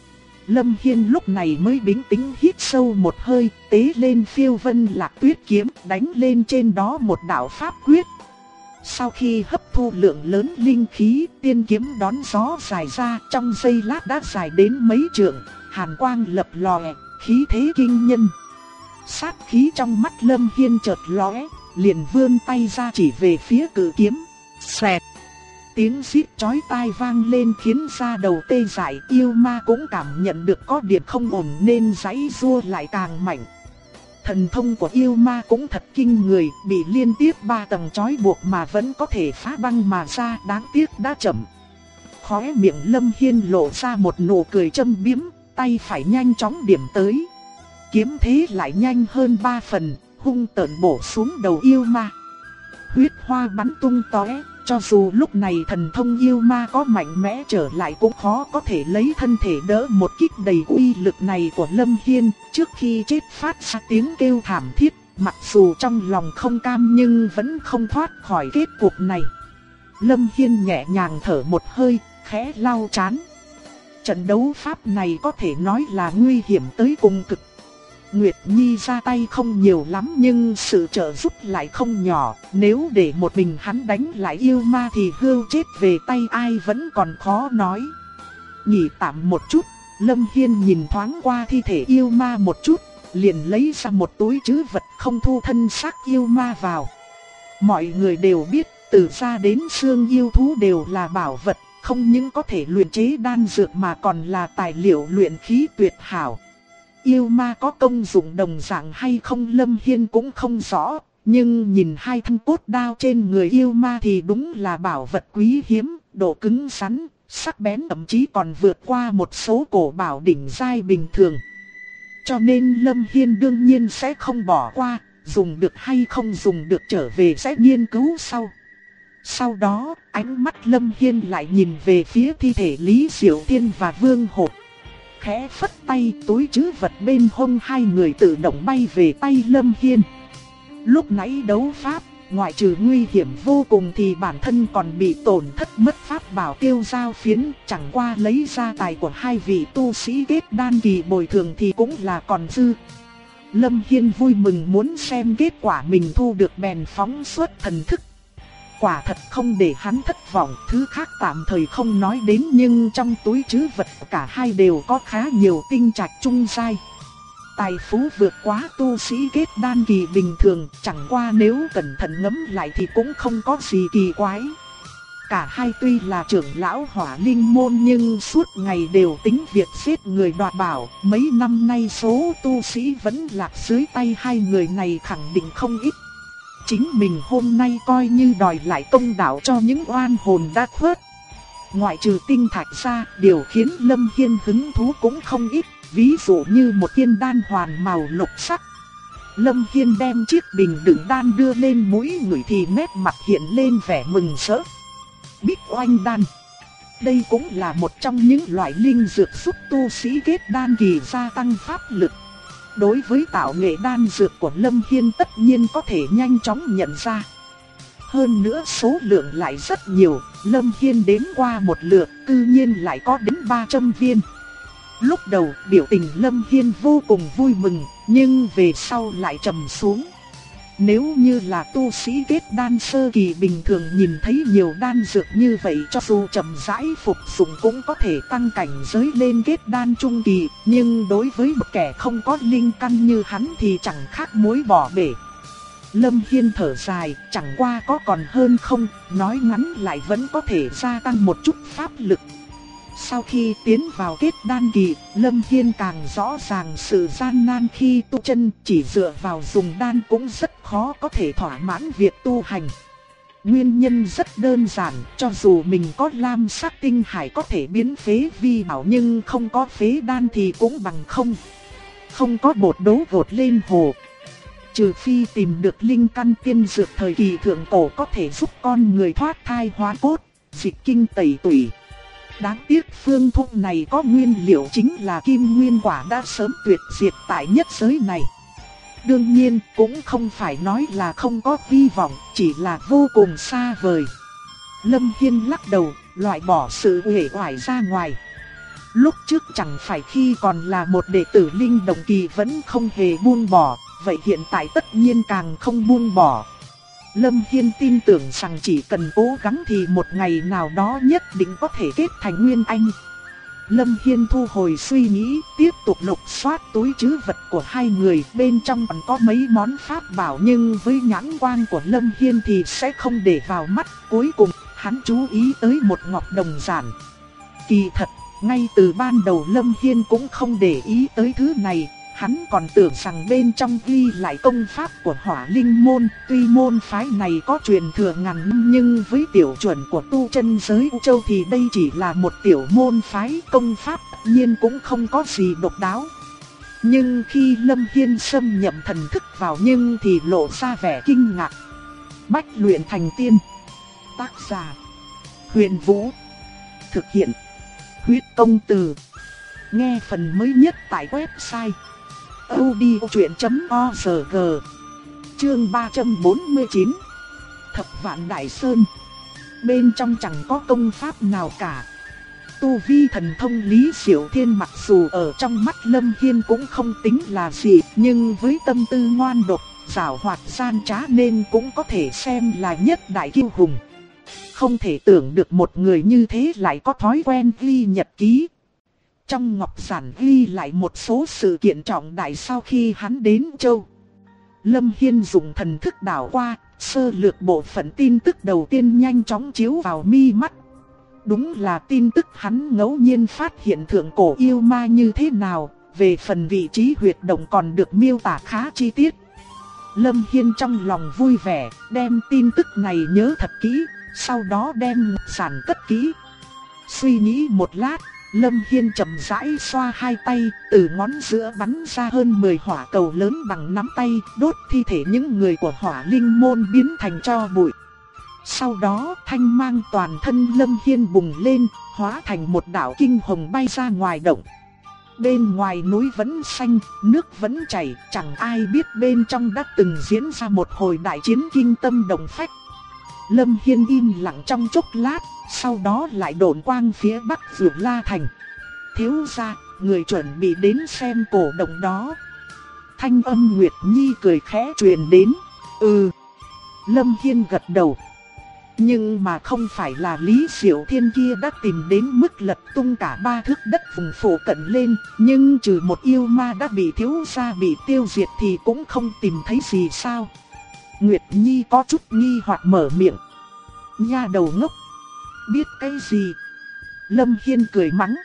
Lâm Hiên lúc này mới bình tĩnh hít sâu một hơi, tế lên Phiêu Vân Lạc Tuyết kiếm, đánh lên trên đó một đạo pháp quyết. Sau khi hấp thu lượng lớn linh khí, tiên kiếm đón gió dài ra, trong giây lát đã dài đến mấy trượng, hàn quang lập lòe, khí thế kinh nhân. Sát khí trong mắt Lâm Hiên chợt lóe, liền vươn tay ra chỉ về phía cự kiếm. Xoẹt! Tiếng rít chói tai vang lên khiến da đầu tê dại, yêu ma cũng cảm nhận được có điểm không ổn nên giãy giụa lại càng mạnh. Thần thông của yêu ma cũng thật kinh người, bị liên tiếp 3 tầng trói buộc mà vẫn có thể phá băng mà ra, đáng tiếc đã chậm. Khóe miệng Lâm Hiên lộ ra một nụ cười châm biếm, tay phải nhanh chóng điểm tới. Kiếm thế lại nhanh hơn 3 phần, hung tợn bổ xuống đầu yêu ma. Huyết hoa bắn tung tóe, cho dù lúc này thần thông yêu ma có mạnh mẽ trở lại cũng khó có thể lấy thân thể đỡ một kích đầy uy lực này của Lâm Hiên. Trước khi chết phát ra tiếng kêu thảm thiết, mặc dù trong lòng không cam nhưng vẫn không thoát khỏi kết cục này. Lâm Hiên nhẹ nhàng thở một hơi, khẽ lau trán. Trận đấu pháp này có thể nói là nguy hiểm tới cùng cực. Nguyệt Nhi ra tay không nhiều lắm nhưng sự trợ giúp lại không nhỏ, nếu để một mình hắn đánh lại yêu ma thì hưu chết về tay ai vẫn còn khó nói. Nghỉ tạm một chút, Lâm Hiên nhìn thoáng qua thi thể yêu ma một chút, liền lấy ra một túi trữ vật không thu thân xác yêu ma vào. Mọi người đều biết, từ ra đến xương yêu thú đều là bảo vật, không những có thể luyện chế đan dược mà còn là tài liệu luyện khí tuyệt hảo. Yêu ma có công dụng đồng dạng hay không Lâm Hiên cũng không rõ, nhưng nhìn 2 thanh cốt đao trên người yêu ma thì đúng là bảo vật quý hiếm, độ cứng rắn, sắc bén thậm chí còn vượt qua một số cổ bảo đỉnh giai bình thường. Cho nên Lâm Hiên đương nhiên sẽ không bỏ qua, dùng được hay không dùng được trở về sẽ nghiên cứu sau. Sau đó, ánh mắt Lâm Hiên lại nhìn về phía thi thể Lý Diệu Tiên và Vương Hộp. Khẽ phất tay, túi trữ vật bên hông hai người tự động bay về tay Lâm Hiên. Lúc nãy đấu pháp, ngoại trừ nguy hiểm vô cùng thì bản thân còn bị tổn thất mất pháp bảo tiêu giao phiến, chẳng qua lấy ra tài của 2 vị tu sĩ kết đan kỳ bồi thường thì cũng là còn dư. Lâm Hiên vui mừng muốn xem kết quả mình thu được bèn phóng xuất thần thức. Quả thật không để hắn thất vọng, thứ khác tạm thời không nói đến nhưng trong túi trữ vật cả hai đều có khá nhiều tinh trạch trung giai. Tài phú vượt quá tu sĩ kết đan kỳ bình thường, chẳng qua nếu cẩn thận ngẫm lại thì cũng không có gì kỳ quái. Cả hai tuy là trưởng lão Hỏa Linh môn nhưng suốt ngày đều tính việc giết người đoạt bảo, mấy năm nay số tu sĩ vẫn lạc dưới tay hai người này khẳng định không ít. Chính mình hôm nay coi như đòi lại công đạo cho những oan hồn đã khuất. Ngoại trừ tinh thạch ra, điều khiến Lâm Hiên hứng thú cũng không ít, ví dụ như một viên đan hoàn màu lục sắc. Lâm Hiên đem chiếc bình đựng đan đưa lên mũi ngửi thì nét mặt hiện lên vẻ mừng rỡ. Bích oanh đan. Đây cũng là một trong những loại linh dược giúp tu sĩ kết đan kỳ gia tăng pháp lực. Đối với tạo nghệ đan dược của Lâm Hiên tất nhiên có thể nhanh chóng nhận ra. Hơn nữa số lượng lại rất nhiều, Lâm Hiên đếm qua một lượt, tự nhiên lại có đến 300 viên. Lúc đầu biểu tình Lâm Hiên vô cùng vui mừng, nhưng về sau lại trầm xuống. Nếu như là tu sĩ kết đan sơ kỳ bình thường nhìn thấy nhiều đan dược như vậy, cho dù chậm rãi phục dụng cũng có thể tăng cảnh giới lên kết đan trung kỳ, nhưng đối với một kẻ không có linh căn như hắn thì chẳng khác muối bỏ bể. Lâm Hiên thở dài, chẳng qua có còn hơn không, nói ngắn lại vẫn có thể gia tăng một chút pháp lực. Sau khi tiến vào kết đan kỳ, Lâm Hiên càng rõ ràng sự gian nan khi tu chân, chỉ dựa vào dùng đan cũng rất khó có thể thỏa mãn việc tu hành. Nguyên nhân rất đơn giản, cho dù mình có lam sắc tinh hải có thể biến phế vi bảo nhưng không có phế đan thì cũng bằng không. Không có bột đấu gột lên hồ. Trừ phi tìm được linh căn tiên dược thời kỳ thượng cổ có thể giúp con người thoát thai hóa cốt, dịch kinh tẩy tủy. Đáng tiếc phương thuốc này có nguyên liệu chính là kim nguyên quả đã sớm tuyệt diệt tại nhất giới này. Đương nhiên cũng không phải nói là không có hy vọng, chỉ là vô cùng xa vời. Lâm Hiên lắc đầu, loại bỏ sự uể oải ra ngoài. Lúc trước chẳng phải khi còn là một đệ tử linh động kỳ vẫn không hề buông bỏ, vậy hiện tại tất nhiên càng không buông bỏ. Lâm Hiên tin tưởng rằng chỉ cần cố gắng thì một ngày nào đó nhất định có thể kết thành nguyên anh. Lâm Hiên thu hồi suy nghĩ, tiếp tục lục soát túi trữ vật của hai người, bên trong còn có mấy món pháp bảo nhưng với nhãn quang của Lâm Hiên thì sẽ không để vào mắt. Cuối cùng, hắn chú ý tới một ngọc đồng giản. Kỳ thật, ngay từ ban đầu Lâm Hiên cũng không để ý tới thứ này. Hắn còn tưởng rằng bên trong ghi lại công pháp của Hỏa Linh môn, tuy môn phái này có truyền thừa ngàn năm nhưng với tiểu chuẩn của tu chân giới U Châu thì đây chỉ là một tiểu môn phái, công pháp tất nhiên cũng không có gì độc đáo. Nhưng khi Lâm Hiên xâm nhập thần thức vào nhưng thì lộ ra vẻ kinh ngạc. Bách luyện thành tiên. Tác giả: Huyền Vũ. Thực hiện: Huyết Công Từ. Nghe phần mới nhất tại website audiochuyện.org. Chương 349. Thập Vạn Đại Sơn. Bên trong chẳng có công pháp nào cả. Tu vi thần thông Lý Diệu Thiên mặc dù ở trong mắt Lâm Hiên cũng không tính là gì, nhưng với tâm tư ngoan độc, giảo hoạt gian trá nên cũng có thể xem là nhất đại kiêu hùng. Không thể tưởng được một người như thế lại có thói quen ghi nhật ký. Trong ngọc giản ghi lại một số sự kiện trọng đại sau khi hắn đến Châu. Lâm Hiên dùng thần thức đảo qua, sơ lược bộ phận tin tức đầu tiên nhanh chóng chiếu vào mi mắt. Đúng là tin tức hắn ngẫu nhiên phát hiện thượng cổ yêu ma như thế nào, về phần vị trí huyệt động còn được miêu tả khá chi tiết. Lâm Hiên trong lòng vui vẻ, đem tin tức này nhớ thật kỹ, sau đó đem ngọc giản cất kỹ. Suy nghĩ một lát, Lâm Hiên chậm rãi xoa hai tay, từ ngón giữa bắn ra hơn 10 hỏa cầu lớn bằng nắm tay, đốt thi thể những người của Hỏa Linh môn biến thành tro bụi. Sau đó thanh mang toàn thân Lâm Hiên bùng lên, hóa thành một đạo kinh hồng bay ra ngoài động. Bên ngoài núi vẫn xanh, nước vẫn chảy, chẳng ai biết bên trong đã từng diễn ra một hồi đại chiến kinh tâm động phách. Lâm Hiên im lặng trong chốc lát, sau đó lại độn quang phía bắc Vượt La Thành. Thiếu gia, người chuẩn bị đến xem cổ động đó. Thanh âm Nguyệt Nhi cười khẽ truyền đến. Ừ. Lâm Hiên gật đầu. Nhưng mà không phải là Lý Diệu Thiên kia đã tìm đến mức lật tung cả ba thước đất vùng phổ cận lên, nhưng trừ một yêu ma đã bị thiếu gia bị tiêu diệt thì cũng không tìm thấy gì sao? Nguyệt Nhi có chút nghi hoặc mở miệng. Nha đầu ngốc, biết cái gì? Lâm Hiên cười mắng.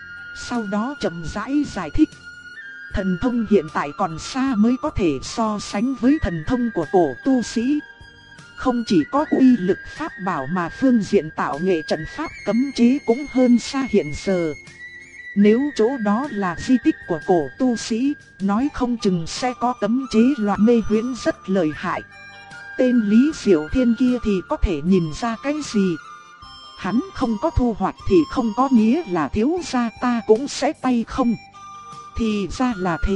Sau đó chậm rãi giải thích. Thần thông hiện tại còn xa mới có thể so sánh với thần thông của cổ tu sĩ. Không chỉ có uy lực pháp bảo mà phương diện tạo nghệ trận pháp cấm chế cũng hơn xa hiện giờ. Nếu chỗ đó là di tích của cổ tu sĩ, nói không chừng sẽ có cấm chế loạn mê huyễn rất lợi hại. Tên Lý Diệu Thiên kia thì có thể nhìn ra cái gì? Hắn không có thu hoạch thì không có nghĩa là thiếu gia ta cũng sẽ tay không. Thì ra là thế.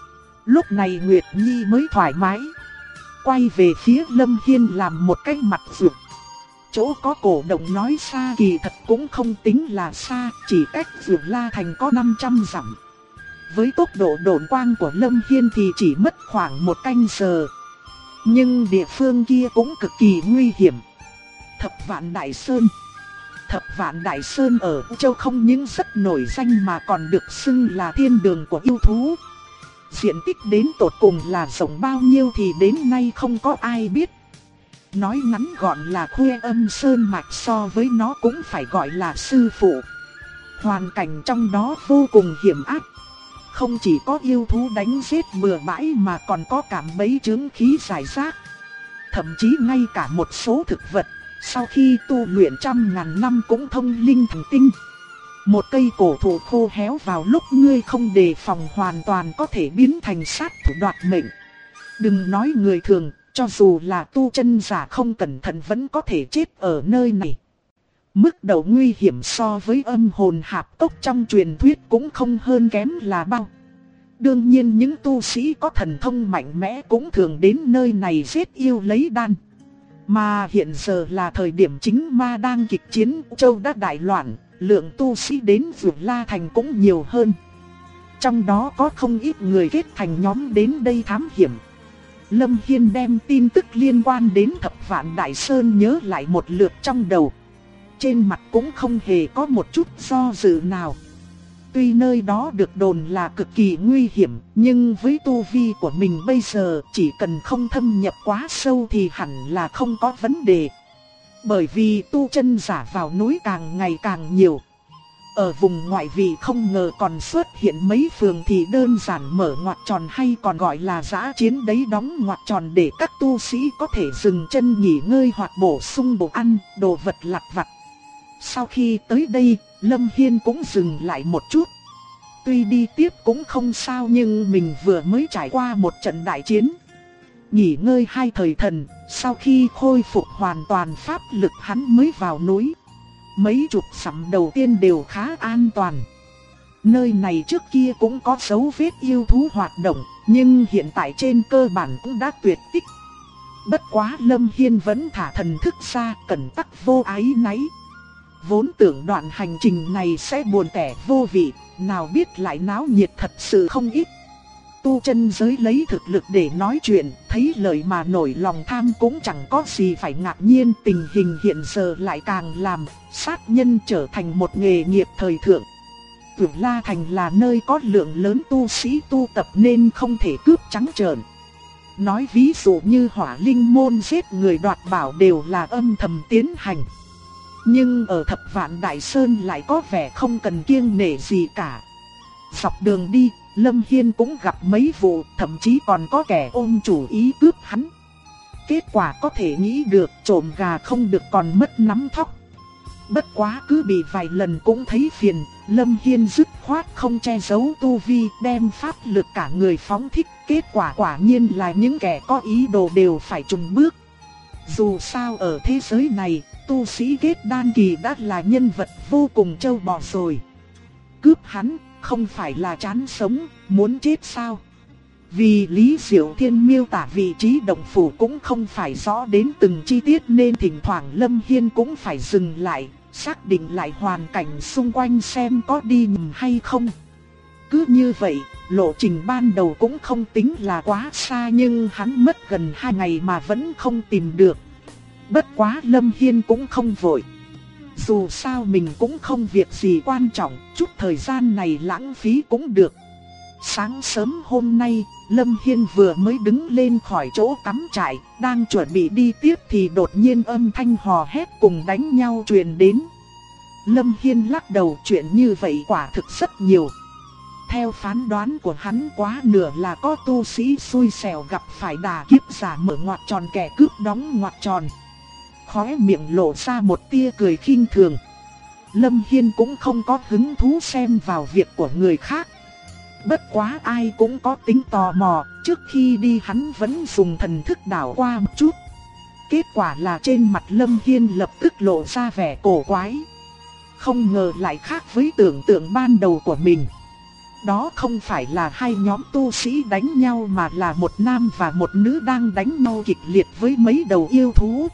Lúc này Nguyệt Nhi mới thoải mái. Quay về phía Lâm Hiên làm một cái mặt rụt. Chỗ có cổ động nói xa kỳ thật cũng không tính là xa, chỉ cách Vượt La Thành có 500 dặm. Với tốc độ độn quang của Lâm Hiên thì chỉ mất khoảng 1 canh giờ. Nhưng địa phương kia cũng cực kỳ nguy hiểm. Thập Vạn Đại Sơn. Thập Vạn Đại Sơn ở châu không những rất nổi danh mà còn được xưng là thiên đường của yêu thú. Diện tích đến tột cùng là rộng bao nhiêu thì đến nay không có ai biết. Nói ngắn gọn là Khuê Âm Sơn mạch so với nó cũng phải gọi là sư phụ. Hoàn cảnh trong đó vô cùng hiểm ác. Không chỉ có yêu thú đánh giết bừa bãi mà còn có cảm bẫy chướng khí rải rác. Thậm chí ngay cả một số thực vật, sau khi tu luyện trăm ngàn năm cũng thông linh thành tinh. Một cây cổ thụ khô héo vào lúc ngươi không đề phòng hoàn toàn có thể biến thành sát thủ đoạt mệnh. Đừng nói người thường, cho dù là tu chân giả không cẩn thận vẫn có thể chết ở nơi này. Mức độ nguy hiểm so với âm hồn hạp cốc trong truyền thuyết cũng không hơn kém là bao. Đương nhiên những tu sĩ có thần thông mạnh mẽ cũng thường đến nơi này giết yêu lấy đan. Mà hiện giờ là thời điểm chính ma đang kịch chiến, châu đã đại loạn, lượng tu sĩ đến Vượt La Thành cũng nhiều hơn. Trong đó có không ít người kết thành nhóm đến đây thám hiểm. Lâm Hiên đem tin tức liên quan đến Thập Vạn Đại Sơn nhớ lại một lượt trong đầu. Trên mặt cũng không hề có một chút do dự nào. Tuy nơi đó được đồn là cực kỳ nguy hiểm, nhưng với tu vi của mình bây giờ chỉ cần không thâm nhập quá sâu thì hẳn là không có vấn đề. Bởi vì tu chân giả vào núi càng ngày càng nhiều. Ở vùng ngoại vi không ngờ còn xuất hiện mấy phường thì đơn giản mở ngoặt tròn hay còn gọi là dã chiến đấy, đóng ngoặt tròn để các tu sĩ có thể dừng chân nghỉ ngơi hoặc bổ sung đồ ăn, đồ vật lặt vặt. Sau khi tới đây, Lâm Hiên cũng dừng lại một chút. Tuy đi tiếp cũng không sao nhưng mình vừa mới trải qua một trận đại chiến. Nghỉ ngơi hai thời thần, sau khi khôi phục hoàn toàn pháp lực hắn mới vào núi. Mấy chục dặm đầu tiên đều khá an toàn. Nơi này trước kia cũng có dấu vết yêu thú hoạt động, nhưng hiện tại trên cơ bản cũng đã tuyệt tích. Bất quá Lâm Hiên vẫn thả thần thức ra, cẩn tắc vô áy náy. Vốn tưởng đoạn hành trình này sẽ buồn tẻ vô vị, nào biết lại náo nhiệt thật sự không ít. Tu chân giới lấy thực lực để nói chuyện, thấy lời mà nổi lòng tham cũng chẳng có gì phải ngạc nhiên. Tình hình hiện giờ lại càng làm sát nhân trở thành một nghề nghiệp thời thượng. Vượt La Thành là nơi có lượng lớn tu sĩ tu tập nên không thể cướp trắng trợn. Nói ví dụ như Hỏa Linh môn giết người đoạt bảo đều là âm thầm tiến hành. Nhưng ở Thập Vạn Đại Sơn lại có vẻ không cần kiêng nể gì cả. Dọc đường đi, Lâm Hiên cũng gặp mấy vụ, thậm chí còn có kẻ ôm chủ ý cướp hắn. Kết quả có thể nghĩ được, trộm gà không được còn mất nắm thóc. Bất quá cứ bị vài lần cũng thấy phiền, Lâm Hiên dứt khoát không che giấu tu vi, đem pháp lực cả người phóng thích. Kết quả quả nhiên là những kẻ có ý đồ đều phải chùn bước. Dù sao ở thế giới này, tu sĩ kết đan kỳ đã là nhân vật vô cùng trâu bò rồi. Cướp hắn không phải là chán sống, muốn chết sao? Vì Lý Diệu Thiên miêu tả vị trí động phủ cũng không phải rõ đến từng chi tiết nên thỉnh thoảng Lâm Hiên cũng phải dừng lại, xác định lại hoàn cảnh xung quanh xem có đi nhầm hay không. Cứ như vậy, lộ trình ban đầu cũng không tính là quá xa nhưng hắn mất gần 2 ngày mà vẫn không tìm được. Bất quá Lâm Hiên cũng không vội. Dù sao mình cũng không việc gì quan trọng, chút thời gian này lãng phí cũng được. Sáng sớm hôm nay, Lâm Hiên vừa mới đứng lên khỏi chỗ cắm trại, đang chuẩn bị đi tiếp thì đột nhiên âm thanh hò hét cùng đánh nhau truyền đến. Lâm Hiên lắc đầu, chuyện như vậy quả thực rất nhiều. Theo phán đoán của hắn quá nửa là có tu sĩ xui xẻo gặp phải đà kiếp giả mở ngoặt tròn kẻ cướp đóng ngoặt tròn. Khóe miệng lộ ra một tia cười khinh thường. Lâm Hiên cũng không có hứng thú xem vào việc của người khác. Bất quá ai cũng có tính tò mò, trước khi đi hắn vẫn dùng thần thức đảo qua một chút. Kết quả là trên mặt Lâm Hiên lập tức lộ ra vẻ cổ quái. Không ngờ lại khác với tưởng tượng ban đầu của mình. Đó không phải là hai nhóm tu sĩ đánh nhau mà là một nam và một nữ đang đánh nhau kịch liệt với mấy đầu yêu thú.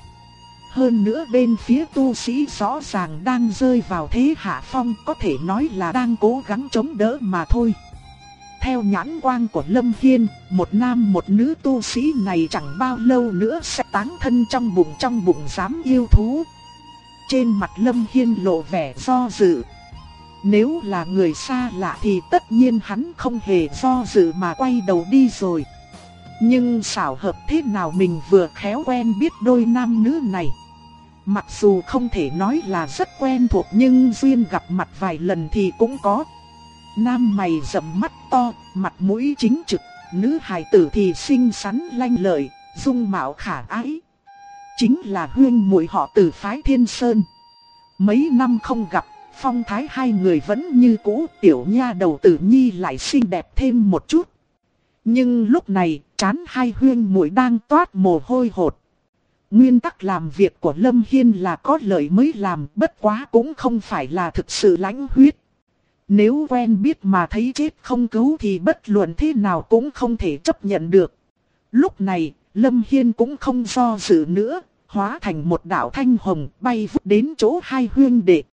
Hơn nữa bên phía tu sĩ rõ ràng đang rơi vào thế hạ phong, có thể nói là đang cố gắng chống đỡ mà thôi. theo nhãn quang của Lâm Hiên, một nam một nữ tu sĩ này chẳng bao lâu nữa sẽ táng thân trong bụng giám yêu thú. Trên mặt Lâm Hiên lộ vẻ do dự. Nếu là người xa lạ thì tất nhiên hắn không hề do dự mà quay đầu đi rồi. Nhưng xảo hợp thế nào mình vừa khéo quen biết đôi nam nữ này. Mặc dù không thể nói là rất quen thuộc nhưng duyên gặp mặt vài lần thì cũng có. Nam mày rậm mắt to, mặt mũi chính trực, nữ hài tử thì xinh xắn lanh lợi, dung mạo khả ái. Chính là huynh muội họ Từ phái Thiên Sơn. Mấy năm không gặp, phong thái hai người vẫn như cũ, tiểu nha đầu Tử Nhi lại xinh đẹp thêm một chút. Nhưng lúc này, trán hai huynh muội đang toát mồ hôi hột. Nguyên tắc làm việc của Lâm Hiên là có lợi mới làm, bất quá cũng không phải là thực sự lãnh huyết. Nếu quen biết mà thấy chết không cứu thì bất luận thế nào cũng không thể chấp nhận được. Lúc này, Lâm Hiên cũng không do dự nữa, hóa thành một đạo thanh hồng bay vút đến chỗ hai huynh đệ.